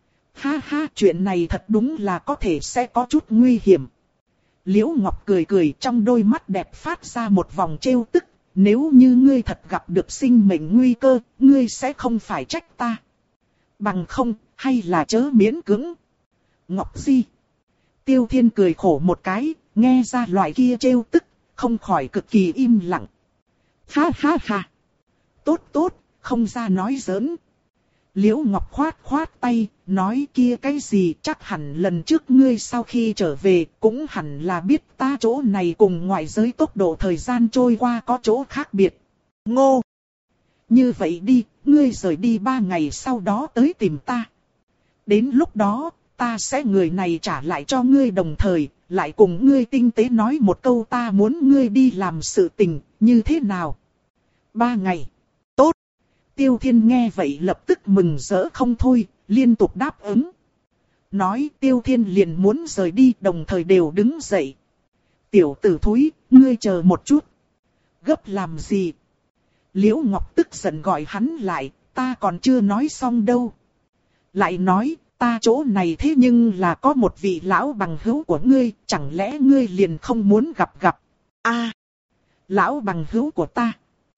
[SPEAKER 1] Ha ha, chuyện này thật đúng là có thể sẽ có chút nguy hiểm. Liễu Ngọc cười cười, trong đôi mắt đẹp phát ra một vòng trêu tức. Nếu như ngươi thật gặp được sinh mệnh nguy cơ, ngươi sẽ không phải trách ta. Bằng không, hay là chớ miễn cưỡng. Ngọc Di. Tiêu Thiên cười khổ một cái, nghe ra loại kia trêu tức, không khỏi cực kỳ im lặng. Ha ha ha. Tốt tốt, không ra nói giỡn. Liễu Ngọc khoát khoát tay, nói kia cái gì chắc hẳn lần trước ngươi sau khi trở về cũng hẳn là biết ta chỗ này cùng ngoại giới tốc độ thời gian trôi qua có chỗ khác biệt. Ngô! Như vậy đi, ngươi rời đi ba ngày sau đó tới tìm ta. Đến lúc đó, ta sẽ người này trả lại cho ngươi đồng thời, lại cùng ngươi tinh tế nói một câu ta muốn ngươi đi làm sự tình, như thế nào? Ba ngày. Tốt! Tiêu Thiên nghe vậy lập tức mừng rỡ không thôi, liên tục đáp ứng. Nói Tiêu Thiên liền muốn rời đi đồng thời đều đứng dậy. Tiểu tử thúi, ngươi chờ một chút. Gấp làm gì? Liễu Ngọc tức giận gọi hắn lại, ta còn chưa nói xong đâu. Lại nói, ta chỗ này thế nhưng là có một vị lão bằng hữu của ngươi, chẳng lẽ ngươi liền không muốn gặp gặp? A, à, lão bằng hữu của ta.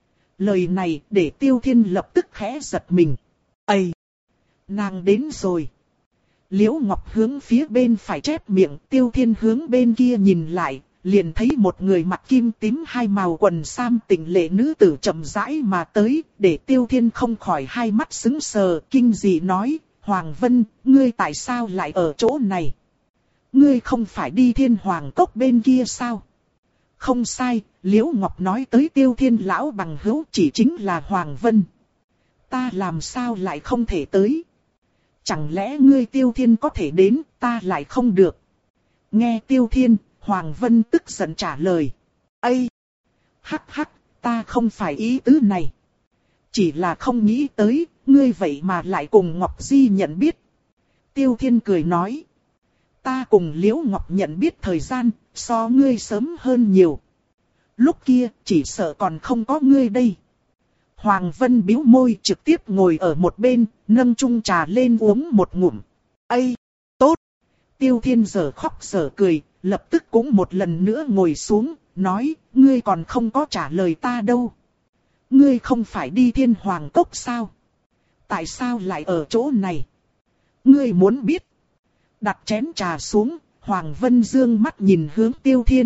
[SPEAKER 1] Lời này để Tiêu Thiên lập tức khẽ giật mình. Ây! Nàng đến rồi. Liễu Ngọc hướng phía bên phải chép miệng, Tiêu Thiên hướng bên kia nhìn lại, liền thấy một người mặc kim tím hai màu quần sam tỉnh lệ nữ tử chậm rãi mà tới, để Tiêu Thiên không khỏi hai mắt sững sờ, kinh dị nói, Hoàng Vân, ngươi tại sao lại ở chỗ này? Ngươi không phải đi Thiên Hoàng Cốc bên kia sao? Không sai, Liễu Ngọc nói tới Tiêu Thiên lão bằng hữu chỉ chính là Hoàng Vân. ta làm sao lại không thể tới? Chẳng lẽ ngươi Tiêu Thiên có thể đến, ta lại không được? Nghe Tiêu Thiên, Hoàng Vân tức giận trả lời. Ây! Hắc hắc, ta không phải ý tứ này. Chỉ là không nghĩ tới, ngươi vậy mà lại cùng Ngọc Di nhận biết. Tiêu Thiên cười nói. Ta cùng Liễu Ngọc nhận biết thời gian, so ngươi sớm hơn nhiều. Lúc kia, chỉ sợ còn không có ngươi đây. Hoàng Vân bĩu môi trực tiếp ngồi ở một bên, nâng chung trà lên uống một ngụm. Ây! Tốt! Tiêu Thiên giờ khóc giờ cười, lập tức cũng một lần nữa ngồi xuống, nói, ngươi còn không có trả lời ta đâu. Ngươi không phải đi Thiên Hoàng Cốc sao? Tại sao lại ở chỗ này? Ngươi muốn biết? Đặt chén trà xuống, Hoàng Vân dương mắt nhìn hướng Tiêu Thiên.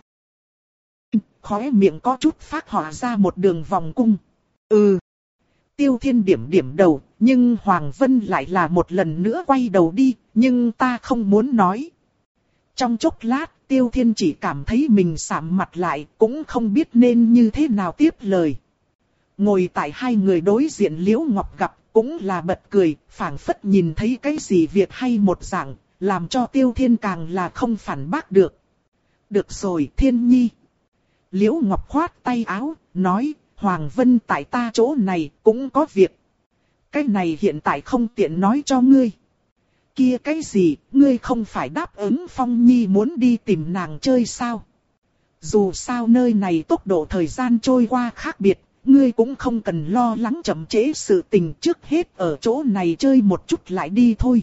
[SPEAKER 1] Khóe miệng có chút phát họa ra một đường vòng cung. Ừ. Tiêu Thiên điểm điểm đầu, nhưng Hoàng Vân lại là một lần nữa quay đầu đi, nhưng ta không muốn nói. Trong chốc lát, Tiêu Thiên chỉ cảm thấy mình sạm mặt lại, cũng không biết nên như thế nào tiếp lời. Ngồi tại hai người đối diện Liễu Ngọc gặp, cũng là bật cười, phảng phất nhìn thấy cái gì việc hay một dạng, làm cho Tiêu Thiên càng là không phản bác được. Được rồi, Thiên Nhi. Liễu Ngọc khoát tay áo, nói, Hoàng Vân tại ta chỗ này cũng có việc. Cái này hiện tại không tiện nói cho ngươi. Kia cái gì, ngươi không phải đáp ứng Phong Nhi muốn đi tìm nàng chơi sao? Dù sao nơi này tốc độ thời gian trôi qua khác biệt, ngươi cũng không cần lo lắng chậm trễ sự tình, trước hết ở chỗ này chơi một chút lại đi thôi.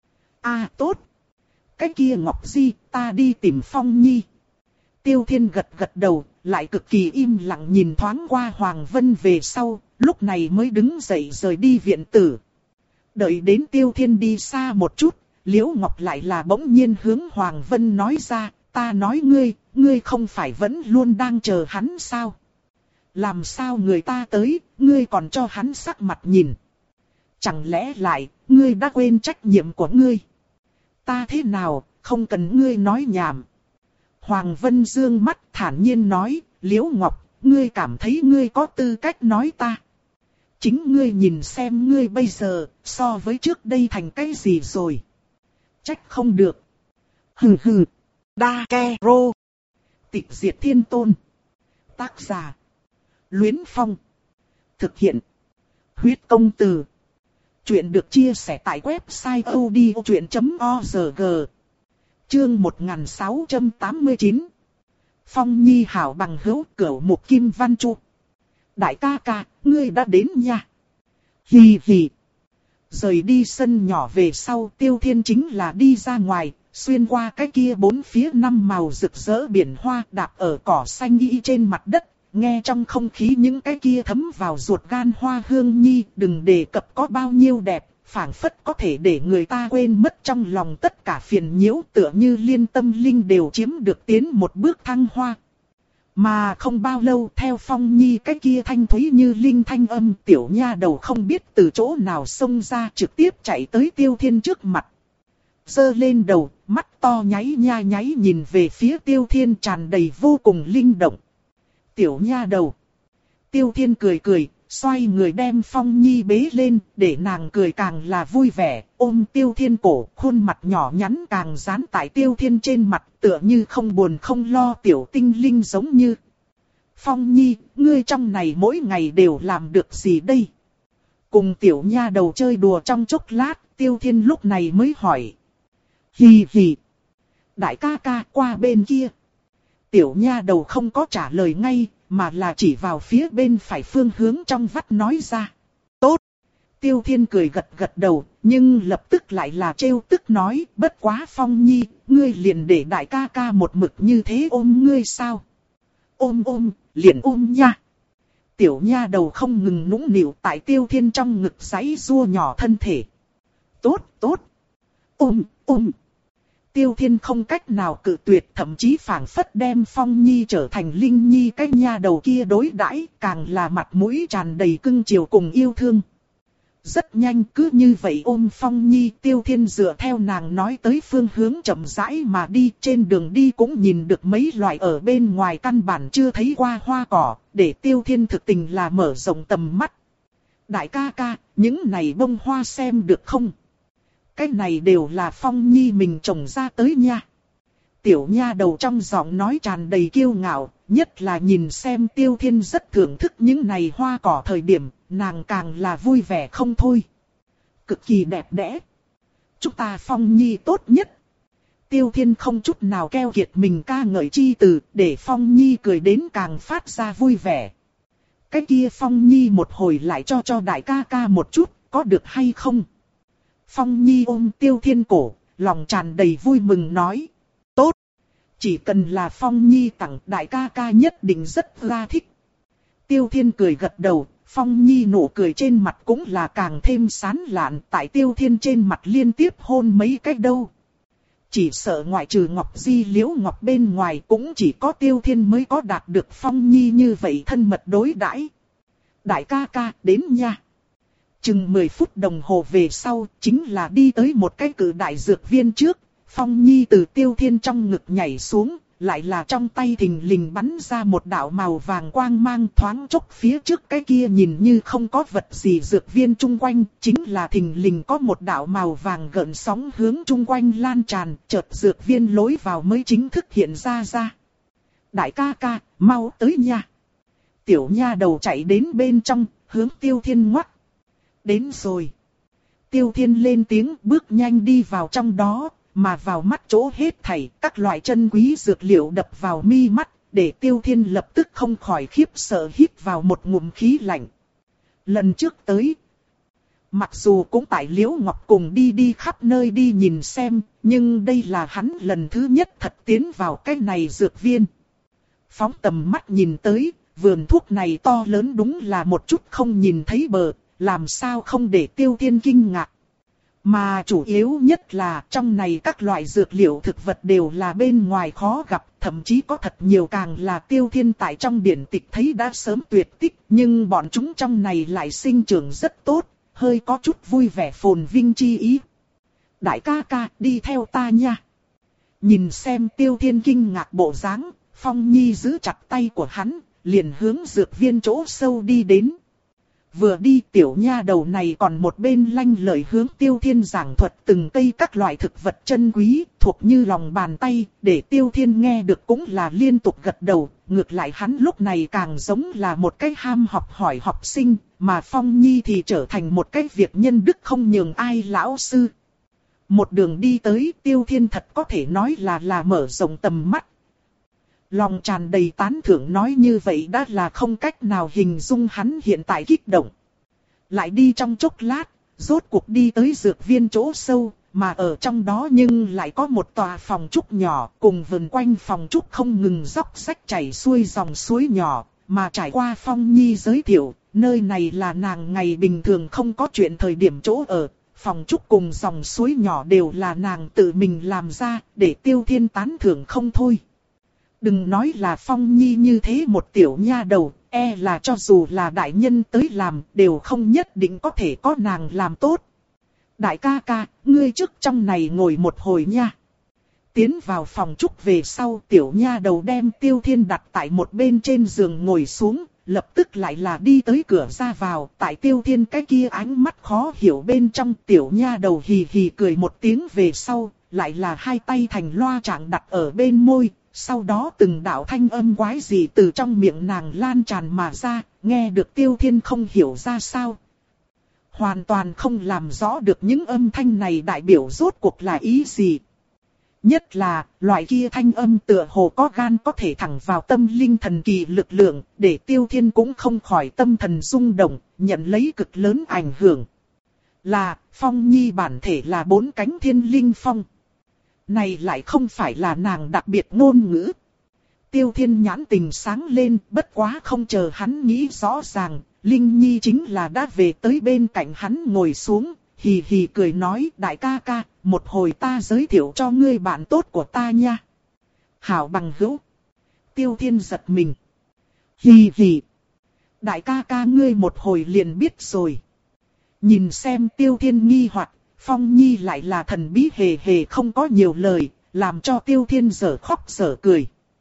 [SPEAKER 1] À tốt. Cái kia Ngọc Di, ta đi tìm Phong Nhi. Tiêu Thiên gật gật đầu, lại cực kỳ im lặng nhìn thoáng qua Hoàng Vân về sau, lúc này mới đứng dậy rời đi viện tử. Đợi đến Tiêu Thiên đi xa một chút, Liễu Ngọc lại là bỗng nhiên hướng Hoàng Vân nói ra, ta nói ngươi, ngươi không phải vẫn luôn đang chờ hắn sao? Làm sao người ta tới, ngươi còn cho hắn sắc mặt nhìn? Chẳng lẽ lại, ngươi đã quên trách nhiệm của ngươi? Ta thế nào, không cần ngươi nói nhảm. Hoàng Vân dương mắt thản nhiên nói, Liễu Ngọc, ngươi cảm thấy ngươi có tư cách nói ta. Chính ngươi nhìn xem ngươi bây giờ, so với trước đây thành cái gì rồi. Trách không được. Hừ hừ. Đa ke rô. Tịch diệt thiên tôn. Tác giả. Luyến Phong. Thực hiện. Huyết công từ. Chuyện được chia sẻ tại website odchuyện chấm org. Chương một nghìn sáu trăm tám mươi chín. Phong Nhi hảo bằng hữu cửu mục kim văn chu. Đại ca ca, ngươi đã đến nha. Hì hì. Rời đi sân nhỏ về sau, Tiêu Thiên chính là đi ra ngoài, xuyên qua cái kia bốn phía năm màu rực rỡ biển hoa, đạp ở cỏ xanh y trên mặt đất, nghe trong không khí những cái kia thấm vào ruột gan hoa hương nhi, đừng đề cập có bao nhiêu đẹp, phảng phất có thể để người ta quên mất trong lòng tất cả phiền nhiễu, tựa như liên tâm linh đều chiếm được tiến một bước thăng hoa. Mà không bao lâu theo Phong Nhi cái kia thanh thúy như linh thanh âm, tiểu nha đầu không biết từ chỗ nào xông ra, trực tiếp chạy tới Tiêu Thiên trước mặt. Giơ lên đầu, mắt to nháy nha nháy nhìn về phía Tiêu Thiên, tràn đầy vô cùng linh động. Tiểu nha đầu. Tiêu Thiên cười cười, xoay người đem Phong Nhi bế lên, để nàng cười càng là vui vẻ, ôm Tiêu Thiên cổ, khuôn mặt nhỏ nhắn càng dán tại Tiêu Thiên trên mặt, tựa như không buồn không lo tiểu tinh linh giống như. Phong Nhi, ngươi trong này mỗi ngày đều làm được gì đây? Cùng tiểu nha đầu chơi đùa trong chốc lát, Tiêu Thiên lúc này mới hỏi. Hì hì. Đại ca ca qua bên kia. Tiểu nha đầu không có trả lời ngay, mà là chỉ vào phía bên phải phương hướng trong vắt nói ra. Tốt. Tiêu Thiên cười gật gật đầu, nhưng lập tức lại là trêu tức nói, bất quá Phong Nhi, ngươi liền để đại ca ca một mực như thế ôm ngươi sao? Ôm ôm, liền ôm nha. Tiểu nha đầu không ngừng nũng nịu tại Tiêu Thiên trong ngực giãy giụa nhỏ thân thể. Tốt, tốt. Ôm, ôm. Tiêu Thiên không cách nào cự tuyệt, thậm chí phảng phất đem Phong Nhi trở thành Linh Nhi cái nha đầu kia đối đãi, càng là mặt mũi tràn đầy cưng chiều cùng yêu thương. Rất nhanh cứ như vậy ôm Phong Nhi, Tiêu Thiên dựa theo nàng nói tới phương hướng chậm rãi mà đi, trên đường đi cũng nhìn được mấy loại ở bên ngoài căn bản chưa thấy qua hoa cỏ, để Tiêu Thiên thực tình là mở rộng tầm mắt. Đại ca ca, những này bông hoa xem được không? Cái này đều là Phong Nhi mình trồng ra tới nha. Tiểu nha đầu trong giọng nói tràn đầy kiêu ngạo, nhất là nhìn xem Tiêu Thiên rất thưởng thức những này hoa cỏ thời điểm, nàng càng là vui vẻ không thôi. Cực kỳ đẹp đẽ. Chúng ta Phong Nhi tốt nhất. Tiêu Thiên không chút nào keo kiệt mình ca ngợi chi từ, để Phong Nhi cười đến càng phát ra vui vẻ. Cái kia Phong Nhi một hồi lại cho cho đại ca ca một chút, có được hay không? Phong Nhi ôm Tiêu Thiên cổ, lòng tràn đầy vui mừng nói. Tốt! Chỉ cần là Phong Nhi tặng đại ca ca nhất định rất là thích. Tiêu Thiên cười gật đầu, Phong Nhi nụ cười trên mặt cũng là càng thêm sán lạn, tại Tiêu Thiên trên mặt liên tiếp hôn mấy cái đâu. Chỉ sợ ngoại trừ Ngọc Di Liễu Ngọc bên ngoài cũng chỉ có Tiêu Thiên mới có đạt được Phong Nhi như vậy thân mật đối đãi. Đại ca ca đến nha. Chừng mười phút đồng hồ về sau chính là đi tới một cái cử đại dược viên trước. Phong Nhi từ Tiêu Thiên trong ngực nhảy xuống, lại là trong tay thình lình bắn ra một đạo màu vàng quang mang thoáng chốc phía trước cái kia nhìn như không có vật gì dược viên chung quanh, chính là thình lình có một đạo màu vàng gợn sóng hướng chung quanh lan tràn, chợt dược viên lối vào mới chính thức hiện ra ra. Đại ca ca, mau tới nha. Tiểu nha đầu chạy đến bên trong, hướng Tiêu Thiên ngoắc. Đến rồi. Tiêu Thiên lên tiếng bước nhanh đi vào trong đó. Mà vào mắt chỗ hết thảy, các loại chân quý dược liệu đập vào mi mắt, để Tiêu Thiên lập tức không khỏi khiếp sợ hít vào một ngụm khí lạnh. Lần trước tới, mặc dù cũng tại Liễu Ngọc cùng đi đi khắp nơi đi nhìn xem, nhưng đây là hắn lần thứ nhất thật tiến vào cái này dược viên. Phóng tầm mắt nhìn tới, vườn thuốc này to lớn đúng là một chút không nhìn thấy bờ, làm sao không để Tiêu Thiên kinh ngạc. Mà chủ yếu nhất là trong này các loại dược liệu thực vật đều là bên ngoài khó gặp, thậm chí có thật nhiều càng là Tiêu Thiên tại trong điển tịch thấy đã sớm tuyệt tích, nhưng bọn chúng trong này lại sinh trưởng rất tốt, hơi có chút vui vẻ phồn vinh chi ý. Đại ca ca, đi theo ta nha. Nhìn xem Tiêu Thiên kinh ngạc bộ dáng, Phong Nhi giữ chặt tay của hắn, liền hướng dược viên chỗ sâu đi đến. Vừa đi tiểu nha đầu này còn một bên lanh lời hướng Tiêu Thiên giảng thuật từng cây các loại thực vật chân quý, thuộc như lòng bàn tay, để Tiêu Thiên nghe được cũng là liên tục gật đầu, ngược lại hắn lúc này càng giống là một cái ham học hỏi học sinh, mà Phong Nhi thì trở thành một cái việc nhân đức không nhường ai lão sư. Một đường đi tới Tiêu Thiên thật có thể nói là là mở rộng tầm mắt. Lòng tràn đầy tán thưởng nói như vậy đã là không cách nào hình dung hắn hiện tại kích động. Lại đi trong chốc lát, rốt cuộc đi tới dược viên chỗ sâu, mà ở trong đó nhưng lại có một tòa phòng trúc nhỏ, cùng vườn quanh phòng trúc không ngừng róc rách chảy xuôi dòng suối nhỏ, mà trải qua Phong Nhi giới thiệu, nơi này là nàng ngày bình thường không có chuyện thời điểm chỗ ở. Phòng trúc cùng dòng suối nhỏ đều là nàng tự mình làm ra, để Tiêu Thiên tán thưởng không thôi. Đừng nói là Phong Nhi như thế một tiểu nha đầu, e là cho dù là đại nhân tới làm, đều không nhất định có thể có nàng làm tốt. Đại ca ca, ngươi trước trong này ngồi một hồi nha. Tiến vào phòng trúc về sau, tiểu nha đầu đem Tiêu Thiên đặt tại một bên trên giường ngồi xuống, lập tức lại là đi tới cửa ra vào, tại Tiêu Thiên cái kia ánh mắt khó hiểu bên trong, tiểu nha đầu hì hì cười một tiếng về sau, lại là hai tay thành loa trạng đặt ở bên môi. Sau đó từng đạo thanh âm quái dị từ trong miệng nàng lan tràn mà ra, nghe được Tiêu Thiên không hiểu ra sao. Hoàn toàn không làm rõ được những âm thanh này đại biểu rốt cuộc là ý gì. Nhất là, loại kia thanh âm tựa hồ có gan có thể thẳng vào tâm linh thần kỳ lực lượng, để Tiêu Thiên cũng không khỏi tâm thần rung động, nhận lấy cực lớn ảnh hưởng. Là, Phong Nhi bản thể là bốn cánh thiên linh phong. Này lại không phải là nàng đặc biệt ngôn ngữ. Tiêu Thiên nhãn tình sáng lên, bất quá không chờ hắn nghĩ rõ ràng, Linh Nhi chính là đã về tới bên cạnh hắn ngồi xuống, hì hì cười nói, đại ca ca, một hồi ta giới thiệu cho ngươi bạn tốt của ta nha. Hảo bằng hữu. Tiêu Thiên giật mình. Hì hì. Đại ca ca ngươi một hồi liền biết rồi. Nhìn xem Tiêu Thiên nghi hoặc, Phong Nhi lại là thần bí hề hề không có nhiều lời, làm cho Tiêu Thiên dở khóc dở cười.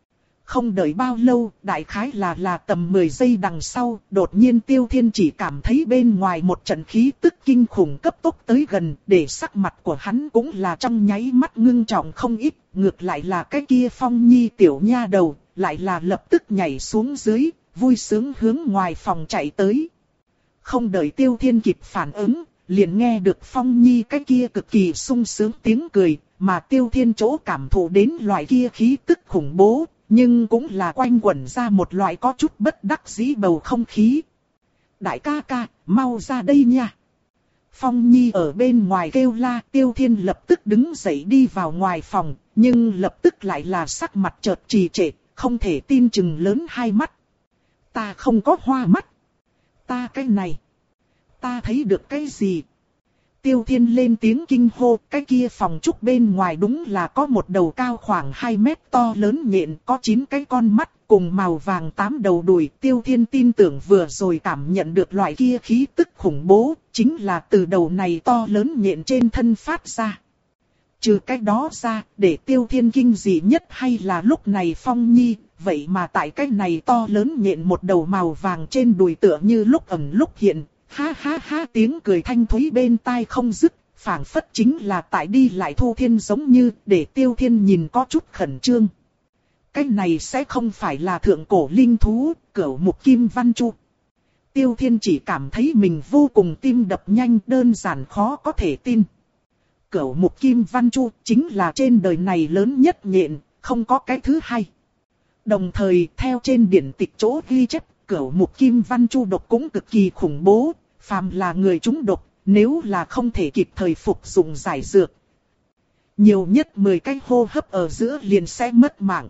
[SPEAKER 1] Không đợi bao lâu, đại khái là là tầm mười giây đằng sau, đột nhiên Tiêu Thiên chỉ cảm thấy bên ngoài một trận khí tức kinh khủng cấp tốc tới gần, để sắc mặt của hắn cũng là trong nháy mắt ngưng trọng không ít, ngược lại là cái kia Phong Nhi tiểu nha đầu, lại là lập tức nhảy xuống dưới, vui sướng hướng ngoài phòng chạy tới. Không đợi Tiêu Thiên kịp phản ứng, liền nghe được Phong Nhi cái kia cực kỳ sung sướng tiếng cười, mà Tiêu Thiên chỗ cảm thụ đến loại kia khí tức khủng bố, nhưng cũng là quanh quẩn ra một loại có chút bất đắc dĩ bầu không khí. Đại ca ca, mau ra đây nha. Phong Nhi ở bên ngoài kêu la, Tiêu Thiên lập tức đứng dậy đi vào ngoài phòng, nhưng lập tức lại là sắc mặt chợt trì trệ, không thể tin chừng lớn hai mắt. Ta không có hoa mắt. Ta cái này. Ta thấy được cái gì? Tiêu Thiên lên tiếng kinh hô, cái kia phòng trúc bên ngoài đúng là có một đầu cao khoảng hai mét to lớn nhện, có chín cái con mắt, cùng màu vàng tám đầu đuôi. Tiêu Thiên tin tưởng vừa rồi cảm nhận được loại kia khí tức khủng bố, chính là từ đầu này to lớn nhện trên thân phát ra. Trừ cái đó ra, để Tiêu Thiên kinh dị nhất hay là lúc này Phong Nhi, vậy mà tại cái này to lớn nhện một đầu màu vàng trên đùi tựa như lúc ẩn lúc hiện. Ha ha ha, tiếng cười thanh thúy bên tai không dứt, phảng phất chính là tại đi lại Thu Thiên giống như, để Tiêu Thiên nhìn có chút khẩn trương. Cái này sẽ không phải là thượng cổ linh thú, cửu mục kim văn chu. Tiêu Thiên chỉ cảm thấy mình vô cùng tim đập nhanh, đơn giản khó có thể tin. Cửu mục kim văn chu chính là trên đời này lớn nhất nhện, không có cái thứ hai. Đồng thời, theo trên điển tịch chỗ ghi chép, cửu mục kim văn chu độc cũng cực kỳ khủng bố, phàm là người trúng độc, nếu là không thể kịp thời phục dụng giải dược, nhiều nhất mười cái hô hấp ở giữa liền sẽ mất mạng.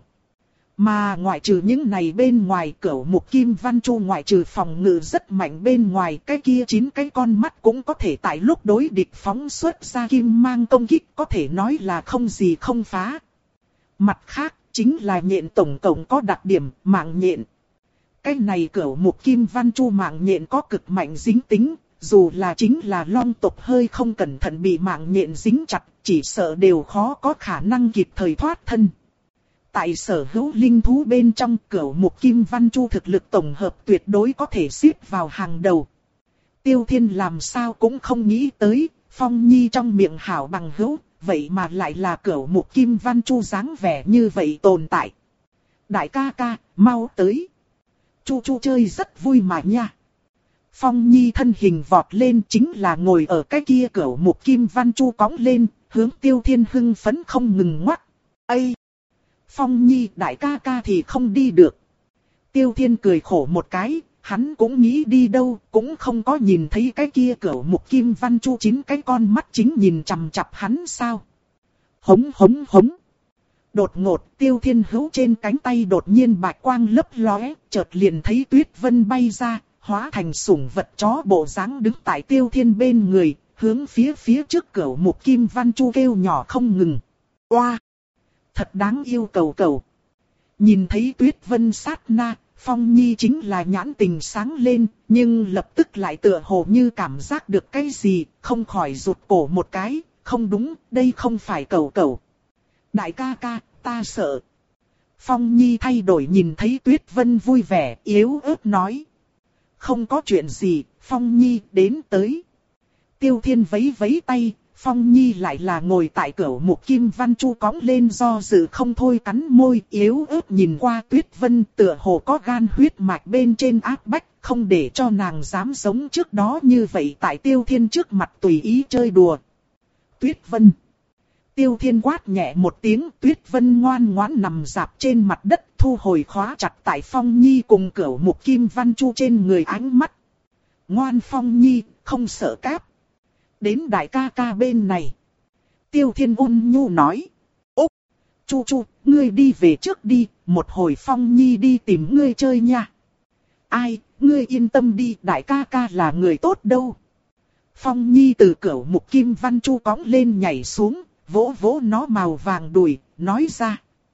[SPEAKER 1] Mà ngoại trừ những này bên ngoài, cửu mục kim văn chu ngoại trừ phòng ngự rất mạnh bên ngoài, cái kia chín cái con mắt cũng có thể tại lúc đối địch phóng xuất ra kim mang công kích, có thể nói là không gì không phá. Mặt khác, chính là nhện tổng cộng có đặc điểm mạng nhện. Cái này cửu mục kim văn chu mạng nhện có cực mạnh dính tính, dù là chính là long tộc hơi không cẩn thận bị mạng nhện dính chặt, chỉ sợ đều khó có khả năng kịp thời thoát thân. Tại sở hữu linh thú bên trong, cửu mục kim văn chu thực lực tổng hợp tuyệt đối có thể xếp vào hàng đầu. Tiêu Thiên làm sao cũng không nghĩ tới, Phong Nhi trong miệng hảo bằng hữu, vậy mà lại là cửu mục kim văn chu dáng vẻ như vậy tồn tại. Đại ca ca, mau tới. Chu chu chơi rất vui mà nha. Phong Nhi thân hình vọt lên, chính là ngồi ở cái kia cửu mục kim văn chu cõng lên, hướng Tiêu Thiên hưng phấn không ngừng ngoắc. Ây! Phong Nhi, đại ca ca thì không đi được. Tiêu Thiên cười khổ một cái, hắn cũng nghĩ đi đâu, cũng không có nhìn thấy cái kia cửu mục kim văn chu chín cái con mắt chính nhìn chằm chằm hắn sao. Hống hống hống. Đột ngột, Tiêu Thiên hữu trên cánh tay đột nhiên bạch quang lấp lóe, chợt liền thấy Tuyết Vân bay ra, hóa thành sủng vật chó bộ dáng đứng tại Tiêu Thiên bên người, hướng phía phía trước cửu mục kim văn chu kêu nhỏ không ngừng. Oa! Thật đáng yêu cầu cầu. Nhìn thấy Tuyết Vân sát na, Phong Nhi chính là nhãn tình sáng lên, nhưng lập tức lại tựa hồ như cảm giác được cái gì, không khỏi rụt cổ một cái, không đúng, đây không phải cầu cầu. Đại ca ca, ta sợ. Phong Nhi thay đổi nhìn thấy Tuyết Vân vui vẻ, yếu ớt nói. Không có chuyện gì, Phong Nhi đến tới. Tiêu Thiên vẫy vẫy tay, Phong Nhi lại là ngồi tại cửu mục kim văn chu cõng lên do dự không thôi cắn môi yếu ớt nhìn qua Tuyết Vân tựa hồ có gan huyết mạch bên trên áp bách, không để cho nàng dám giống trước đó như vậy tại Tiêu Thiên trước mặt tùy ý chơi đùa. Tuyết Vân. Tiêu Thiên quát nhẹ một tiếng, Tuyết Vân ngoan ngoãn nằm dạp trên mặt đất, thu hồi khóa chặt tại Phong Nhi cùng cửu mục kim văn chu trên người ánh mắt. Ngoan Phong Nhi, không sợ cáp. Đến đại ca ca bên này. Tiêu Thiên ôn nhu nói. Úc, chu chu, ngươi đi về trước đi, một hồi Phong Nhi đi tìm ngươi chơi nha. Ai, ngươi yên tâm đi, đại ca ca là người tốt đâu. Phong Nhi từ cửu mục kim văn chu cõng lên nhảy xuống, vỗ vỗ nó màu vàng đùi, nói ra.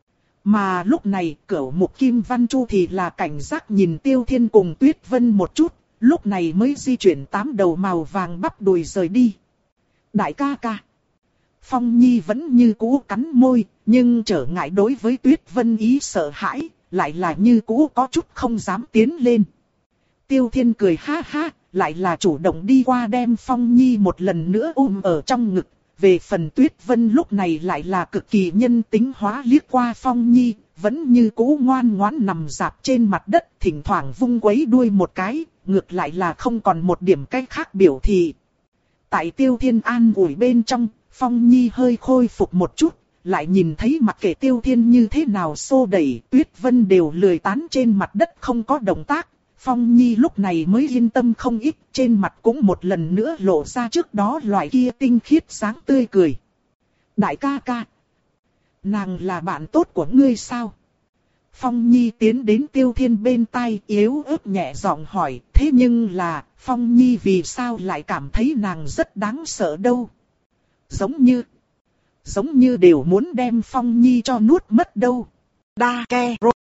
[SPEAKER 1] Mà lúc này cửu mục kim văn chu thì là cảnh giác nhìn Tiêu Thiên cùng Tuyết Vân một chút, lúc này mới di chuyển tám đầu màu vàng bắp đùi rời đi. Đại ca ca. Phong Nhi vẫn như cũ cắn môi, nhưng trở ngại đối với Tuyết Vân ý sợ hãi, lại là như cũ có chút không dám tiến lên. Tiêu Thiên cười ha ha, lại là chủ động đi qua đem Phong Nhi một lần nữa ôm ở trong ngực. Về phần Tuyết Vân lúc này lại là cực kỳ nhân tính hóa liếc qua Phong Nhi, vẫn như cũ ngoan ngoãn nằm dạp trên mặt đất, thỉnh thoảng vung quấy đuôi một cái, ngược lại là không còn một điểm cách khác biểu thị. Tại Tiêu Thiên an ủi bên trong, Phong Nhi hơi khôi phục một chút, lại nhìn thấy mặc kệ Tiêu Thiên như thế nào xô đẩy, Tuyết Vân đều lười tán trên mặt đất không có động tác. Phong Nhi lúc này mới yên tâm không ít, trên mặt cũng một lần nữa lộ ra trước đó loại kia tinh khiết sáng tươi cười. Đại ca ca, nàng là bạn tốt của ngươi sao? Phong Nhi tiến đến Tiêu Thiên bên tai yếu ớt nhẹ giọng hỏi, thế nhưng là, Phong Nhi vì sao lại cảm thấy nàng rất đáng sợ đâu? Giống như, giống như đều muốn đem Phong Nhi cho nuốt mất đâu. Đa ke rô.